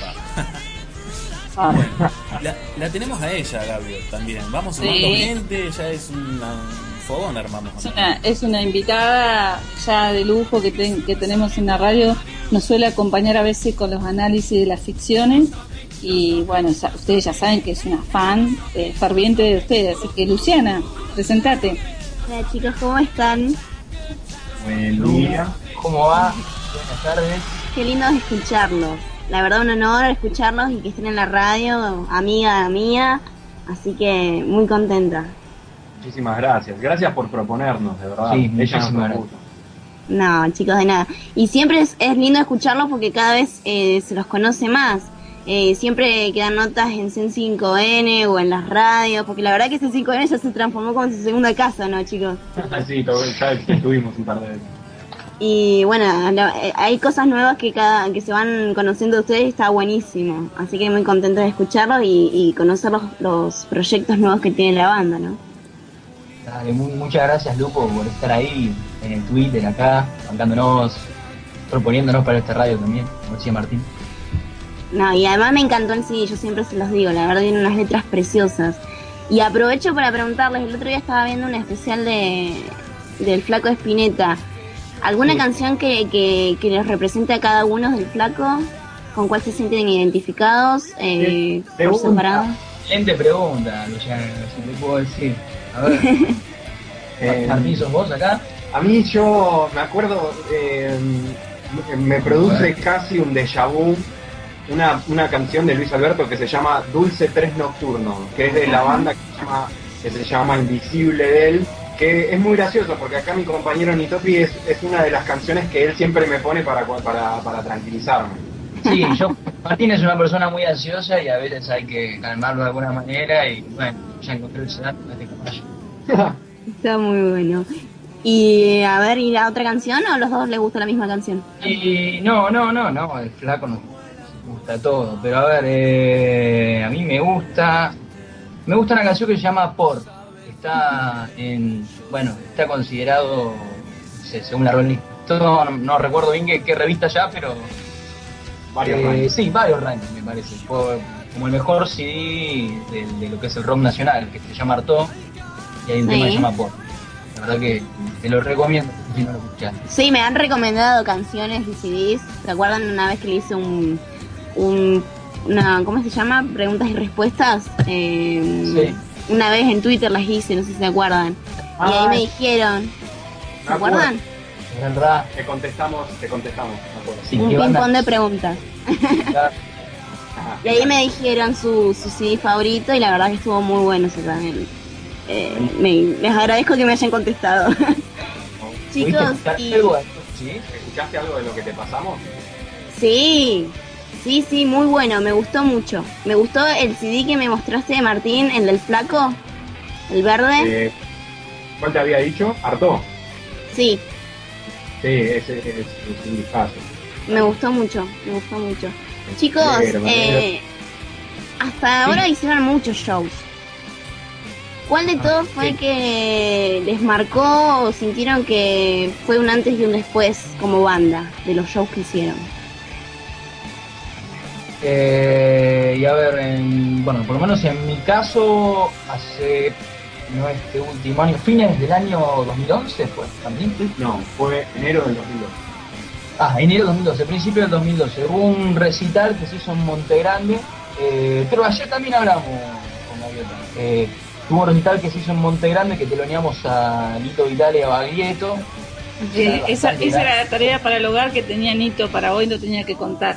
Ah. Bueno, la tenemos a ella, Gabriel, también. Vamos sumando gente, ya es un fogón armamos. Es una invitada ya de lujo que tenemos en la radio. Nos suele acompañar a veces con los análisis de las ficciones. Y bueno, ustedes ya saben que es una fan ferviente de ustedes. Así que, Luciana, presentate. Hola chicos, ¿cómo están? Buen día. ¿Cómo va? Buenas tardes. Qué lindo es escucharlos. La verdad, un honor escucharlos y que estén en la radio, amiga mía. Así que muy contenta. Muchísimas gracias. Gracias por proponernos, de verdad. Sí, Ella muchísimas nos gracias. gusta. No, chicos, de nada. Y siempre es lindo escucharlos porque cada vez se los conoce más. Siempre quedan notas en C5N o en las radios, porque la verdad que C5N ya se transformó como en su segunda casa, ¿no, chicos? Sí, ya estuvimos un par de veces. Y bueno, hay cosas nuevas que se van conociendo ustedes y está buenísimo. Así que muy contenta de escucharlos y conocer los proyectos nuevos que tiene la banda, ¿no? Dale, muchas gracias, Lupo, por estar ahí en el Twitter acá, bancándonos, proponiéndonos para esta radio también, como decía Martín. No, y además me encantó el CD, yo siempre se los digo, la verdad tiene unas letras preciosas. Y aprovecho para preguntarles, el otro día estaba viendo un especial del Flaco Spinetta. ¿Alguna canción que les represente a cada uno del Flaco? ¿Con cuál se sienten identificados? Por separado. Excelente pregunta, Luciana, si te puedo decir. A ver, Martín, ¿sos vos acá? A mí yo me acuerdo, me produce casi un déjà vu una canción de Luis Alberto que se llama Dulce Tres Nocturno, que es de la banda que se llama Invisible de él, que es muy gracioso porque acá mi compañero Nitopi es una de las canciones que él siempre me pone para tranquilizarme. Sí, Martín es una persona muy ansiosa y a veces hay que calmarlo de alguna manera y bueno, ya encontré el sedato de este caballo. Está muy bueno. Y a ver, ¿y la otra canción o a los dos les gusta la misma canción? Y no, el Flaco nos gusta todo, pero a ver, a mí me gusta una canción que se llama Por, está considerado, no sé, según la Rolling Stone, no recuerdo bien qué revista ya, pero varios rankings me parece, como el mejor CD de lo que es el rock nacional, que se llama Arto, y hay un tema que se llama Por. La verdad que te lo recomiendo si no lo escuchaste. Sí, me han recomendado canciones y CDs. ¿Se acuerdan una vez que le hice una ¿cómo se llama? Preguntas y respuestas. Sí. Una vez en Twitter las hice, no sé si se acuerdan. Y ahí me dijeron, ¿se acuerdan? Es verdad. Te contestamos, me acuerdo. Sí, Un ping-pong de preguntas. Y ahí me dijeron su CD favorito y la verdad que estuvo muy bueno eso también. Les agradezco que me hayan contestado. Chicos, ¿Escuchaste algo de lo que te pasamos? Sí, muy bueno, me gustó mucho. Me gustó el CD que me mostraste de Martín, el del flaco, el verde. ¿Cuál te había dicho? ¿Artó? Sí. Sí, ese es un discazo. Me gustó mucho. Chicos, hasta ahora hicieron muchos shows. ¿Cuál de todos fue el que les marcó o sintieron que fue un antes y un después como banda de los shows que hicieron? Y a ver, bueno, por lo menos en mi caso, hace este último año, fines del año 2011 fue también. No, fue enero del 2012. Enero del 2012, principio del 2012. Hubo un recital que se hizo en Monte Grande, pero ayer también hablamos con Gaviota. Hubo un recital que se hizo en Monte Grande que teloneamos a Lito Vitale y a Baglietto. Esa era la tarea para el hogar que tenía Nito, para hoy no tenía que contar.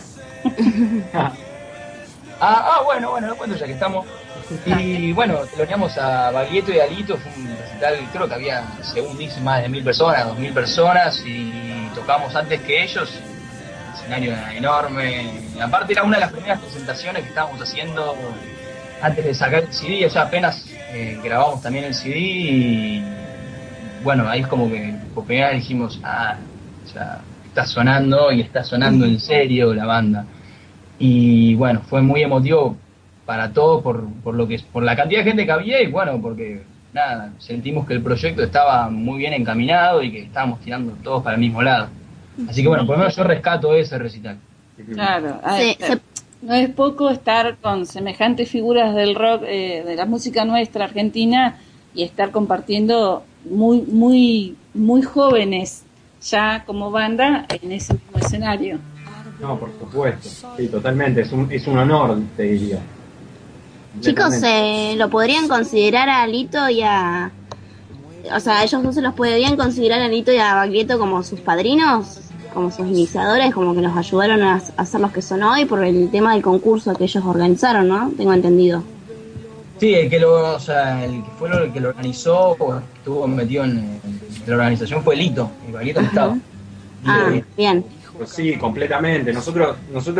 Bueno, lo cuento ya que estamos. Y bueno, teloneamos a Baglietto y a Lito, fue un recital, creo que había, según dice, más de 1.000 personas, 2.000 personas, y tocamos antes que ellos. El escenario era enorme. Aparte era una de las primeras presentaciones que estábamos haciendo antes de sacar el CD, o sea, apenas grabamos también el CD y bueno, ahí es como que por primera vez dijimos, o sea, está sonando y está sonando en serio la banda. Y bueno, fue muy emotivo para todos por la cantidad de gente que había y bueno, porque nada, sentimos que el proyecto estaba muy bien encaminado y que estábamos tirando todos para el mismo lado. Así que bueno, por lo menos yo rescato ese recital. Claro, no es poco estar con semejantes figuras del rock, de la música nuestra argentina, y estar compartiendo muy jóvenes ya como banda en ese mismo escenario. No, por supuesto, sí, totalmente, es un honor, te diría. Chicos, ¿lo podrían considerar a Lito y a... O sea, ellos dos se los podrían considerar a Lito y a Baglietto como sus padrinos? Como sus iniciadores, como que los ayudaron a hacer los que son hoy por el tema del concurso que ellos organizaron, ¿no? Tengo entendido. Sí, el que fue el que lo organizó, o estuvo metido en la organización fue Lito, y Baglietto no estaba. Bien. Pues sí, completamente. Nosotros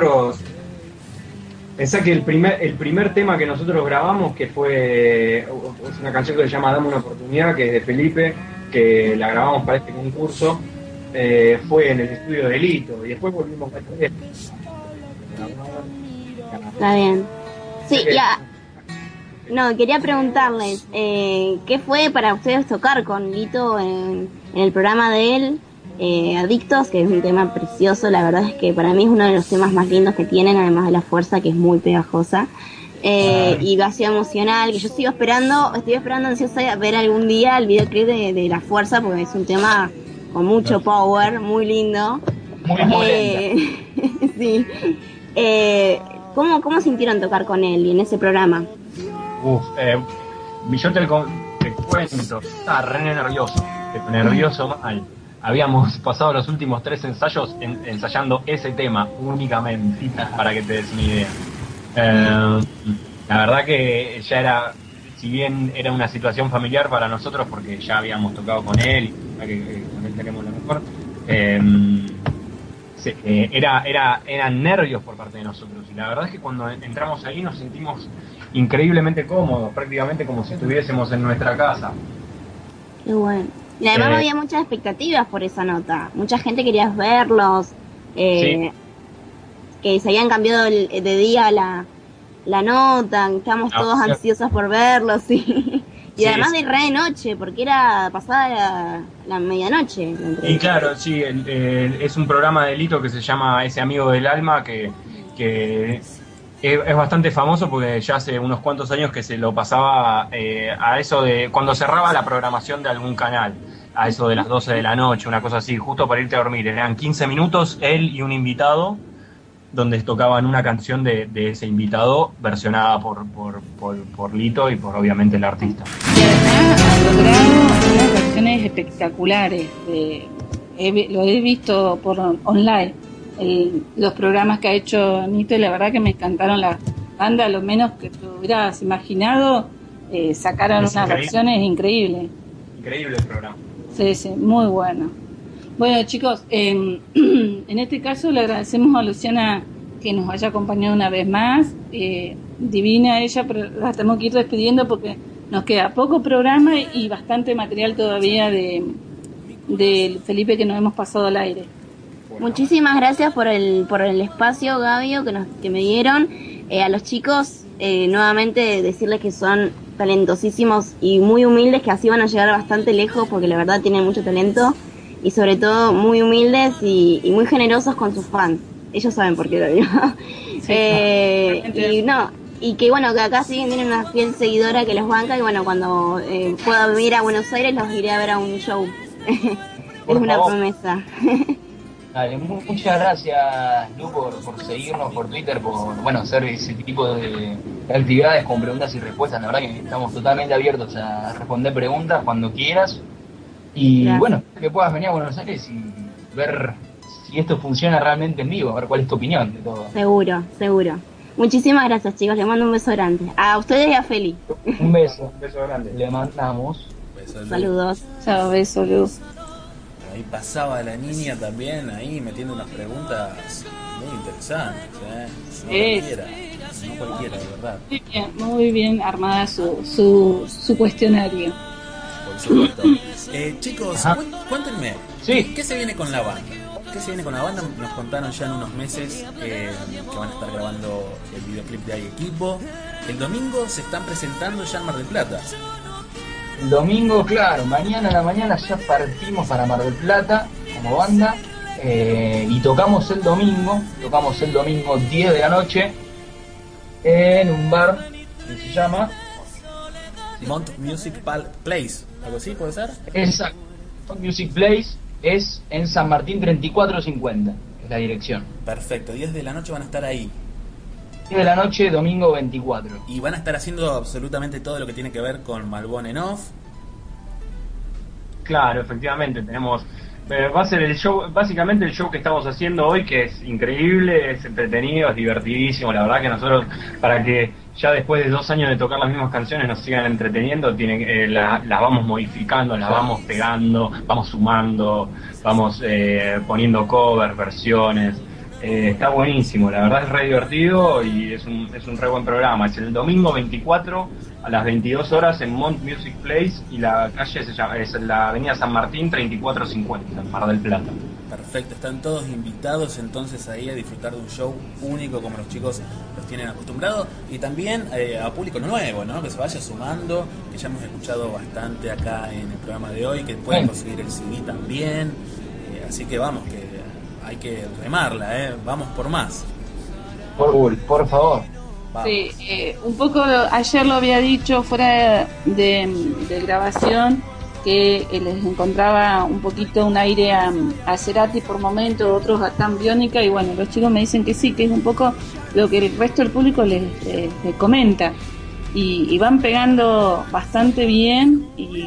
pensá que el primer tema que nosotros grabamos, que es una canción que se llama Dame una oportunidad, que es de Felipe, que la grabamos para este concurso, fue en el estudio de Lito, y después volvimos a este. Está bien. Sí, ya. No, quería preguntarles, ¿qué fue para ustedes tocar con Lito en el programa de él, Adictos, que es un tema precioso? La verdad es que para mí es uno de los temas más lindos que tienen, además de la fuerza, que es muy pegajosa, y vacío emocional, que yo estoy esperando ansiosa a ver algún día el videoclip de La Fuerza, porque es un tema con mucho power, muy lindo. Muy sí. ¿Cómo sintieron tocar con él y en ese programa? Yo te cuento, estaba re nervioso mal. Habíamos pasado los últimos 3 ensayos ensayando ese tema únicamente, para que te des una idea. La verdad que ya era, si bien era una situación familiar para nosotros, porque ya habíamos tocado con él, y que con él tenemos lo mejor, eran nervios por parte de nosotros, y la verdad es que cuando entramos ahí nos sentimos increíblemente cómodos, prácticamente como si estuviésemos en nuestra casa. Qué bueno. Y además había muchas expectativas por esa nota, mucha gente quería verlos, sí. Que se habían cambiado de día la nota, estábamos todos ansiosos por verlos, sí. Y además de re de noche, porque era pasada la medianoche. Y claro, sí, es un programa de Lito que se llama Ese Amigo del Alma, que es bastante famoso porque ya hace unos cuantos años que se lo pasaba a eso de cuando cerraba la programación de algún canal, a eso de las 12 de la noche, una cosa así, justo para irte a dormir. Eran 15 minutos, él y un invitado, donde tocaban una canción de ese invitado versionada por Lito y por obviamente el artista. Y además ha logrado unas versiones espectaculares, lo he visto por online, los programas que ha hecho Nito, y la verdad que me encantaron las bandas, lo menos que te hubieras imaginado, sacaron unas versiones increíbles. Increíble el programa. Sí, sí, muy bueno. Bueno, chicos, en este caso le agradecemos a Luciana que nos haya acompañado una vez más. Divina ella, pero la tenemos que ir despidiendo porque nos queda poco programa y bastante material todavía de Felipe que nos hemos pasado al aire. Muchísimas gracias por el espacio, Gabio, que me dieron. A los chicos, nuevamente decirles que son talentosísimos y muy humildes, que así van a llegar bastante lejos, porque la verdad tienen mucho talento, y sobre todo muy humildes y muy generosos con sus fans. Ellos saben por qué lo digo. Sí, y que bueno, que acá siguen, tienen una fiel seguidora que los banca, y bueno, cuando pueda venir a Buenos Aires los iré a ver a un show. Es una promesa. Dale, muchas gracias, Lu, por seguirnos por Twitter, por hacer ese tipo de actividades con preguntas y respuestas. La verdad que estamos totalmente abiertos a responder preguntas cuando quieras. Y gracias. Bueno, que puedas venir a Buenos Aires y ver si esto funciona realmente en vivo, a ver cuál es tu opinión de todo. Seguro. Muchísimas gracias, chicos. Les mando un beso grande. A ustedes y a Feli. Un beso. Un beso grande. Le mandamos. Saludos. Chao, beso, Luz. Ahí pasaba la niña también, ahí metiendo unas preguntas muy interesantes, no cualquiera, de verdad. Muy bien armada su cuestionario. Por supuesto. Chicos, cuéntenme, sí. ¿Qué se viene con la banda? ¿Qué se viene con la banda? Nos contaron ya en unos meses que van a estar grabando el videoclip de Hay Equipo. El domingo se están presentando ya en Mar del Plata. El domingo, claro, mañana a la mañana ya partimos para Mar del Plata como banda, y tocamos el domingo 10 de la noche en un bar que se llama Mont Music Place, ¿algo así puede ser? Exacto, Mont Music Place es en San Martín 3450, es la dirección. Perfecto, 10 de la noche van a estar ahí. 10 de la noche, domingo 24. Y van a estar haciendo absolutamente todo lo que tiene que ver con Malbón en Off. Claro, efectivamente, tenemos... va a ser el show, básicamente el show que estamos haciendo hoy, que es increíble, es entretenido, es divertidísimo. La verdad que nosotros, para que ya después de 2 años de tocar las mismas canciones nos sigan entreteniendo, las vamos modificando, las vamos pegando, vamos sumando, vamos poniendo covers, versiones. Está buenísimo, la verdad es re divertido y es un re buen programa. Es el domingo 24 a las 22 horas en Mont Music Place, y la calle es la avenida San Martín 3450 en Mar del Plata. Perfecto, están todos invitados entonces ahí a disfrutar de un show único como los chicos los tienen acostumbrados, y también a público nuevo, ¿no? Que se vaya sumando, que ya hemos escuchado bastante acá en el programa de hoy, que pueden conseguir el CD también, así que vamos, que hay que remarla, vamos por más. Por favor. Vamos. Sí, un poco ayer lo había dicho fuera de grabación, que les encontraba un poquito un aire a Cerati por momentos, otros a Tan Biónica, y bueno, los chicos me dicen que sí, que es un poco lo que el resto del público les comenta, y van pegando bastante bien, y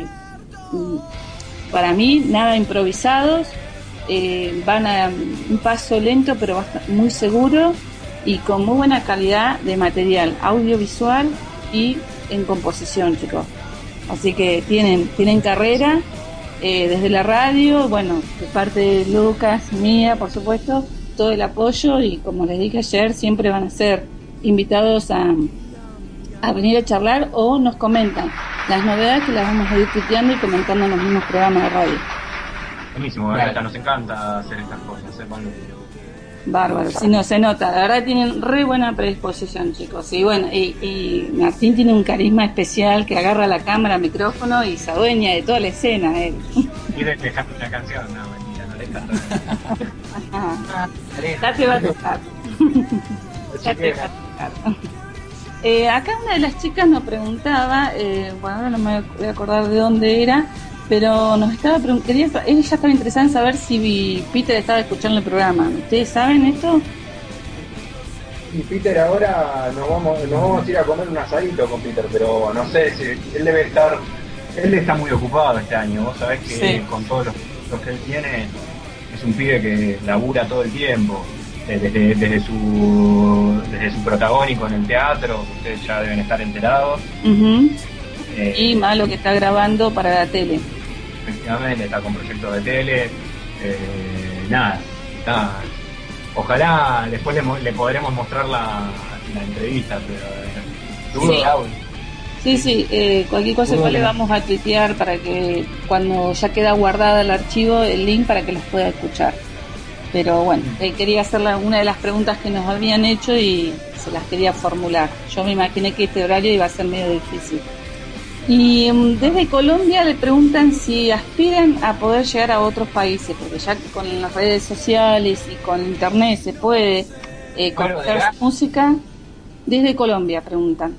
para mí nada improvisados. Van a un paso lento pero muy seguro, y con muy buena calidad de material audiovisual y en composición, chicos. Así que tienen carrera desde la radio, bueno, de parte de Lucas, mía, por supuesto, todo el apoyo, y como les dije ayer, siempre van a ser invitados a venir a charlar, o nos comentan las novedades, que las vamos a ir tuiteando y comentando en los mismos programas de radio. Buenísimo, claro. Nos encanta hacer estas cosas, Bárbaro, si no se nota, la verdad tienen re buena predisposición, chicos. Y bueno, y Martín tiene un carisma especial, que agarra la cámara, el micrófono y se adueña de toda la escena, él. ¿Quieres dejar una canción? No, mentira, no le canta. Ya te va a tocar. Ya te va a tocar. Acá una de las chicas nos preguntaba, bueno, ahora no me voy a acordar de dónde era, pero nos estaba ella estaba interesada en saber si Peter estaba escuchando el programa. ¿Ustedes saben esto? Y Peter, ahora nos vamos a ir a comer un asadito con Peter, pero no sé si él está muy ocupado este año. Vos sabés que con todos los que él tiene, es un pibe que labura todo el tiempo, desde su protagónico en el teatro, que ustedes ya deben estar enterados. Ujú. Y más lo que está grabando para la tele. Efectivamente, está con proyectos de tele. Nada, está. Ojalá después le podremos mostrar la entrevista, pero Sí, cualquier cosa igual le vamos a tuitear para que cuando ya queda guardada el archivo, el link para que los pueda escuchar. Pero bueno, quería hacerle una de las preguntas que nos habían hecho y se las quería formular. Yo me imaginé que este horario iba a ser medio difícil. Y desde Colombia le preguntan si aspiran a poder llegar a otros países, porque ya con las redes sociales y con internet se puede conocer su música. Desde Colombia preguntan.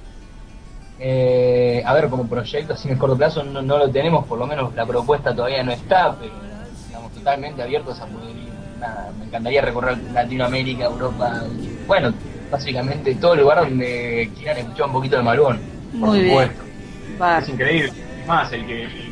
A ver, como proyecto así en el corto plazo no lo tenemos, por lo menos la propuesta todavía no está, pero estamos totalmente abiertos a poder ir. Nada, me encantaría recorrer Latinoamérica, Europa, bueno, básicamente todo lugar donde quieran escuchar un poquito de Malbón, por Muy supuesto. bien. Va. es increíble. Es más, el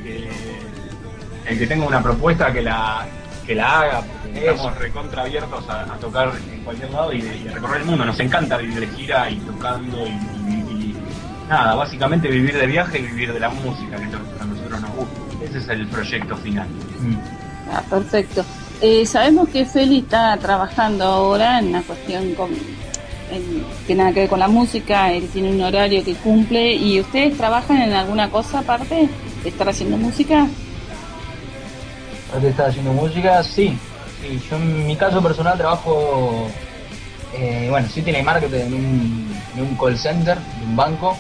que tenga una propuesta que la haga, porque estamos recontra abiertos a tocar en cualquier lado y a recorrer el mundo. Nos encanta vivir de gira y tocando y nada, básicamente vivir de viaje y vivir de la música, que es lo que a nosotros nos gusta. Ese es el proyecto final. Ah, perfecto. Sabemos que Feli está trabajando ahora en una cuestión que nada que ver con la música. Él tiene un horario que cumple. ¿Y ustedes trabajan en alguna cosa aparte de estar haciendo música? ¿Aparte de estar haciendo música? Sí. Yo en mi caso personal trabajo, sí tiene marketing en un call center de un banco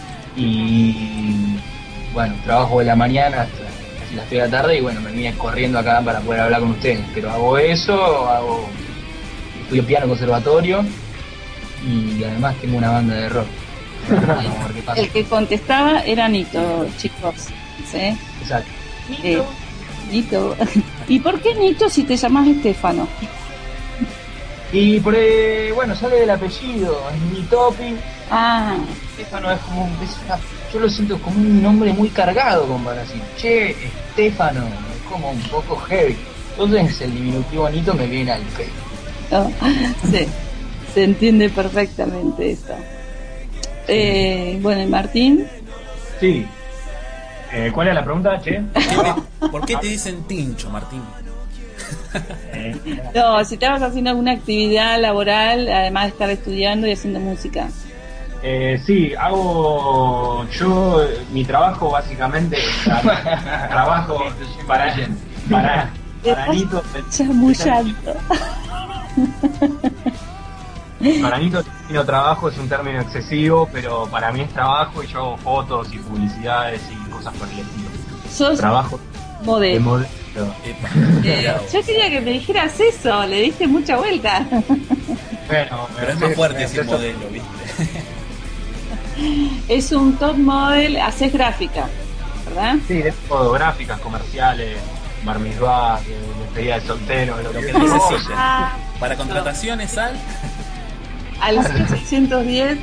y bueno, trabajo de la mañana hasta las 3 de la tarde y bueno, me vine corriendo acá para poder hablar con ustedes, pero hago eso, estudio piano en conservatorio y además tengo una banda de rock. Vamos a ver qué pasa. El que contestaba era Nito, chicos, ¿sí? Exacto. Nito. ¿Y por qué Nito si te llamas Estefano? Y sale del apellido, es Nitopi. Estefano es como yo lo siento como un nombre muy cargado, como para decir, che, Estefano, es como un poco heavy. Entonces el diminutivo Nito me viene al pecho. Oh, sí, se entiende perfectamente esto. Bueno, ¿y Martín? Sí. ¿Cuál es la pregunta, che? ¿Por qué te dicen Tincho, Martín? No, si estabas haciendo alguna actividad laboral, además de estar estudiando y haciendo música. Sí, mi trabajo básicamente, trabajo para Nito. Chamullando. Para Nito, el término trabajo es un término excesivo, pero para mí es trabajo y yo hago fotos y publicidades y cosas por el estilo. ¿Sos trabajo modelo? De modelo. Yo quería que me dijeras eso, le diste mucha vuelta. Bueno, pero es más fuerte ese modelo, ¿viste? Es un top model, haces gráfica, ¿verdad? Sí, de todo, gráficas, comerciales, barmizbás, despedida de soltero, lo que necesites. Para contrataciones al 610.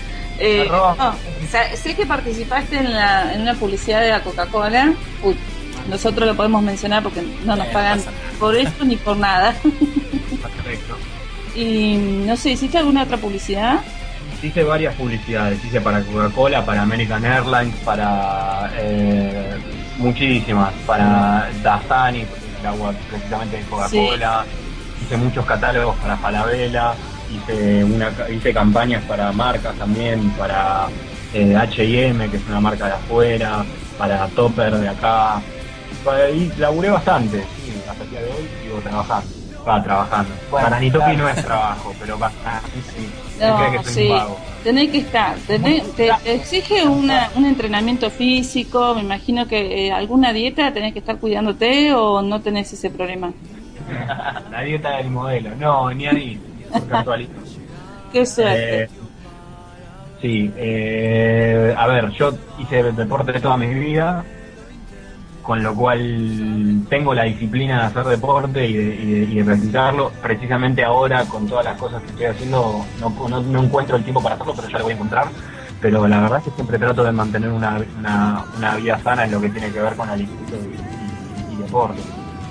Sé que participaste en una publicidad de la Coca-Cola. Nosotros lo podemos mencionar porque no nos pagan por esto ni por nada. Perfecto. Y no sé, ¿hiciste alguna otra publicidad? Hice varias publicidades, hice para Coca-Cola, para American Airlines, para muchísimas, para Dasani, el agua precisamente de Coca-Cola, sí. Hice muchos catálogos para Falabella, hice campañas para marcas también, para H&M, que es una marca de afuera, para Topper de acá, y laburé bastante, sí, hasta el día de hoy sigo trabajando. Bueno, para Nitopi no es trabajo, pero para mí sí. No, sí, tenés que estar. Te exige un entrenamiento físico. Me imagino que alguna dieta tenés que estar cuidándote o no tenés ese problema. La dieta del modelo, no, ni ahí, por casualidad. Qué suerte. Sí, a ver, yo hice deporte toda mi vida, con lo cual tengo la disciplina de hacer deporte y de practicarlo. Precisamente ahora, con todas las cosas que estoy haciendo, no encuentro el tiempo para hacerlo, pero ya lo voy a encontrar. Pero la verdad es que siempre trato de mantener una vida sana en lo que tiene que ver con alimento y deporte.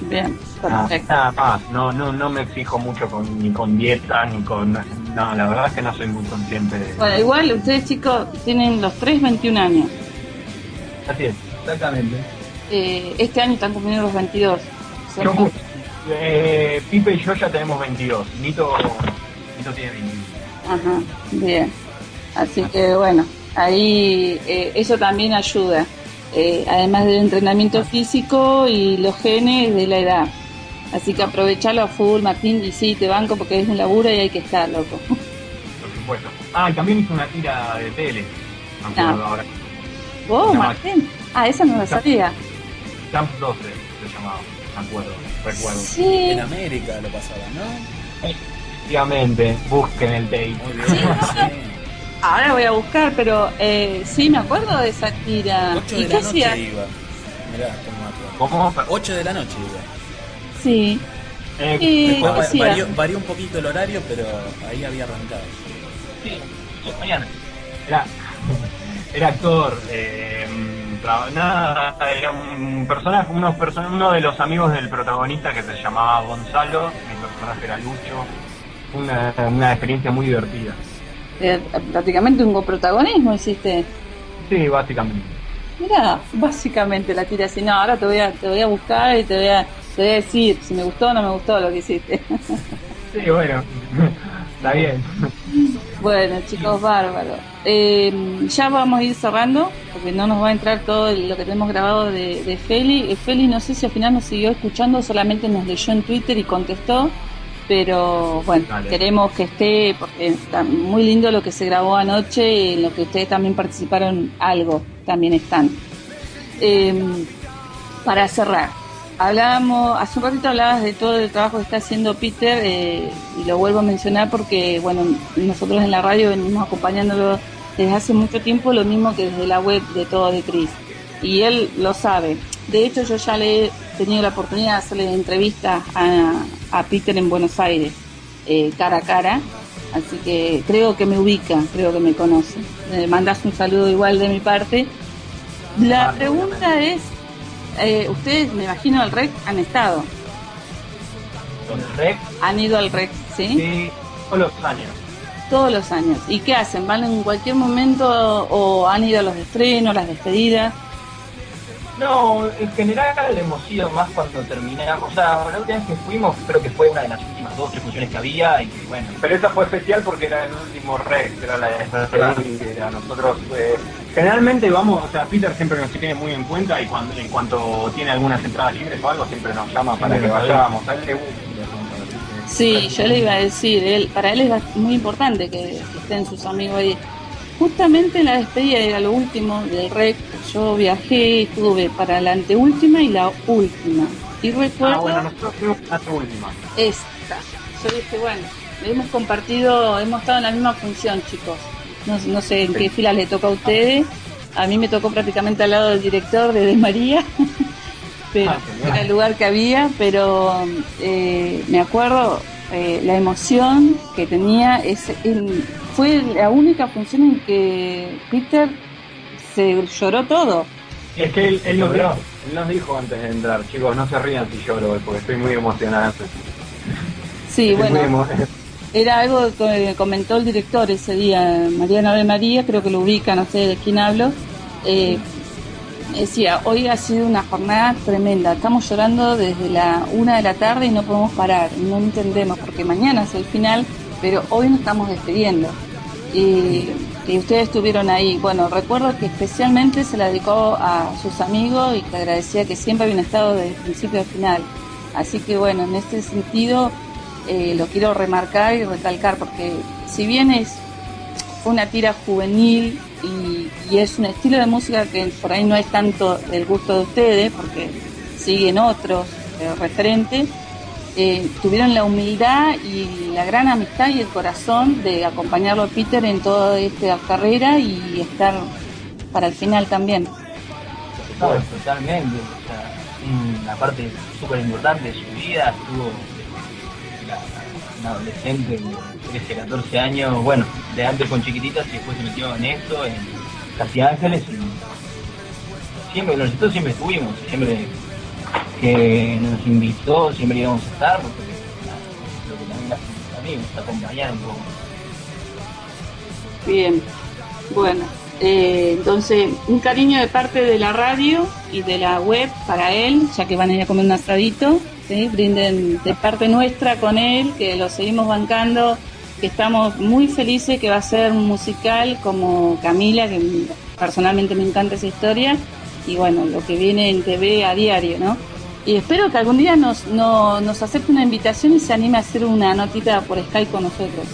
Bien, Nada, perfecto. nada más, no me fijo mucho ni con dieta, ni con... No, la verdad es que no soy muy consciente de... Bueno, igual ustedes chicos tienen los tres 21 años. Así es. Exactamente. Este año están cumpliendo los 22. Yo, Pipe y yo ya tenemos 22. Nito tiene 21. Ajá, bien. Así que bueno, ahí eso también ayuda. Además del entrenamiento físico y los genes de la edad. Así que aprovechalo a full, Martín, y sí, te banco porque es un laburo y hay que estar, loco. Por supuesto. Ah, y también hice una tira de tele. Me acuerdo ahora. ¿Vos, Se llama Martín? Ah, esa no la sabía. Camp 12 se llamaba, me acuerdo, recuerdo. Sí. En América lo pasaba, ¿no? Efectivamente, busquen el tape. Muy bien, sí. Ahora voy a buscar, pero sí, me acuerdo de esa tira. 8 ¿Y de qué la noche hacía? iba. Mirá, cómo me acuerdo. ¿Cómo? 8 de la noche iba. Sí. Después ¿qué hacía? varió un poquito el horario, pero ahí había arrancado. Sí, mañana. Era actor, era un personaje, uno de los amigos del protagonista que se llamaba Gonzalo, mi personaje era Lucho. Una experiencia muy divertida. Prácticamente un coprotagonismo hiciste. Sí, básicamente. Mirá, básicamente la tira así. No, ahora te voy a buscar y te voy a decir si me gustó o no me gustó lo que hiciste. Sí, bueno, está bien. Bueno, chicos, bárbaro. Ya vamos a ir cerrando, porque no nos va a entrar todo lo que tenemos grabado de Feli. Feli no sé si al final nos siguió escuchando, solamente nos leyó en Twitter y contestó. Pero bueno, Dale. queremos que esté, porque está muy lindo lo que se grabó anoche, en lo que ustedes también participaron algo, también están. Para cerrar, hace un ratito hablabas de todo el trabajo que está haciendo Peter, y lo vuelvo a mencionar porque, bueno, nosotros en la radio venimos acompañándolo desde hace mucho tiempo, lo mismo que desde la web de Todo de Cris. Y él lo sabe. De hecho, yo ya le he tenido la oportunidad de hacerle entrevistas a Peter en Buenos Aires, cara a cara. Así que creo que me ubica, creo que me conoce. Mandas un saludo igual de mi parte. La pregunta es, ustedes, me imagino, al REC han estado. ¿Con el rec? Han ido al REC, ¿sí? Sí, todos los años. Todos los años. ¿Y qué hacen? ¿Van en cualquier momento o han ido a los estrenos, las despedidas? No, en general hemos ido más cuando terminamos. O sea, la última vez que fuimos creo que fue una de las últimas 2 o 3 funciones que había y bueno. Pero esa fue especial porque era el último rec, era la de nosotros. Generalmente vamos, o sea, Peter siempre nos tiene muy en cuenta y en cuanto tiene algunas entradas libres o algo, siempre nos llama para que vayamos. A él le gusta. Sí, yo le iba a decir, para él es muy importante que estén sus amigos ahí. Justamente en la despedida era lo último del REC, yo viajé, estuve para la anteúltima y la última. Y recuerdo... Bueno, nosotros fuimos la última. Esta. Yo dije, bueno, hemos compartido, hemos estado en la misma función, chicos. No sé en qué fila le toca a ustedes. A mí me tocó prácticamente al lado del director de María. Pero era el lugar que había, pero me acuerdo la emoción que tenía. Fue la única función en que Peter se lloró todo. Es que él nos dijo antes de entrar, chicos, no se rían si lloro, porque estoy muy emocionado. Sí, bueno, era algo que comentó el director ese día, Mariano Ave María, creo que lo ubica, no sé de quién hablo. Decía, hoy ha sido una jornada tremenda, estamos llorando desde la 1 de la tarde y no podemos parar, no entendemos, porque mañana es el final, pero hoy nos estamos despidiendo. Y ustedes estuvieron ahí. Bueno, recuerdo que especialmente se la dedicó a sus amigos y que agradecía que siempre habían estado desde el principio al final. Así que bueno, en este sentido lo quiero remarcar y recalcar, porque si bien fue una tira juvenil y es un estilo de música que por ahí no es tanto del gusto de ustedes, porque siguen otros referentes, tuvieron la humildad y la gran amistad y el corazón de acompañarlo a Peter en toda esta carrera y estar para el final también. No, totalmente. O sea, una parte súper importante de su vida. Estuvo una adolescente de 13, 14 años, bueno, de antes con chiquititas y después se metió en esto, en Casi Ángeles. Y siempre, nosotros siempre estuvimos, siempre que nos invitó, siempre íbamos a estar, porque lo que también hace a mí, nos acompañar un poco. Bien, bueno, entonces un cariño de parte de la radio y de la web para él, ya que van a ir a comer un asadito, ¿sí? Brinden de parte nuestra con él, que lo seguimos bancando, que estamos muy felices, que va a ser un musical como Camila, que personalmente me encanta esa historia, y bueno, lo que viene en TV a diario, ¿no? Y espero que algún día nos acepte una invitación y se anime a hacer una notita por Skype con nosotros.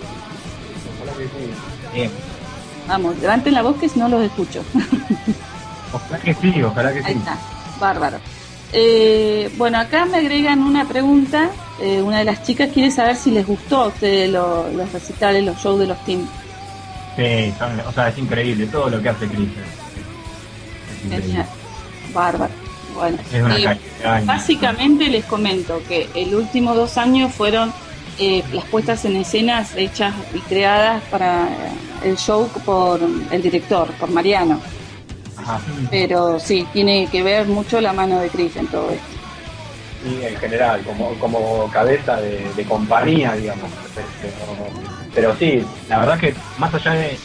Bien. Vamos, levanten la voz que si no los escucho. Ojalá que sí, ojalá que sí. Ahí está, bárbaro. Bueno, acá me agregan una pregunta. Una de las chicas quiere saber si les gustó a ustedes los recitales, los shows de los teams. Sí, o sea, es increíble todo lo que hace Chris. Es increíble. Genial. Bárbaro. Bueno, Es una calidad. básicamente les comento que el último 2 años fueron las puestas en escenas hechas y creadas para el show por el director, por Mariano. Ajá. Pero sí, tiene que ver mucho la mano de Chris en todo esto. Y en general, como cabeza de compañía, digamos. Pero sí, la verdad que más allá de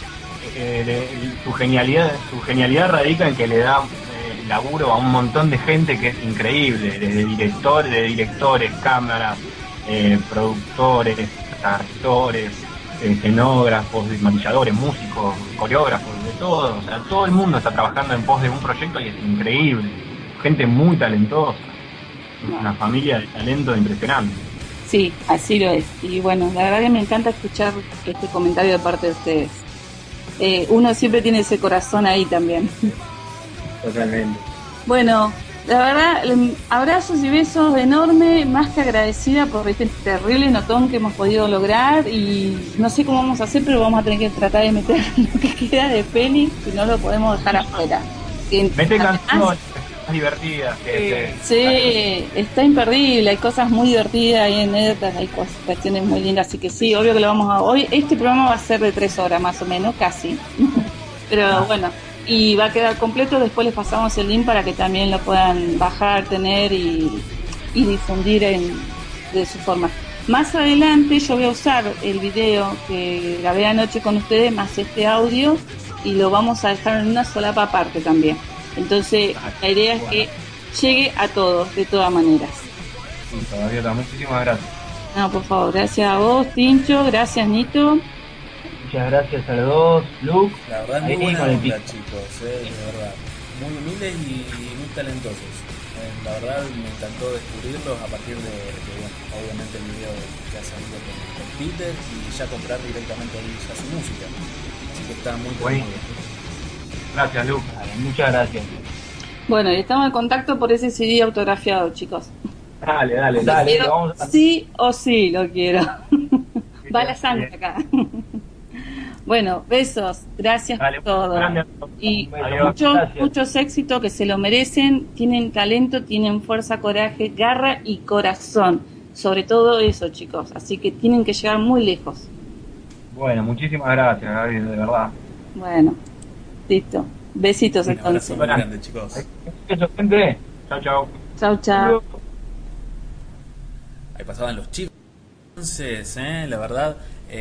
su genialidad radica en que le da laburo a un montón de gente que es increíble, desde directores, cámaras, productores, actores, escenógrafos, maquilladores, músicos, coreógrafos, de todo. O sea, todo el mundo está trabajando en pos de un proyecto y es increíble. Gente muy talentosa. Una familia de talento impresionante. Sí, así lo es. Y bueno, la verdad que me encanta escuchar este comentario de parte de ustedes. Uno siempre tiene ese corazón ahí también. Totalmente. Bueno, la verdad, abrazos y besos enormes, más que agradecida por este terrible notón que hemos podido lograr, y no sé cómo vamos a hacer, pero vamos a tener que tratar de meter lo que queda de peli, si no lo podemos dejar afuera. Mete canciones divertidas. Sí, está imperdible, hay cosas muy divertidas, hay anécdotas, hay cuestiones muy lindas, así que sí, obvio que lo vamos a... Hoy este programa va a ser de 3 horas más o menos, casi. Pero bueno, y va a quedar completo, después les pasamos el link para que también lo puedan bajar, tener y difundir de su forma. Más adelante yo voy a usar el video que grabé anoche con ustedes, más este audio, y lo vamos a dejar en una solapa aparte también. Entonces la idea es que llegue a todos, de todas maneras. Sí, todavía está. Muchísimas gracias. No, por favor, gracias a vos, Tincho, gracias, Nito. Muchas gracias a los dos, Luke. La verdad, muy buena onda, chicos, de verdad. Muy humildes y muy talentosos. La verdad, me encantó descubrirlos a partir de bueno, obviamente el video que ha salido con Peter, y ya comprar directamente ahí ya su música. Así que está muy bueno. Gracias, Luke. Muchas gracias. Bueno, y estamos en contacto por ese CD autografiado, chicos. Dale. Quiero, Vamos a... sí o sí lo quiero. Va la sangre acá. Bueno, besos, gracias por todo. Y muchos éxitos, que se lo merecen, tienen talento, tienen fuerza, coraje, garra y corazón. Sobre todo eso, chicos. Así que tienen que llegar muy lejos. Bueno, muchísimas gracias, Gaby, de verdad. Bueno, listo. Besitos entonces. Un abrazo grande, chicos. Eso, gente. Chao. Chau. Ahí pasaban los chicos. Entonces, la verdad,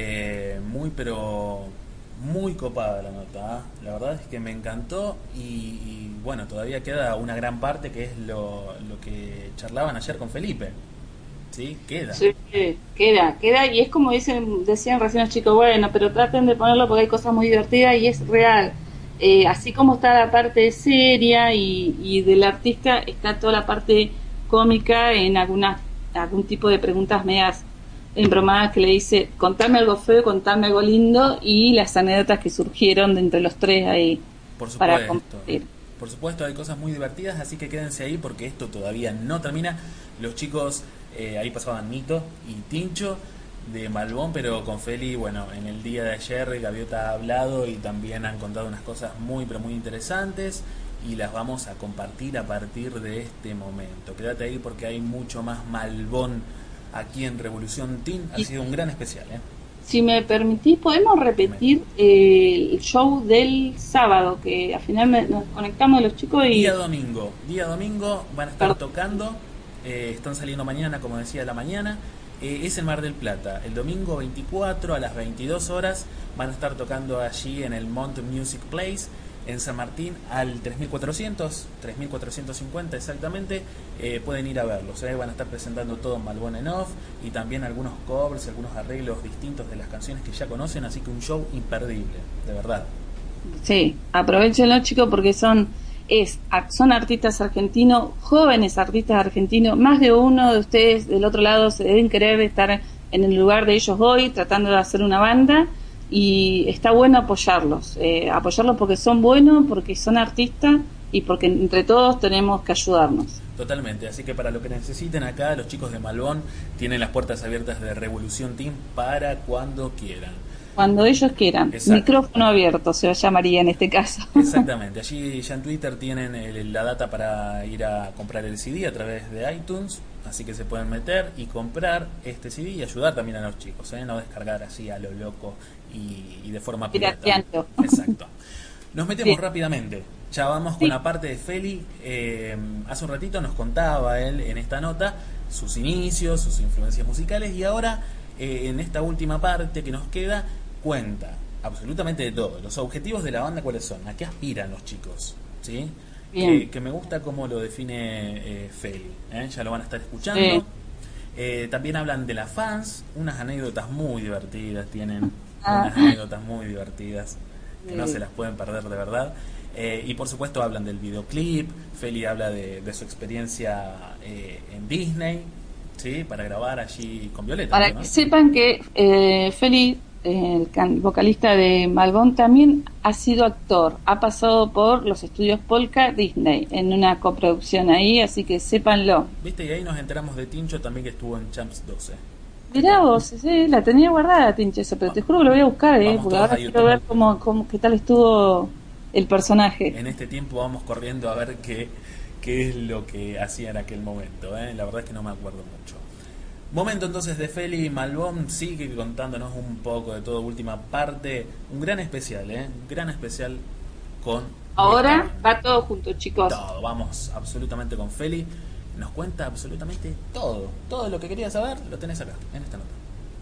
muy copada la nota. La verdad es que me encantó, y bueno, todavía queda una gran parte, que es lo que charlaban ayer con Felipe. ¿Sí? Queda. Sí, queda, y es como decían recién los chicos, bueno, pero traten de ponerlo porque hay cosas muy divertidas y es real. Así como está la parte seria y del artista, está toda la parte cómica en algún tipo de preguntas medias embromadas que le dice, contame algo feo, contame algo lindo, y las anécdotas que surgieron de entre los tres ahí. Por supuesto, para compartir. Por supuesto, hay cosas muy divertidas, así que quédense ahí porque esto todavía no termina. Los chicos, ahí pasaban Nito y Tincho de Malbón, pero con Feli, bueno, en el día de ayer Gaviota ha hablado y también han contado unas cosas muy interesantes, y las vamos a compartir a partir de este momento. Quédate ahí porque hay mucho más Malbón aquí en Revolución Teen. Ha sido un gran especial, Si me permitís, podemos repetir el show del sábado, que al final nos conectamos los chicos y... Día domingo van a estar tocando, están saliendo mañana, como decía, a la mañana. Es en Mar del Plata. El domingo 24 a las 22 horas van a estar tocando allí en el Mont Music Place, en San Martín, al 3450 exactamente. Pueden ir a verlos, van a estar presentando todo Malbón en off y también algunos covers, algunos arreglos distintos de las canciones que ya conocen, así que un show imperdible, de verdad. Sí, aprovechenlo, chicos, porque son artistas argentinos, jóvenes artistas argentinos. Más de uno de ustedes del otro lado se deben querer estar en el lugar de ellos hoy, tratando de hacer una banda. Y está bueno apoyarlos porque son buenos, porque son artistas y porque entre todos tenemos que ayudarnos. Totalmente, así que para lo que necesiten acá, los chicos de Malbón tienen las puertas abiertas de Revolución Team para cuando quieran. Cuando ellos quieran. Exacto. Micrófono abierto se llamaría en este caso. Exactamente, allí ya en Twitter tienen la data para ir a comprar el CD a través de iTunes, así que se pueden meter y comprar este CD y ayudar también a los chicos, no descargar así a lo loco y de forma pirata. Exacto. Nos metemos rápidamente, ya vamos con la parte de Feli. Hace un ratito nos contaba él en esta nota sus inicios, sus influencias musicales, y ahora en esta última parte que nos queda cuenta absolutamente de todo. Los objetivos de la banda, ¿cuáles son? ¿A qué aspiran los chicos? ¿Sí? Que me gusta cómo lo define Feli, ya lo van a estar escuchando. Sí. También hablan de las fans, unas anécdotas muy divertidas tienen, unas anécdotas muy divertidas que no se las pueden perder de verdad. Y por supuesto hablan del videoclip. Feli habla de su experiencia en Disney, ¿sí? Para grabar allí con Violeta. Para que sepan que Feli, el vocalista de Malbón, también ha sido actor, ha pasado por los estudios Polka Disney en una coproducción ahí, así que sépanlo. Viste, y ahí nos enteramos de Tincho también, que estuvo en Champs 12. Mirá vos, la tenía guardada Tincho esa, pero te juro que lo voy a buscar, porque ahora quiero ver qué tal estuvo el personaje. En este tiempo vamos corriendo a ver qué es lo que hacía en aquel momento, la verdad es que no me acuerdo mucho. Momento entonces de Feli. Malbón sigue contándonos un poco de todo, última parte, un gran especial, un gran especial con... Ahora va todo junto, chicos. Todo, vamos absolutamente con Feli, nos cuenta absolutamente todo lo que querías saber lo tenés acá, en esta nota.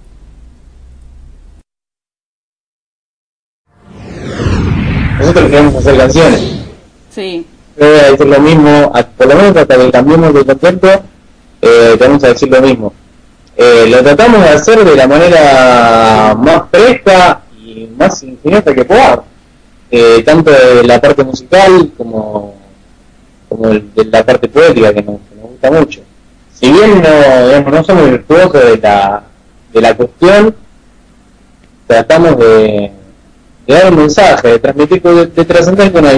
Nosotros queremos hacer canciones. Sí. Es lo mismo, por lo menos hasta que cambiemos de concepto, tenemos que decir lo mismo. Lo tratamos de hacer de la manera más fresca y más ingeniosa que podamos, tanto de la parte musical como de la parte poética, que nos gusta mucho. Si bien no somos virtuosos de la cuestión, tratamos de dar un mensaje, de transmitir, de trascender con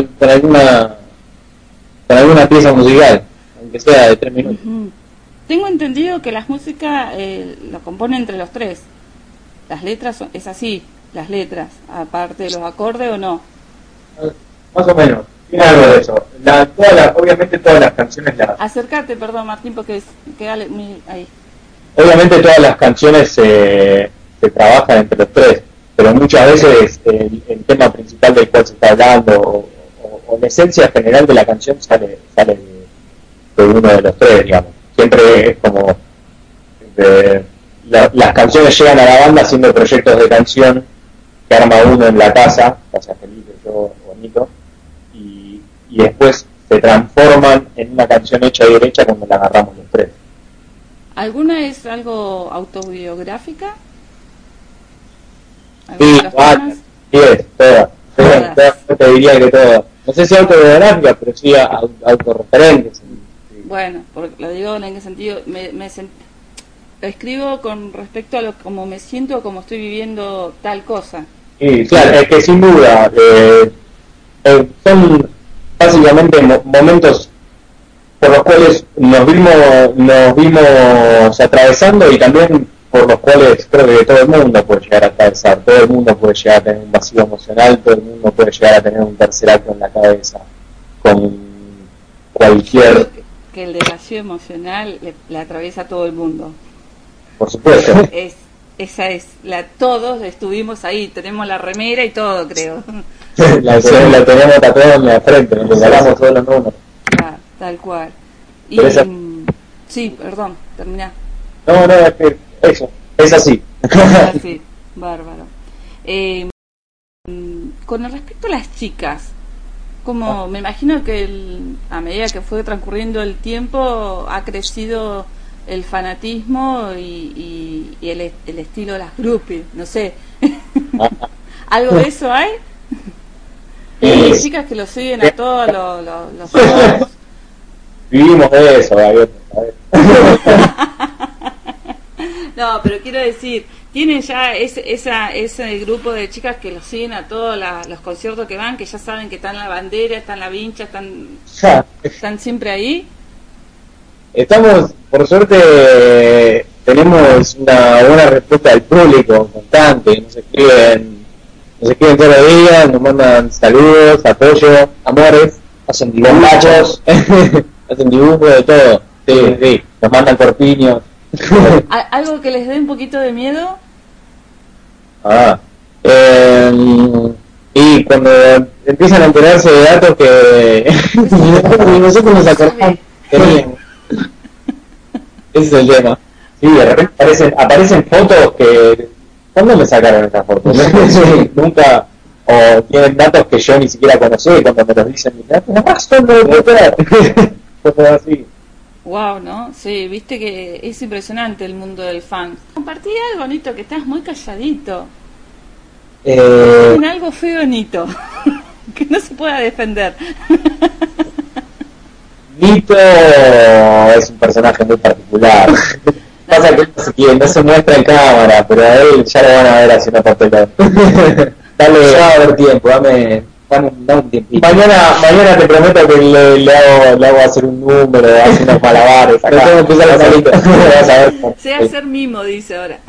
alguna pieza musical, aunque sea de 3 minutos. Uh-huh. Tengo entendido que las músicas lo componen entre los tres. Las letras es así, las letras, aparte de los acordes, ¿o no? Más o menos, tiene algo de eso. Obviamente todas las canciones Acércate, perdón Martín, porque queda ahí. Obviamente todas las canciones se trabajan entre los tres, pero muchas veces el tema principal del cual se está hablando o la esencia general de la canción sale de uno de los tres, digamos. Siempre es como las canciones llegan a la banda haciendo proyectos de canción que arma uno en la casa Felipe, yo, bonito, y después se transforman en una canción hecha y derecha cuando la agarramos los tres. ¿Alguna es algo autobiográfica? Sí, todas. Te diría que todas. No sé si autobiográfica, pero sí autorreferentes. Bueno, porque lo digo en ese sentido, lo escribo con respecto a como me siento, como estoy viviendo tal cosa. Sí, claro, es que sin duda son básicamente momentos por los cuales nos vimos atravesando, y también por los cuales creo que todo el mundo puede llegar a atravesar, todo el mundo puede llegar a tener un vacío emocional, todo el mundo puede llegar a tener un tercer acto en la cabeza con cualquier... Que el de vacío emocional le atraviesa a todo el mundo. Por supuesto. Es esa es, todos estuvimos ahí, tenemos la remera y todo, creo. La tenemos tatuada en la frente, nos regalamos todos los números. Ah, tal cual. Y, sí, perdón, terminá. No, es que eso, es así. Sí, bárbaro. Con respecto a las chicas, como me imagino que a medida que fue transcurriendo el tiempo ha crecido el fanatismo y el estilo de las groupies, no sé. ¿Algo de eso hay? Hay chicas que lo siguen a todos los shows. Vivimos de eso, Gabriel. No, pero quiero decir, tienen ya ese grupo de chicas que los siguen a todos los conciertos que van, que ya saben que están en la bandera, están en la vincha, están siempre ahí. Estamos, por suerte, tenemos una buena respuesta del público constante, nos escriben todos los días, nos mandan saludos, apoyo, amores, hacen dibujos, hacen dibujos de todo, sí, nos mandan corpiños. ¿Algo que les dé un poquito de miedo? Y cuando empiezan a enterarse de datos que nosotros nos acordamos teníamos. Ese es el tema. Sí, de repente aparecen fotos que... ¿Cuándo me sacaron estas fotos? Nunca... O tienen datos que yo ni siquiera conocí, cuando me los dicen, son de cosas así. Wow, ¿no? Sí, viste que es impresionante el mundo del fan. Compartí algo, Nito, que estás muy calladito. En algo feo, Nito, que no se pueda defender. Nito es un personaje muy particular. Pasa que no se muestra en cámara, pero a él ya lo van a ver haciendo papelón. Dale, ya va a haber tiempo, dame un tiempito. Mañana te prometo que le hago hacer un número, hacer unos malabares. Acá tengo que empezar a salir. Sé hacer mimo, dice ahora.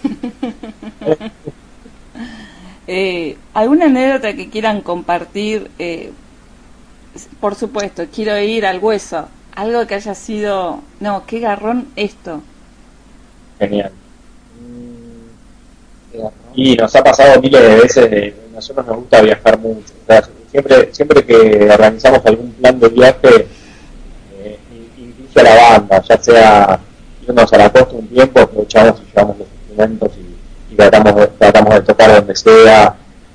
¿Alguna anécdota que quieran compartir? Por supuesto, quiero ir al hueso. Algo que haya sido... No, qué garrón esto. Genial. Y nos ha pasado miles de veces, a nosotros nos gusta viajar mucho. O sea, siempre que organizamos algún plan de viaje, incluso a la banda, ya sea irnos a la costa un tiempo, aprovechamos y llevamos los instrumentos y tratamos de tocar donde sea,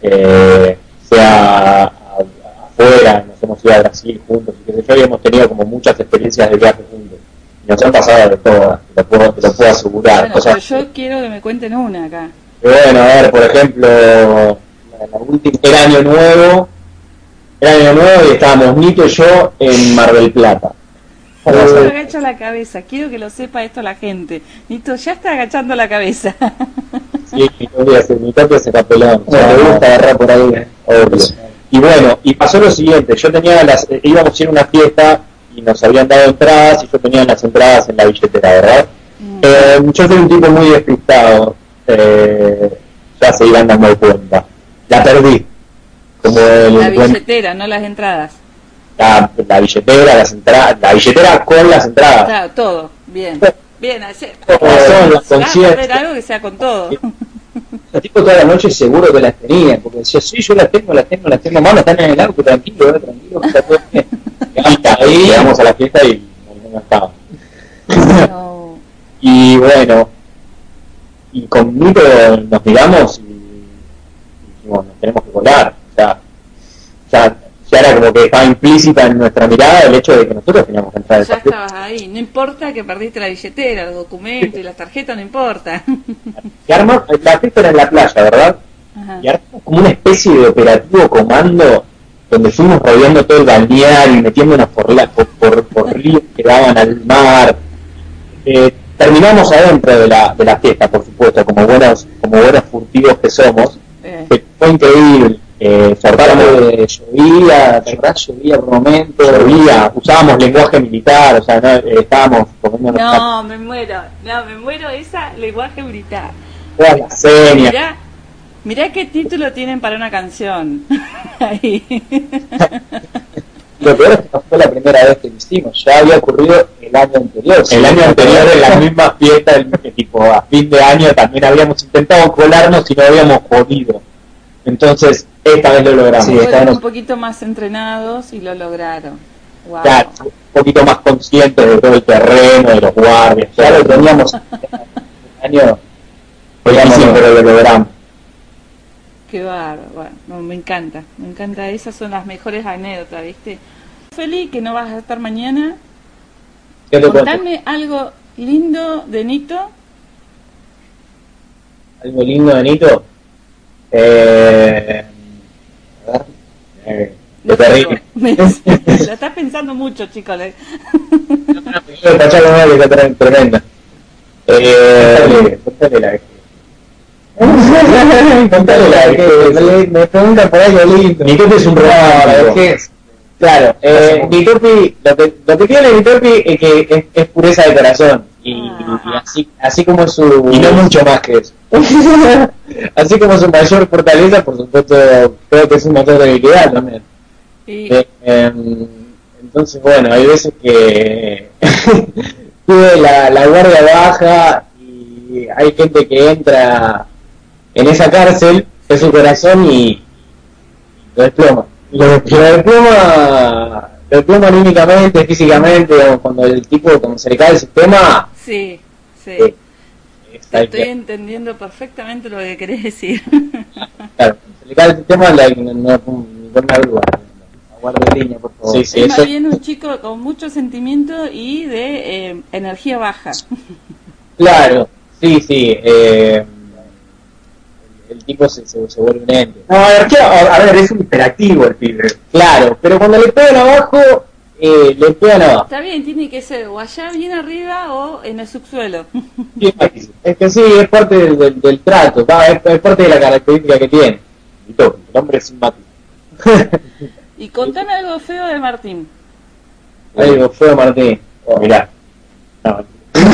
sea afuera, nos hemos ido a Brasil juntos, y que sé yo, y hemos tenido como muchas experiencias de viaje juntos. Y nos han pasado de todo, te lo puedo asegurar. Bueno, pero yo quiero que me cuenten una acá. Bueno, a ver, por ejemplo, la última era Año Nuevo y estábamos Nito y yo en Mar del Plata. Yo agacho la cabeza, quiero que lo sepa esto la gente. Nito ya está agachando la cabeza. Sí, mi toque ese papelón. O sea, me gusta agarrar por ahí, obvio. Y bueno, y pasó lo siguiente, íbamos a ir a una fiesta y nos habían dado entradas y yo tenía las entradas en la billetera, ¿verdad? Yo soy un tipo muy despistado. Ya se iban dando cuenta. La perdí. Como la billetera, no las entradas. La billetera, las entradas, la billetera con las entradas. Claro, todo. Bien. Bien, hacer algo que sea con todo. El tipo toda la noche seguro que las tenía, porque decía, sí, yo las tengo, mano, están en el auto, tranquilo, está todo bien. Ahí llegamos a la fiesta y no estaba. No. Y bueno, y con Nito nos miramos y dijimos, nos tenemos que volar. O sea, ya era como que estaba implícita en nuestra mirada el hecho de que nosotros teníamos que entrar. Ya estabas ahí, no importa que perdiste la billetera, los documentos y las tarjetas, no importa. Y armamos, la fiesta era en la playa, ¿verdad? Ajá. Y armamos como una especie de operativo comando donde fuimos rodeando todo el balneario y metiéndonos por ríos que daban al mar. Terminamos adentro de la fiesta, por supuesto, como buenos furtivos que somos. Fue increíble. Llovía por momentos, usábamos lenguaje militar, o sea, estábamos comiendo... No, me muero, esa lenguaje militar. Todas las señas. Mirá qué título tienen para una canción. Ahí. Lo peor es que no fue la primera vez que lo hicimos, ya había ocurrido el año anterior. El año anterior en la misma fiesta, tipo a fin de año, también habíamos intentado colarnos y no habíamos podido. Entonces, esta vez lo logramos. Sí, esta vez un poquito más entrenados y lo lograron. Wow. Claro, un poquito más conscientes de todo el terreno, de los guardias. Ya lo teníamos el año, pero lo logramos. Qué bárbaro, bueno, no, me encanta, esas son las mejores anécdotas, ¿viste? Feli, que no vas a estar mañana. Contame algo lindo de Nito. ¿Algo lindo de Nito? Lo terrible. Lo estás pensando mucho, chicos. Tremenda. Contale la que me preguntan por algo lindo. Nitopi es un romántico. Claro, Nitopi, lo que tiene Nitopi es que es pureza de corazón. Y así como su... Y no mucho más que eso. Así como su mayor fortaleza, por supuesto, creo que es un motor de debilidad también. Sí. Entonces, bueno, hay veces que tuve la guardia baja y hay gente que entra en esa cárcel, es su corazón y lo desploma. Lo desploma anímicamente, físicamente, digamos, cuando el tipo, cuando se le cae el sistema... Sí. Te estoy entendiendo perfectamente lo que querés decir. Claro, se le cae el sistema, no una duda. Aguarde línea, por favor. Es más bien un chico con mucho sentimiento y de energía baja. Claro, sí. El tipo se vuelve un ente. No, a ver, es un hiperactivo el pibe. Claro, pero cuando le pegan abajo, le pegan abajo. Está bien, tiene que ser o allá bien arriba o en el subsuelo. Es que sí, es parte del trato, es parte de la característica que tiene. El hombre es simpático. Y contame algo feo de Martín. Algo feo de Martín. Mirá. No.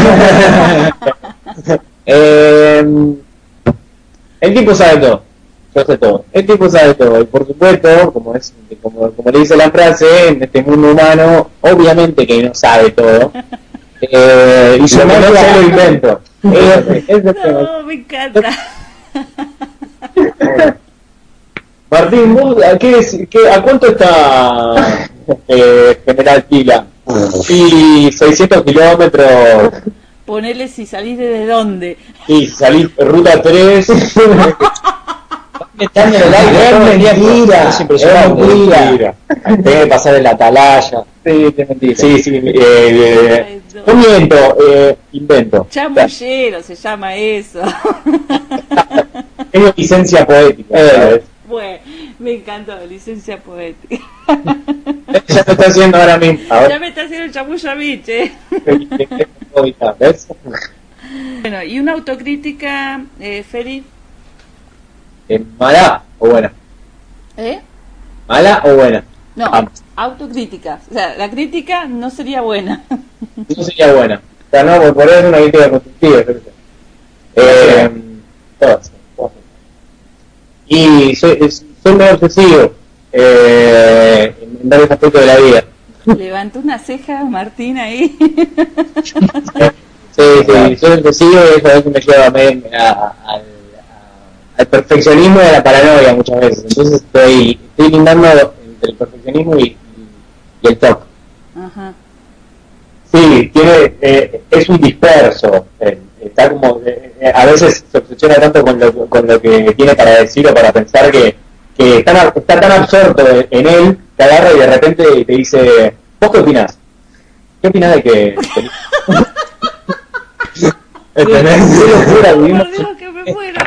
El tipo sabe todo. Yo sé todo. El tipo sabe todo. Y por supuesto, como le dice la frase, en este mundo humano, obviamente que no sabe todo. Y yo no lo invento. No, me encanta. Martín, ¿a cuánto está General Pila? Y 600 kilómetros. Ponele si salís desde dónde. Sí, salís ruta 3. Están en el aire, es mentira. Es impresionante. Es mentira. Tengo que pasar en la atalaya. Sí, es mentira. Sí. No miento, invento. Chamullero se llama eso. Es licencia poética. Bueno, me encantó, licencia poética. Ya me está haciendo ahora mismo. Ya me está haciendo el chamullo a mí, che. ¿Ves? Bueno, ¿y una autocrítica, Feli? ¿Mala o buena? ¿Mala o buena? No, autocrítica. O sea, la crítica no sería buena. No sería buena. O sea, no, por eso es una crítica constructiva. Todas. Y soy muy obsesivo en varios aspectos de la vida. Levantó una ceja Martín ahí. Sí, soy obsesivo y eso a veces me lleva al perfeccionismo y a la paranoia muchas veces. Entonces estoy lindando entre el perfeccionismo y el toque. Ajá. Sí, es un disperso. Está como a veces se obsesiona tanto con lo que tiene para decir o para pensar que está tan absorto en él que agarra y de repente te dice, ¿vos qué opinás? ¿Qué opinás de que ¿Qué locura vivimos? Por Dios, que me muero.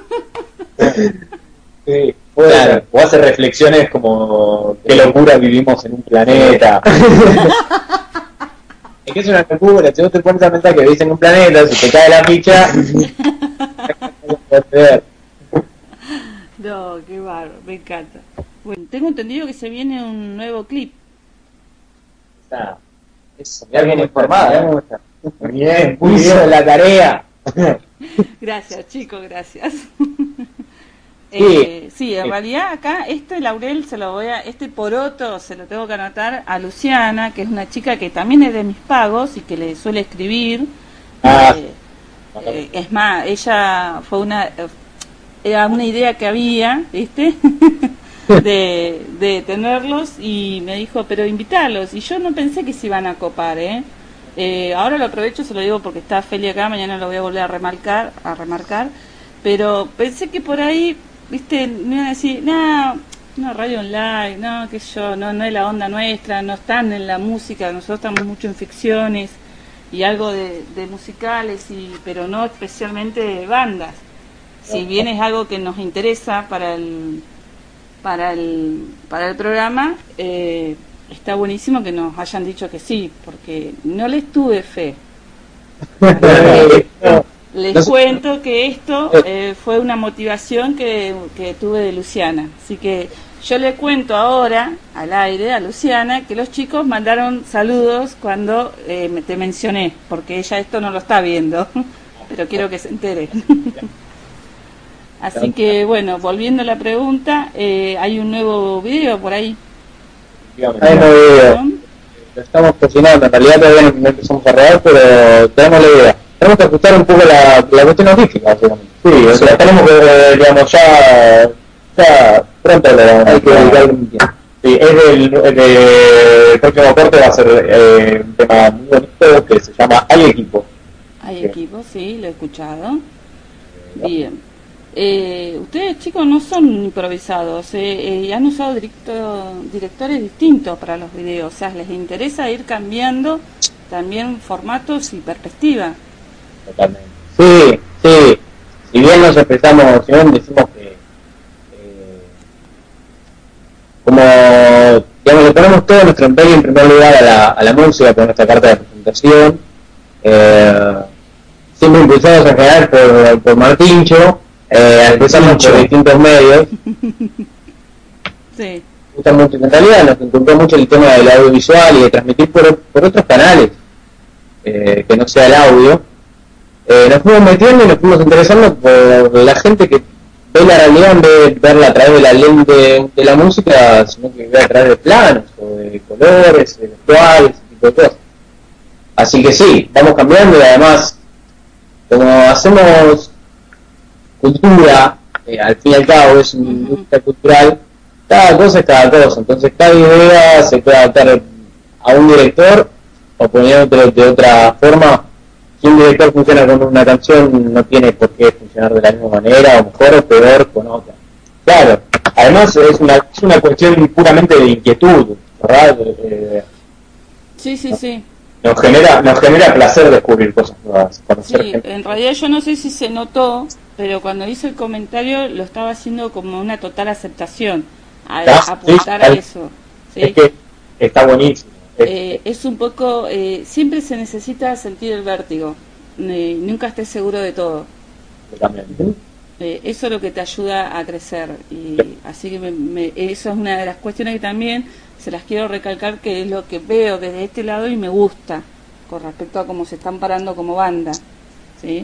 Sí, claro, o hace reflexiones como qué locura vivimos en un planeta. Es que es una locura, si vos te pones a pensar que vivís en un planeta, si te cae la ficha, no, qué bárbaro, me encanta. Bueno, tengo entendido que se viene un nuevo clip. Eso, ya bien informada, Bien, muy bien la tarea. Gracias, chicos, gracias. Sí, en realidad acá este laurel este poroto se lo tengo que anotar a Luciana, que es una chica que también es de mis pagos y que le suele escribir. Es más, ella era una idea que había, ¿viste? de tenerlos, y me dijo, pero invítalos, y yo no pensé que se iban a copar, ahora lo aprovecho, se lo digo porque está Feli acá, mañana lo voy a volver a remarcar, pero pensé que por ahí, viste, me iban a decir, no, radio online, no, que yo, no es la onda nuestra, no están en la música, nosotros estamos mucho en ficciones y algo de musicales, pero no especialmente de bandas. Si bien es algo que nos interesa para el programa, está buenísimo que nos hayan dicho que sí, porque no les tuve fe. Les cuento que esto fue una motivación que tuve de Luciana. Así que yo le cuento ahora, al aire, a Luciana, que los chicos mandaron saludos cuando te mencioné, porque ella esto no lo está viendo, pero quiero que se entere. Así que, bueno, volviendo a la pregunta, hay un nuevo video por ahí. Hay un nuevo video. Lo estamos cocinando, en realidad todavía no empezamos a rodar, pero tenemos la idea. Tenemos que ajustar un poco la cuestión artística, básicamente. Sí, o sea, tenemos que, digamos, ya pronto le hay que dedicar un tiempo. Sí, el próximo corte va a ser un tema muy bonito que se llama Hay Equipo. Hay Equipo, sí, lo he escuchado. Bien. Ustedes, chicos, no son improvisados, han usado directores distintos para los videos, o sea, les interesa ir cambiando también formatos y perspectiva. Totalmente. Sí. Si bien nos expresamos, si bien decimos que como, digamos, le ponemos todo nuestro empeño en primer lugar a la música con nuestra carta de presentación, siempre impulsados en general por Martincho, empezamos por distintos medios. Sí. Gusta mucho, en realidad nos inculcó mucho el tema del audiovisual y de transmitir por otros canales, que no sea el audio. Nos fuimos metiendo y nos fuimos interesando por la gente que ve la realidad en vez de verla a través de la lente de la música, sino que ve a través de planos o de colores, de vestuarios, ese tipo de cosas. Así que sí, vamos cambiando, y además, como hacemos cultura, al fin y al cabo es una industria cultural, cada cosa es cada cosa, entonces cada idea se puede adaptar a un director, o poniéndolo de otra forma. Si un director funciona con una canción, no tiene por qué funcionar de la misma manera, o mejor o peor con otra. Claro, además es una cuestión puramente de inquietud, ¿verdad? Sí. Nos genera placer descubrir cosas nuevas, conocer Sí, gente. en realidad yo no sé si se notó, pero cuando hice el comentario lo estaba haciendo como una total aceptación, apuntar a eso. ¿Sí? Es que está buenísimo. Es un poco, siempre se necesita sentir el vértigo, nunca estés seguro de todo. Eso es lo que te ayuda a crecer, y así que eso es una de las cuestiones que también se las quiero recalcar, que es lo que veo desde este lado y me gusta con respecto a cómo se están parando como banda, ¿sí?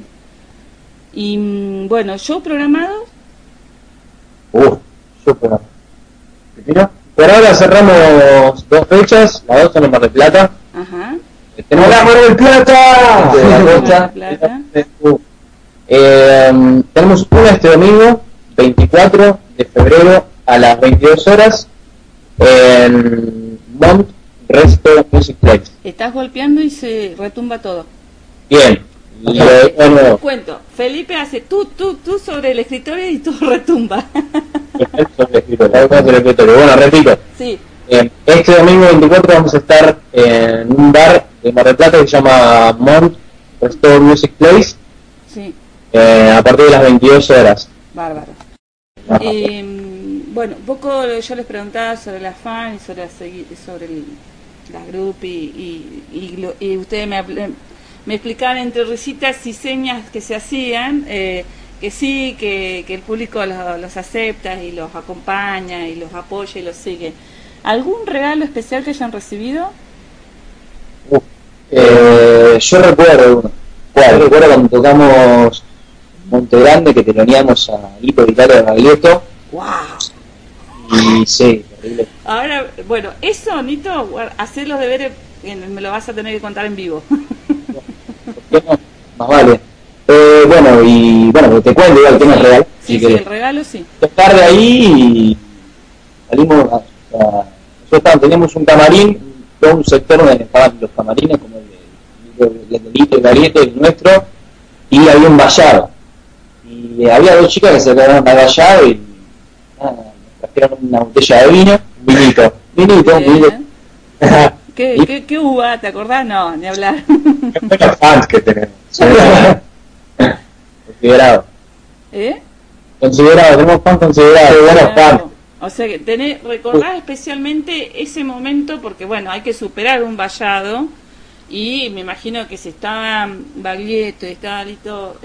Y bueno, ¿show programado? Show programado. Por ahora cerramos 2 fechas, las 2 son en Mar del Plata. Ajá. ¡Tenemos la Mar del Plata! De la costa. Tenemos una este domingo, 24 de febrero a las 22 horas en Mont Resto Music Place. Estás golpeando y se retumba todo. Bien. Te cuento, Felipe hace tú sobre el escritorio y todo retumba. Bueno, repito. Sí. Este domingo 24 vamos a estar en un bar de Mar del Plata que se llama Mont Resto Music Place. Sí. A partir de las 22 horas. Bárbaro. Bueno, un poco yo les preguntaba sobre la fan y sobre la group y ustedes me explicaban entre risitas y señas que se hacían, que sí, que el público los acepta y los acompaña y los apoya y los sigue. ¿Algún regalo especial que hayan recibido? Yo recuerdo uno. ¿Cuál? Recuerdo cuando tocamos Monte Grande, que teloneamos a Lito Vitale de Baglietto. ¡Wow! Y sí, terrible. Ahora, bueno, eso, Nito, hacer los deberes, me lo vas a tener que contar en vivo. ¿Por qué no? Más vale. Bueno, te cuento igual el tema del regalo. Sí, Si sí, el regalo sí. tarde ahí y salimos nosotros teníamos un camarín, todo un sector donde estaban los camarines, como el de Lito y Baglietto, el nuestro, y había un vallado. Y había dos chicas que se quedaron al vallado y nos trajeron una botella de vino, un vinito. ¿Qué uva? ¿Te acordás? No, ni hablar. Qué buenos fans que tenemos. Considerado. Considerado, tenemos fans considerados, buenos fans. O sea que recordar especialmente ese momento porque bueno, hay que superar un vallado y me imagino que si estaba Baglietto y estaba Lito,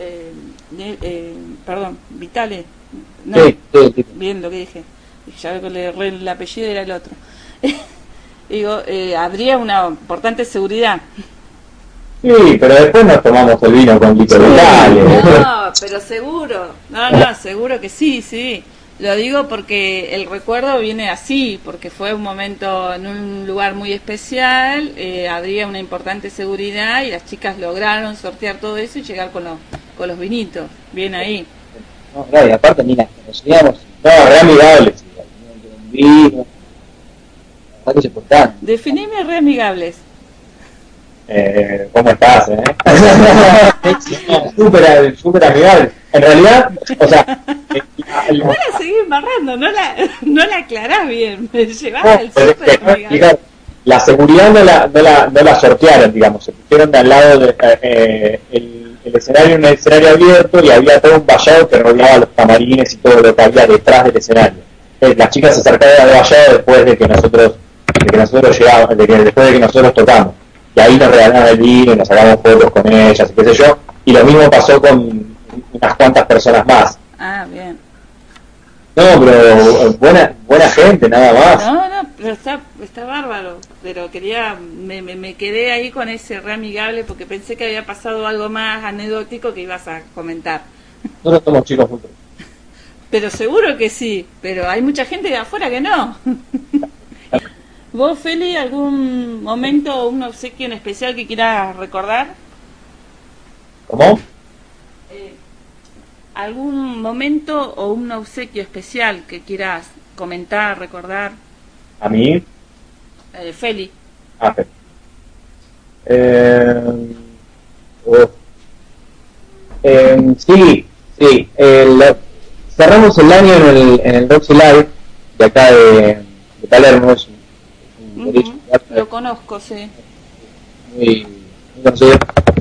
Vitale, no, sí. Bien lo que dije, ya veo que le erré el apellido, era el otro. Digo, habría una importante seguridad. Sí, pero después nos tomamos el vino con Lito Vitale. No, pero seguro, seguro que sí. Lo digo porque el recuerdo viene así, porque fue un momento en un lugar muy especial, habría una importante seguridad y las chicas lograron sortear todo eso y llegar con los vinitos, bien ahí. No, claro, y aparte ni las conocíamos, re amigables, un vino, que se portaban. Definime re amigables. ¿Cómo estás, súper amigable. En realidad, o sea... No la seguís embarrando, no la aclarás bien, me llevás al súper amigable. La seguridad no la sortearon, digamos, se pusieron de al lado de el escenario, un escenario abierto y había todo un vallado que rodeaba los camarines y todo lo que había detrás del escenario. Las chicas se acercaron al vallado después de que nosotros llegamos, después de que nosotros tocamos. Y ahí nos regalaron el vino y nos sacamos fotos con ellas y qué sé yo. Y lo mismo pasó con unas cuantas personas más. Ah, bien. No, pero buena gente, nada más. No, pero está bárbaro. Pero me quedé ahí con ese re amigable porque pensé que había pasado algo más anecdótico que ibas a comentar. Nosotros somos chicos juntos. Pero seguro que sí, pero hay mucha gente de afuera que no. ¿Vos, Feli, algún momento o un obsequio en especial que quieras recordar? ¿Cómo? ¿Algún momento o un obsequio especial que quieras comentar, recordar? ¿A mí? Feli. Sí. Cerramos el año en el Roxy Live de acá de Palermo. Es un boliche, lo conozco, sí. Muy conocido.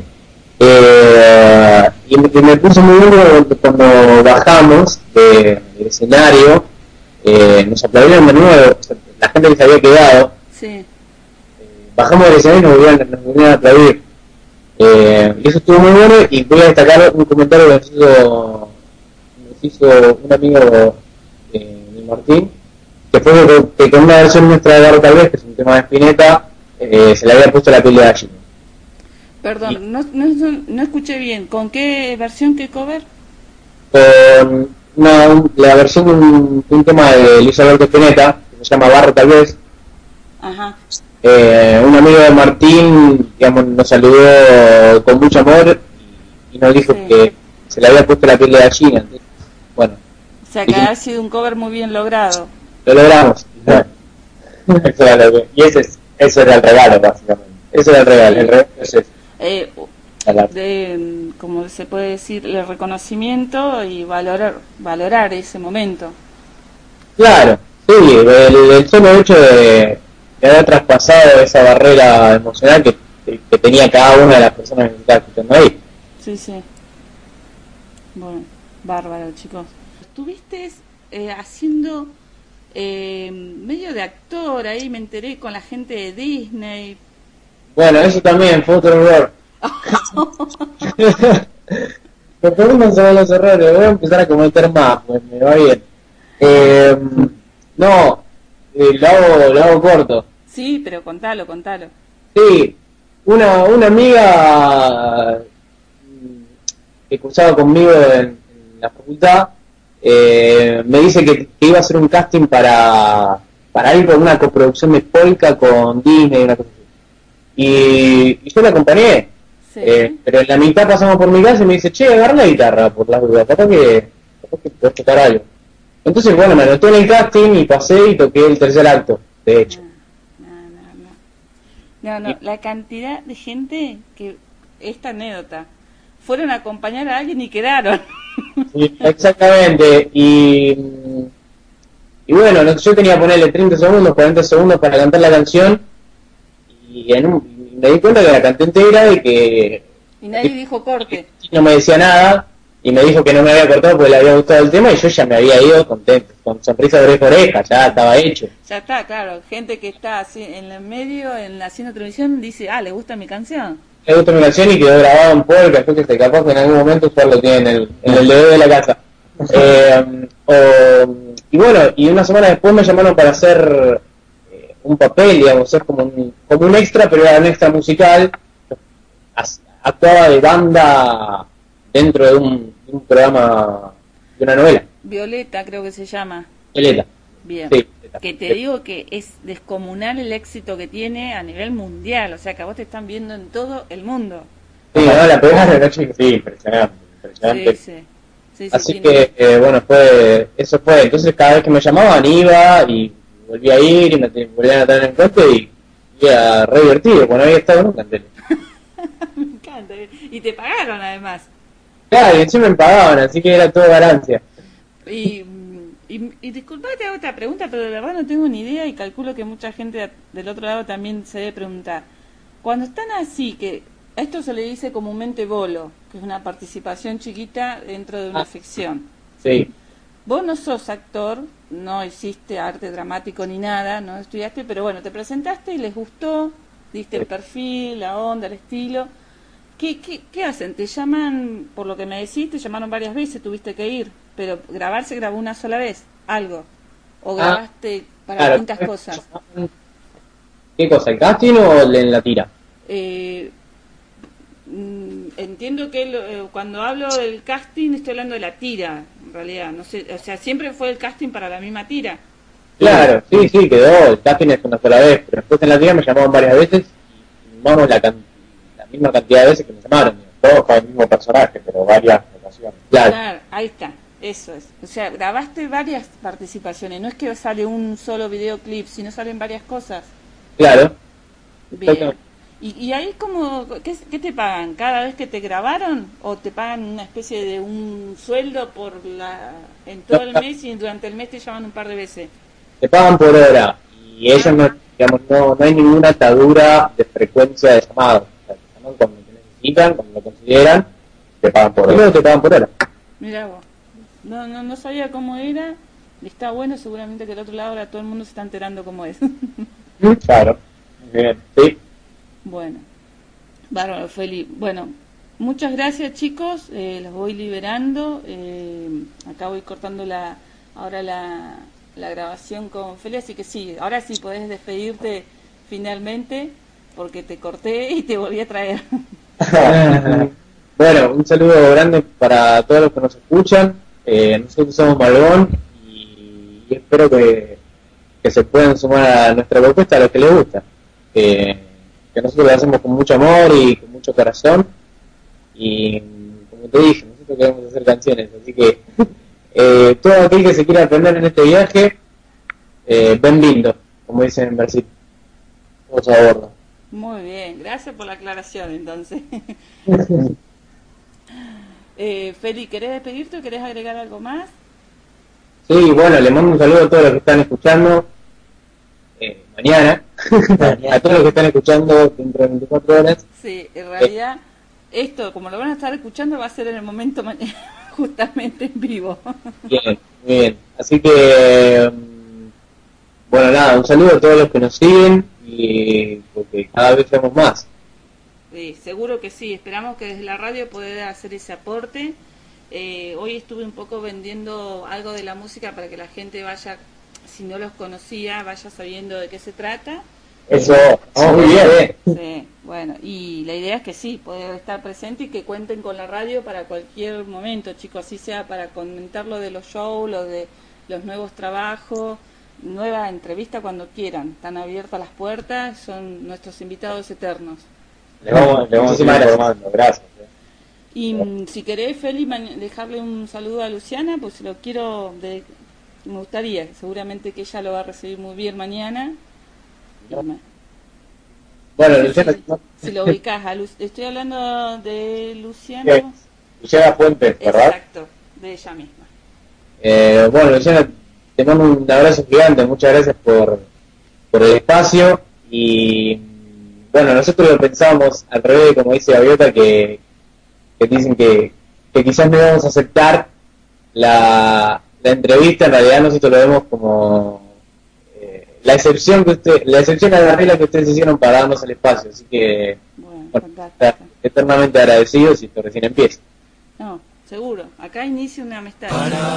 Y me puse muy bueno cuando bajamos del escenario, nos aplaudieron de nuevo, la gente que se había quedado. Sí. Bajamos del escenario y nos volvieron a aplaudir. Y eso estuvo muy bueno y voy a destacar un comentario que nos hizo un amigo de Martín, que fue que con una versión nuestra de Barro Tal Vez, que es un tema de Spinetta, se le había puesto la piel de gallina. Perdón, no escuché bien. ¿Con qué versión, qué cover? Con la versión de un tema de Luis Alberto Spinetta, que se llama Barro Tal Vez. Ajá. Un amigo de Martín, digamos, nos saludó con mucho amor y nos dijo que se le había puesto la piel de gallina. Entonces, bueno. O sea, que ha sido un cover muy bien logrado. Lo logramos. Y eso era el regalo, básicamente. Eso era el regalo. El regalo es eso. Como se puede decir, el reconocimiento y valorar ese momento. Claro, sí, el solo hecho de haber traspasado esa barrera emocional que tenía cada una de las personas que estaba escuchando ahí. Sí. Bueno, bárbaro, chicos. Estuviste haciendo medio de actor ahí, me enteré, con la gente de Disney. Bueno, eso también fue otro error. Me preguntan sobre los errores, voy a empezar a cometer más, pues me va bien. No, lo hago corto. Sí, pero contalo. Sí, una amiga que cursaba conmigo en la facultad, me dice que iba a hacer un casting para ir por una coproducción de Polka con Disney, una cosa así. Y yo la acompañé. Sí. Pero en la mitad pasamos por mi casa y me dice, che, agarra la guitarra por las dudas, capaz que puedes tocar algo. Entonces, bueno, me anoté en el casting y pasé y toqué el tercer acto, de hecho. No, la cantidad de gente que, esta anécdota, fueron a acompañar a alguien y quedaron. Sí, exactamente, y bueno, yo tenía que ponerle 30 segundos, 40 segundos para cantar la canción, y me di cuenta que la canté entera y que Y nadie dijo corte. no me decía nada, y me dijo que no me había cortado porque le había gustado el tema, y yo ya me había ido contento, con sonrisa de oreja a oreja, ya estaba hecho. Ya está, claro. Gente que está así en el medio, haciendo televisión, dice, le gusta mi canción. Le gustó mi canción y quedó grabado en Polka, yo que sé, capaz que en algún momento ya lo tiene en el DVD de la casa. Y bueno, y una semana después me llamaron para hacer un papel, digamos, ser como un extra, pero era un extra musical. Actuaba de banda dentro de un programa, de una novela. Violeta creo que se llama. Violeta. Bien. Sí. Que te digo que es descomunal el éxito que tiene a nivel mundial, o sea que a vos te están viendo en todo el mundo. Sí, no, la pegaron, ¿no, chicos? Sí, impresionante. Sí, así que, bueno, eso fue. Entonces cada vez que me llamaban iba y volvía a ir y me volvían a tener en cuenta y era re divertido, porque no había estado nunca en tele. Me encanta. Y te pagaron además. Claro, y encima me pagaban, así que era todo ganancia. Y disculpa que te hago esta pregunta, pero de verdad no tengo ni idea y calculo que mucha gente del otro lado también se debe preguntar. Cuando están así, que a esto se le dice comúnmente bolo, que es una participación chiquita dentro de una ficción. Sí. Vos no sos actor, no hiciste arte dramático ni nada, no estudiaste, pero bueno, te presentaste y les gustó, diste el perfil, la onda, el estilo. ¿Qué hacen? ¿Te llaman, por lo que me decís, te llamaron varias veces, tuviste que ir, pero grabar se grabó una sola vez, algo? ¿O grabaste para distintas cosas? ¿Qué cosa, el casting o en la tira? Entiendo que cuando hablo del casting estoy hablando de la tira, en realidad, no sé, o sea, siempre fue el casting para la misma tira. Claro, sí, quedó, el casting es una sola vez, pero después en la tira me llamaban varias veces y vamos la misma cantidad de veces que me llamaron, todos con el mismo personaje, pero varias ocasiones. Claro, ahí está, eso es. O sea, grabaste varias participaciones, no es que sale un solo videoclip, sino salen varias cosas. Claro. Bien. ¿Y ahí qué te pagan? ¿Cada vez que te grabaron? ¿O te pagan una especie de un sueldo en todo el mes y durante el mes te llaman un par de veces? Te pagan por hora y ellos no hay ninguna atadura de frecuencia de llamados. O sea, te llaman cuando te necesitan, cuando lo consideran, te pagan por hora. Primero te pagan por hora. Mirá vos. No sabía cómo era. Y está bueno, seguramente que del otro lado ahora todo el mundo se está enterando cómo es. Claro. Muy bien. Sí. Bueno, bárbaro, Feli. Bueno, muchas gracias, chicos. Los voy liberando. Acá voy cortando ahora la grabación con Feli, así que sí, ahora sí podés despedirte finalmente, porque te corté y te volví a traer. Bueno, un saludo grande para todos los que nos escuchan. Nosotros somos Malbón y espero que se puedan sumar a nuestra propuesta a los que les gusta. Que nosotros lo hacemos con mucho amor y con mucho corazón, y como te dije, nosotros queremos hacer canciones, así que todo aquel que se quiera aprender en este viaje, bienvenido, como dicen en Brasil, todos a bordo. Muy bien, gracias por la aclaración entonces. Feli, ¿querés despedirte o querés agregar algo más? Sí, bueno, le mando un saludo a todos los que están escuchando mañana. A todos los que están escuchando dentro de 24 horas. Sí, en realidad esto, como lo van a estar escuchando, va a ser en el momento mañana, justamente en vivo. Bien, muy bien. Así que, bueno, nada, un saludo a todos los que nos siguen y porque cada vez seamos más. Sí, seguro que sí. Esperamos que desde la radio pueda hacer ese aporte. Hoy estuve un poco vendiendo algo de la música para que la gente vaya, si no los conocía, vaya sabiendo de qué se trata. Eso, muy bien. Sí, Bueno, y la idea es que sí, poder estar presente y que cuenten con la radio para cualquier momento, chicos, así sea para comentar lo de los shows, lo de los nuevos trabajos, nueva entrevista cuando quieran. Están abiertas las puertas, son nuestros invitados eternos. Le vamos a ir informando, gracias. Y si querés, Feli, dejarle un saludo a Luciana, pues lo quiero, me gustaría, seguramente que ella lo va a recibir muy bien mañana. Bueno, Luciana, si lo ubicás, estoy hablando de Luciana. Luciana Fuentes, ¿verdad? Exacto, de ella misma. Bueno, Luciana, te mando un abrazo gigante, muchas gracias por el espacio. Y bueno, nosotros lo pensábamos al revés, como dice Gaviota, que dicen que quizás no íbamos a aceptar la entrevista. En realidad nosotros lo vemos como la excepción a la regla que ustedes hicieron para darnos el espacio, así que bueno, eternamente agradecidos y esto recién empieza. No, seguro, acá inicia una amistad.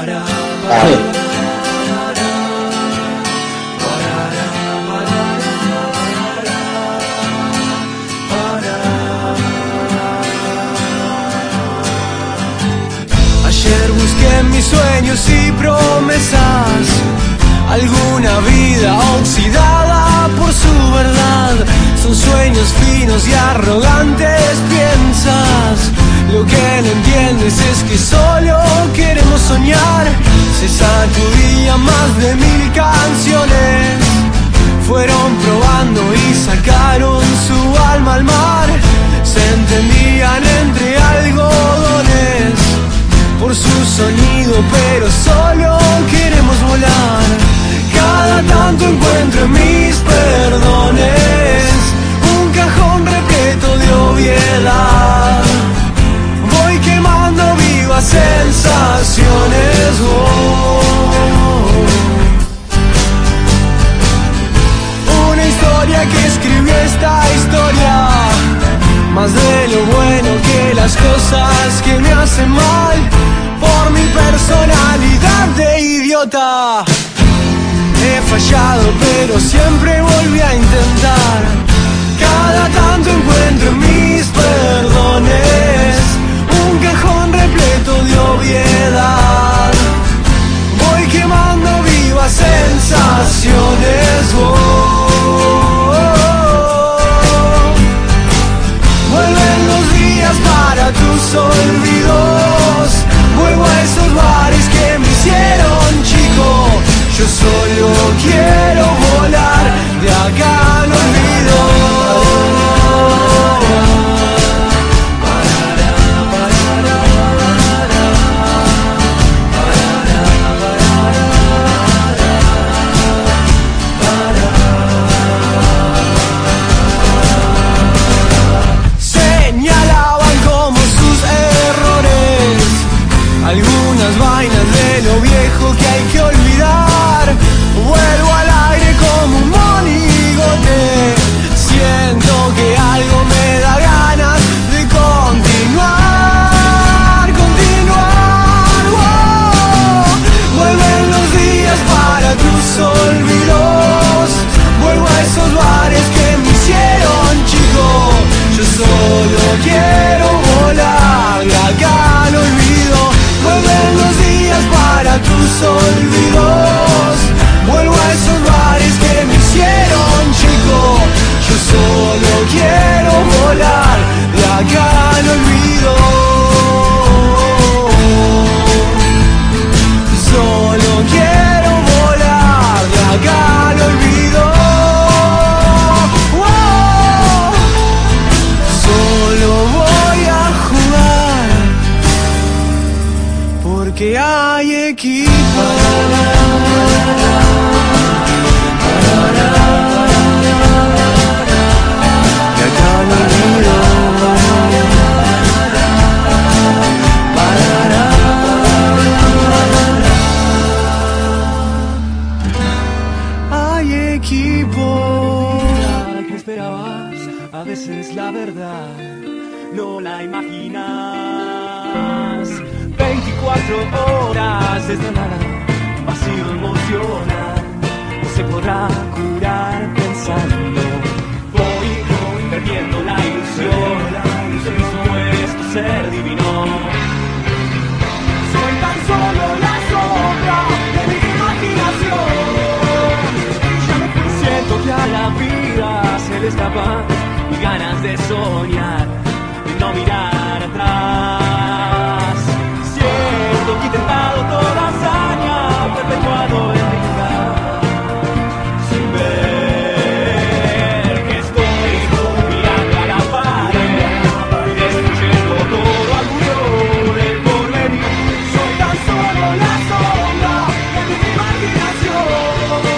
Ayer busqué mis sueños y promesas, alguna vida oxidada por su verdad. Son sueños finos y arrogantes, piensas. Lo que no entiendes es que solo queremos soñar. Se sacudían más de 1000 canciones, fueron probando y sacaron su alma al mar. Se entendían entre algodones por su sonido, pero solo queremos volar. Cada tanto encuentro en mis perdones un cajón repleto de obviedad. Voy quemando vivas sensaciones. Una historia que escribió esta historia, más de lo bueno que las cosas que me hacen mal, por mi personalidad de idiota. He fallado pero siempre volví a intentar. Cada tanto encuentro en mis perdones un cajón repleto de obviedad. Voy quemando vivas sensaciones. Vuelven los días para tus olvidos. Vuelvo a esos bares que me hicieron chico. Yo solo quiero volar, de acá no olvido. Señalaban como sus errores algunas vainas de lo viejo que hay que olvidar. Vuelvo al aire como un monigote. Siento que algo me da ganas de continuar. Vuelven los días para tus olvidos. Vuelvo a esos bares que me hicieron chico. Yo solo quiero volar, de acá no olvido. Vuelven los días para tus olvidos. Vuelvo a esos bares que me hicieron chico. Yo solo quiero volar, de acá no olvido. Solo quiero volar, de acá no olvido. Solo voy a jugar porque hay equipo. De acá no olvido. Hay equipo. La que esperabas, a veces la verdad no la imaginas. 24 horas desde nada, vacío emocional, no se podrá curar pensando. Voy perdiendo la de soñar y no mirar atrás. Siento que he tentado toda hazaña, perpetuado en mi lugar, sin ver que estoy mirando a la pared, destruyendo todo argumento del porvenir. Soy tan solo la sombra de mi imaginación.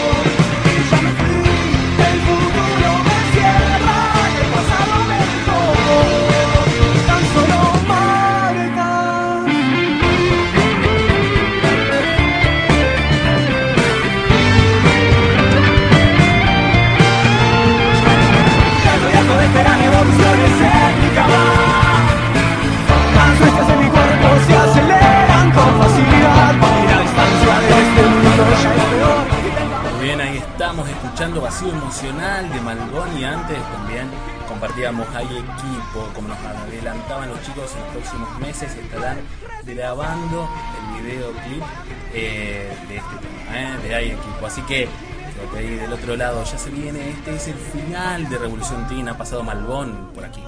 Bien, ahí estamos escuchando Vacío Emocional de Malbón, y antes también compartíamos Hay Equipo. Como nos adelantaban los chicos, en los próximos meses estarán grabando el videoclip de este tema, de Hay Equipo. Así que quédate ahí del otro lado, ya se viene, este es el final de Revolución Teen. Ha pasado Malbón por aquí.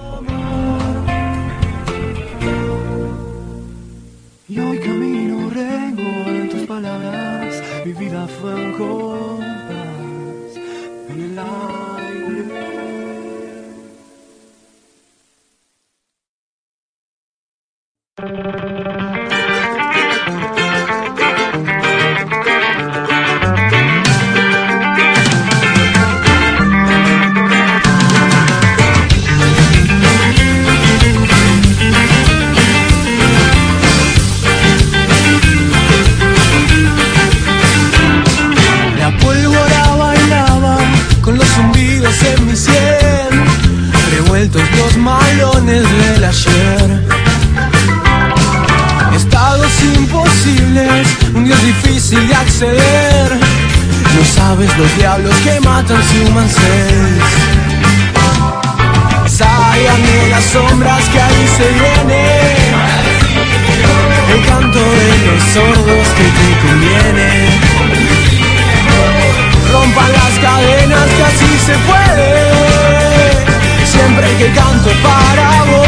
Y hoy camino rengo en tus palabras, mi vida fue un compás en el aire. En mi sien, revueltos los malones del ayer. Estados imposibles, un Dios difícil de acceder. No sabes los diablos que matan Human Cells. Sáyame las sombras que ahí se viene, el canto de los sordos que te conviene. Rompan las cadenas que así se puede, siempre que canto para vos.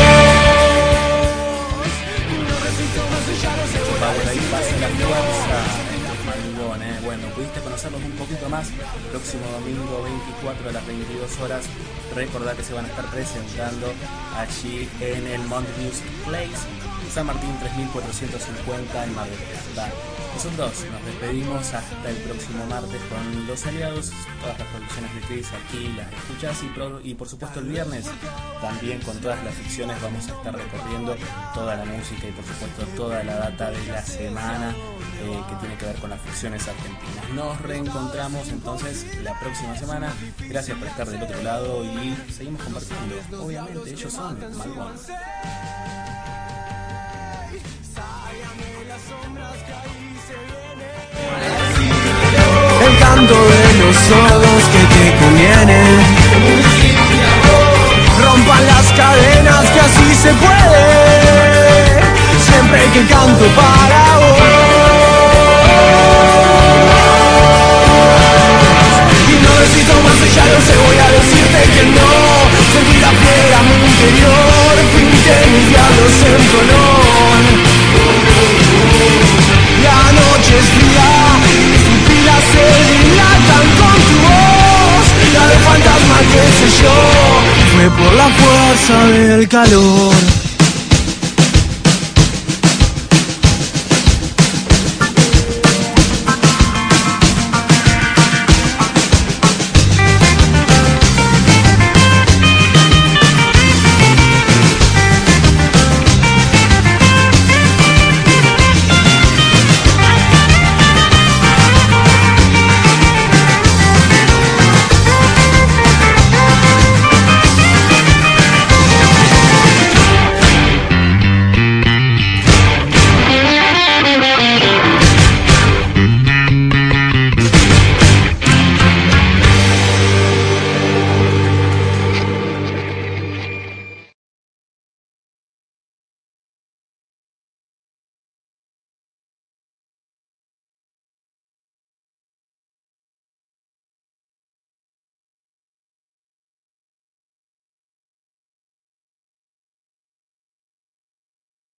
Por ahí pasa la fuerza en los Malbón, Bueno, pudiste conocerlos un poquito más. Próximo domingo 24 a las 22 horas. Recordá que se van a estar presentando allí en el Mount Music Place, San Martín 3450 en Mar del Plata. Nosotros nos despedimos hasta el próximo martes con Los Aliados. Todas las producciones de Chris aquí las escuchás, y por supuesto el viernes también con todas las ficciones vamos a estar recorriendo toda la música y por supuesto toda la data de la semana que tiene que ver con las ficciones argentinas. Nos reencontramos entonces la próxima semana. Gracias por estar del otro lado y seguimos compartiendo. Obviamente ellos son Malbón. El canto de los sordos que te conviene. Rompan las cadenas que así se puede, siempre que canto para vos. Y no necesito más, ya lo sé, voy a decirte que no. Sentí la piedra en mi interior, pinté mis diablos en color. La noche es fría y mis pupilas se dilatan con tu voz. La de fantasma, qué sé yo, fue por la fuerza del calor.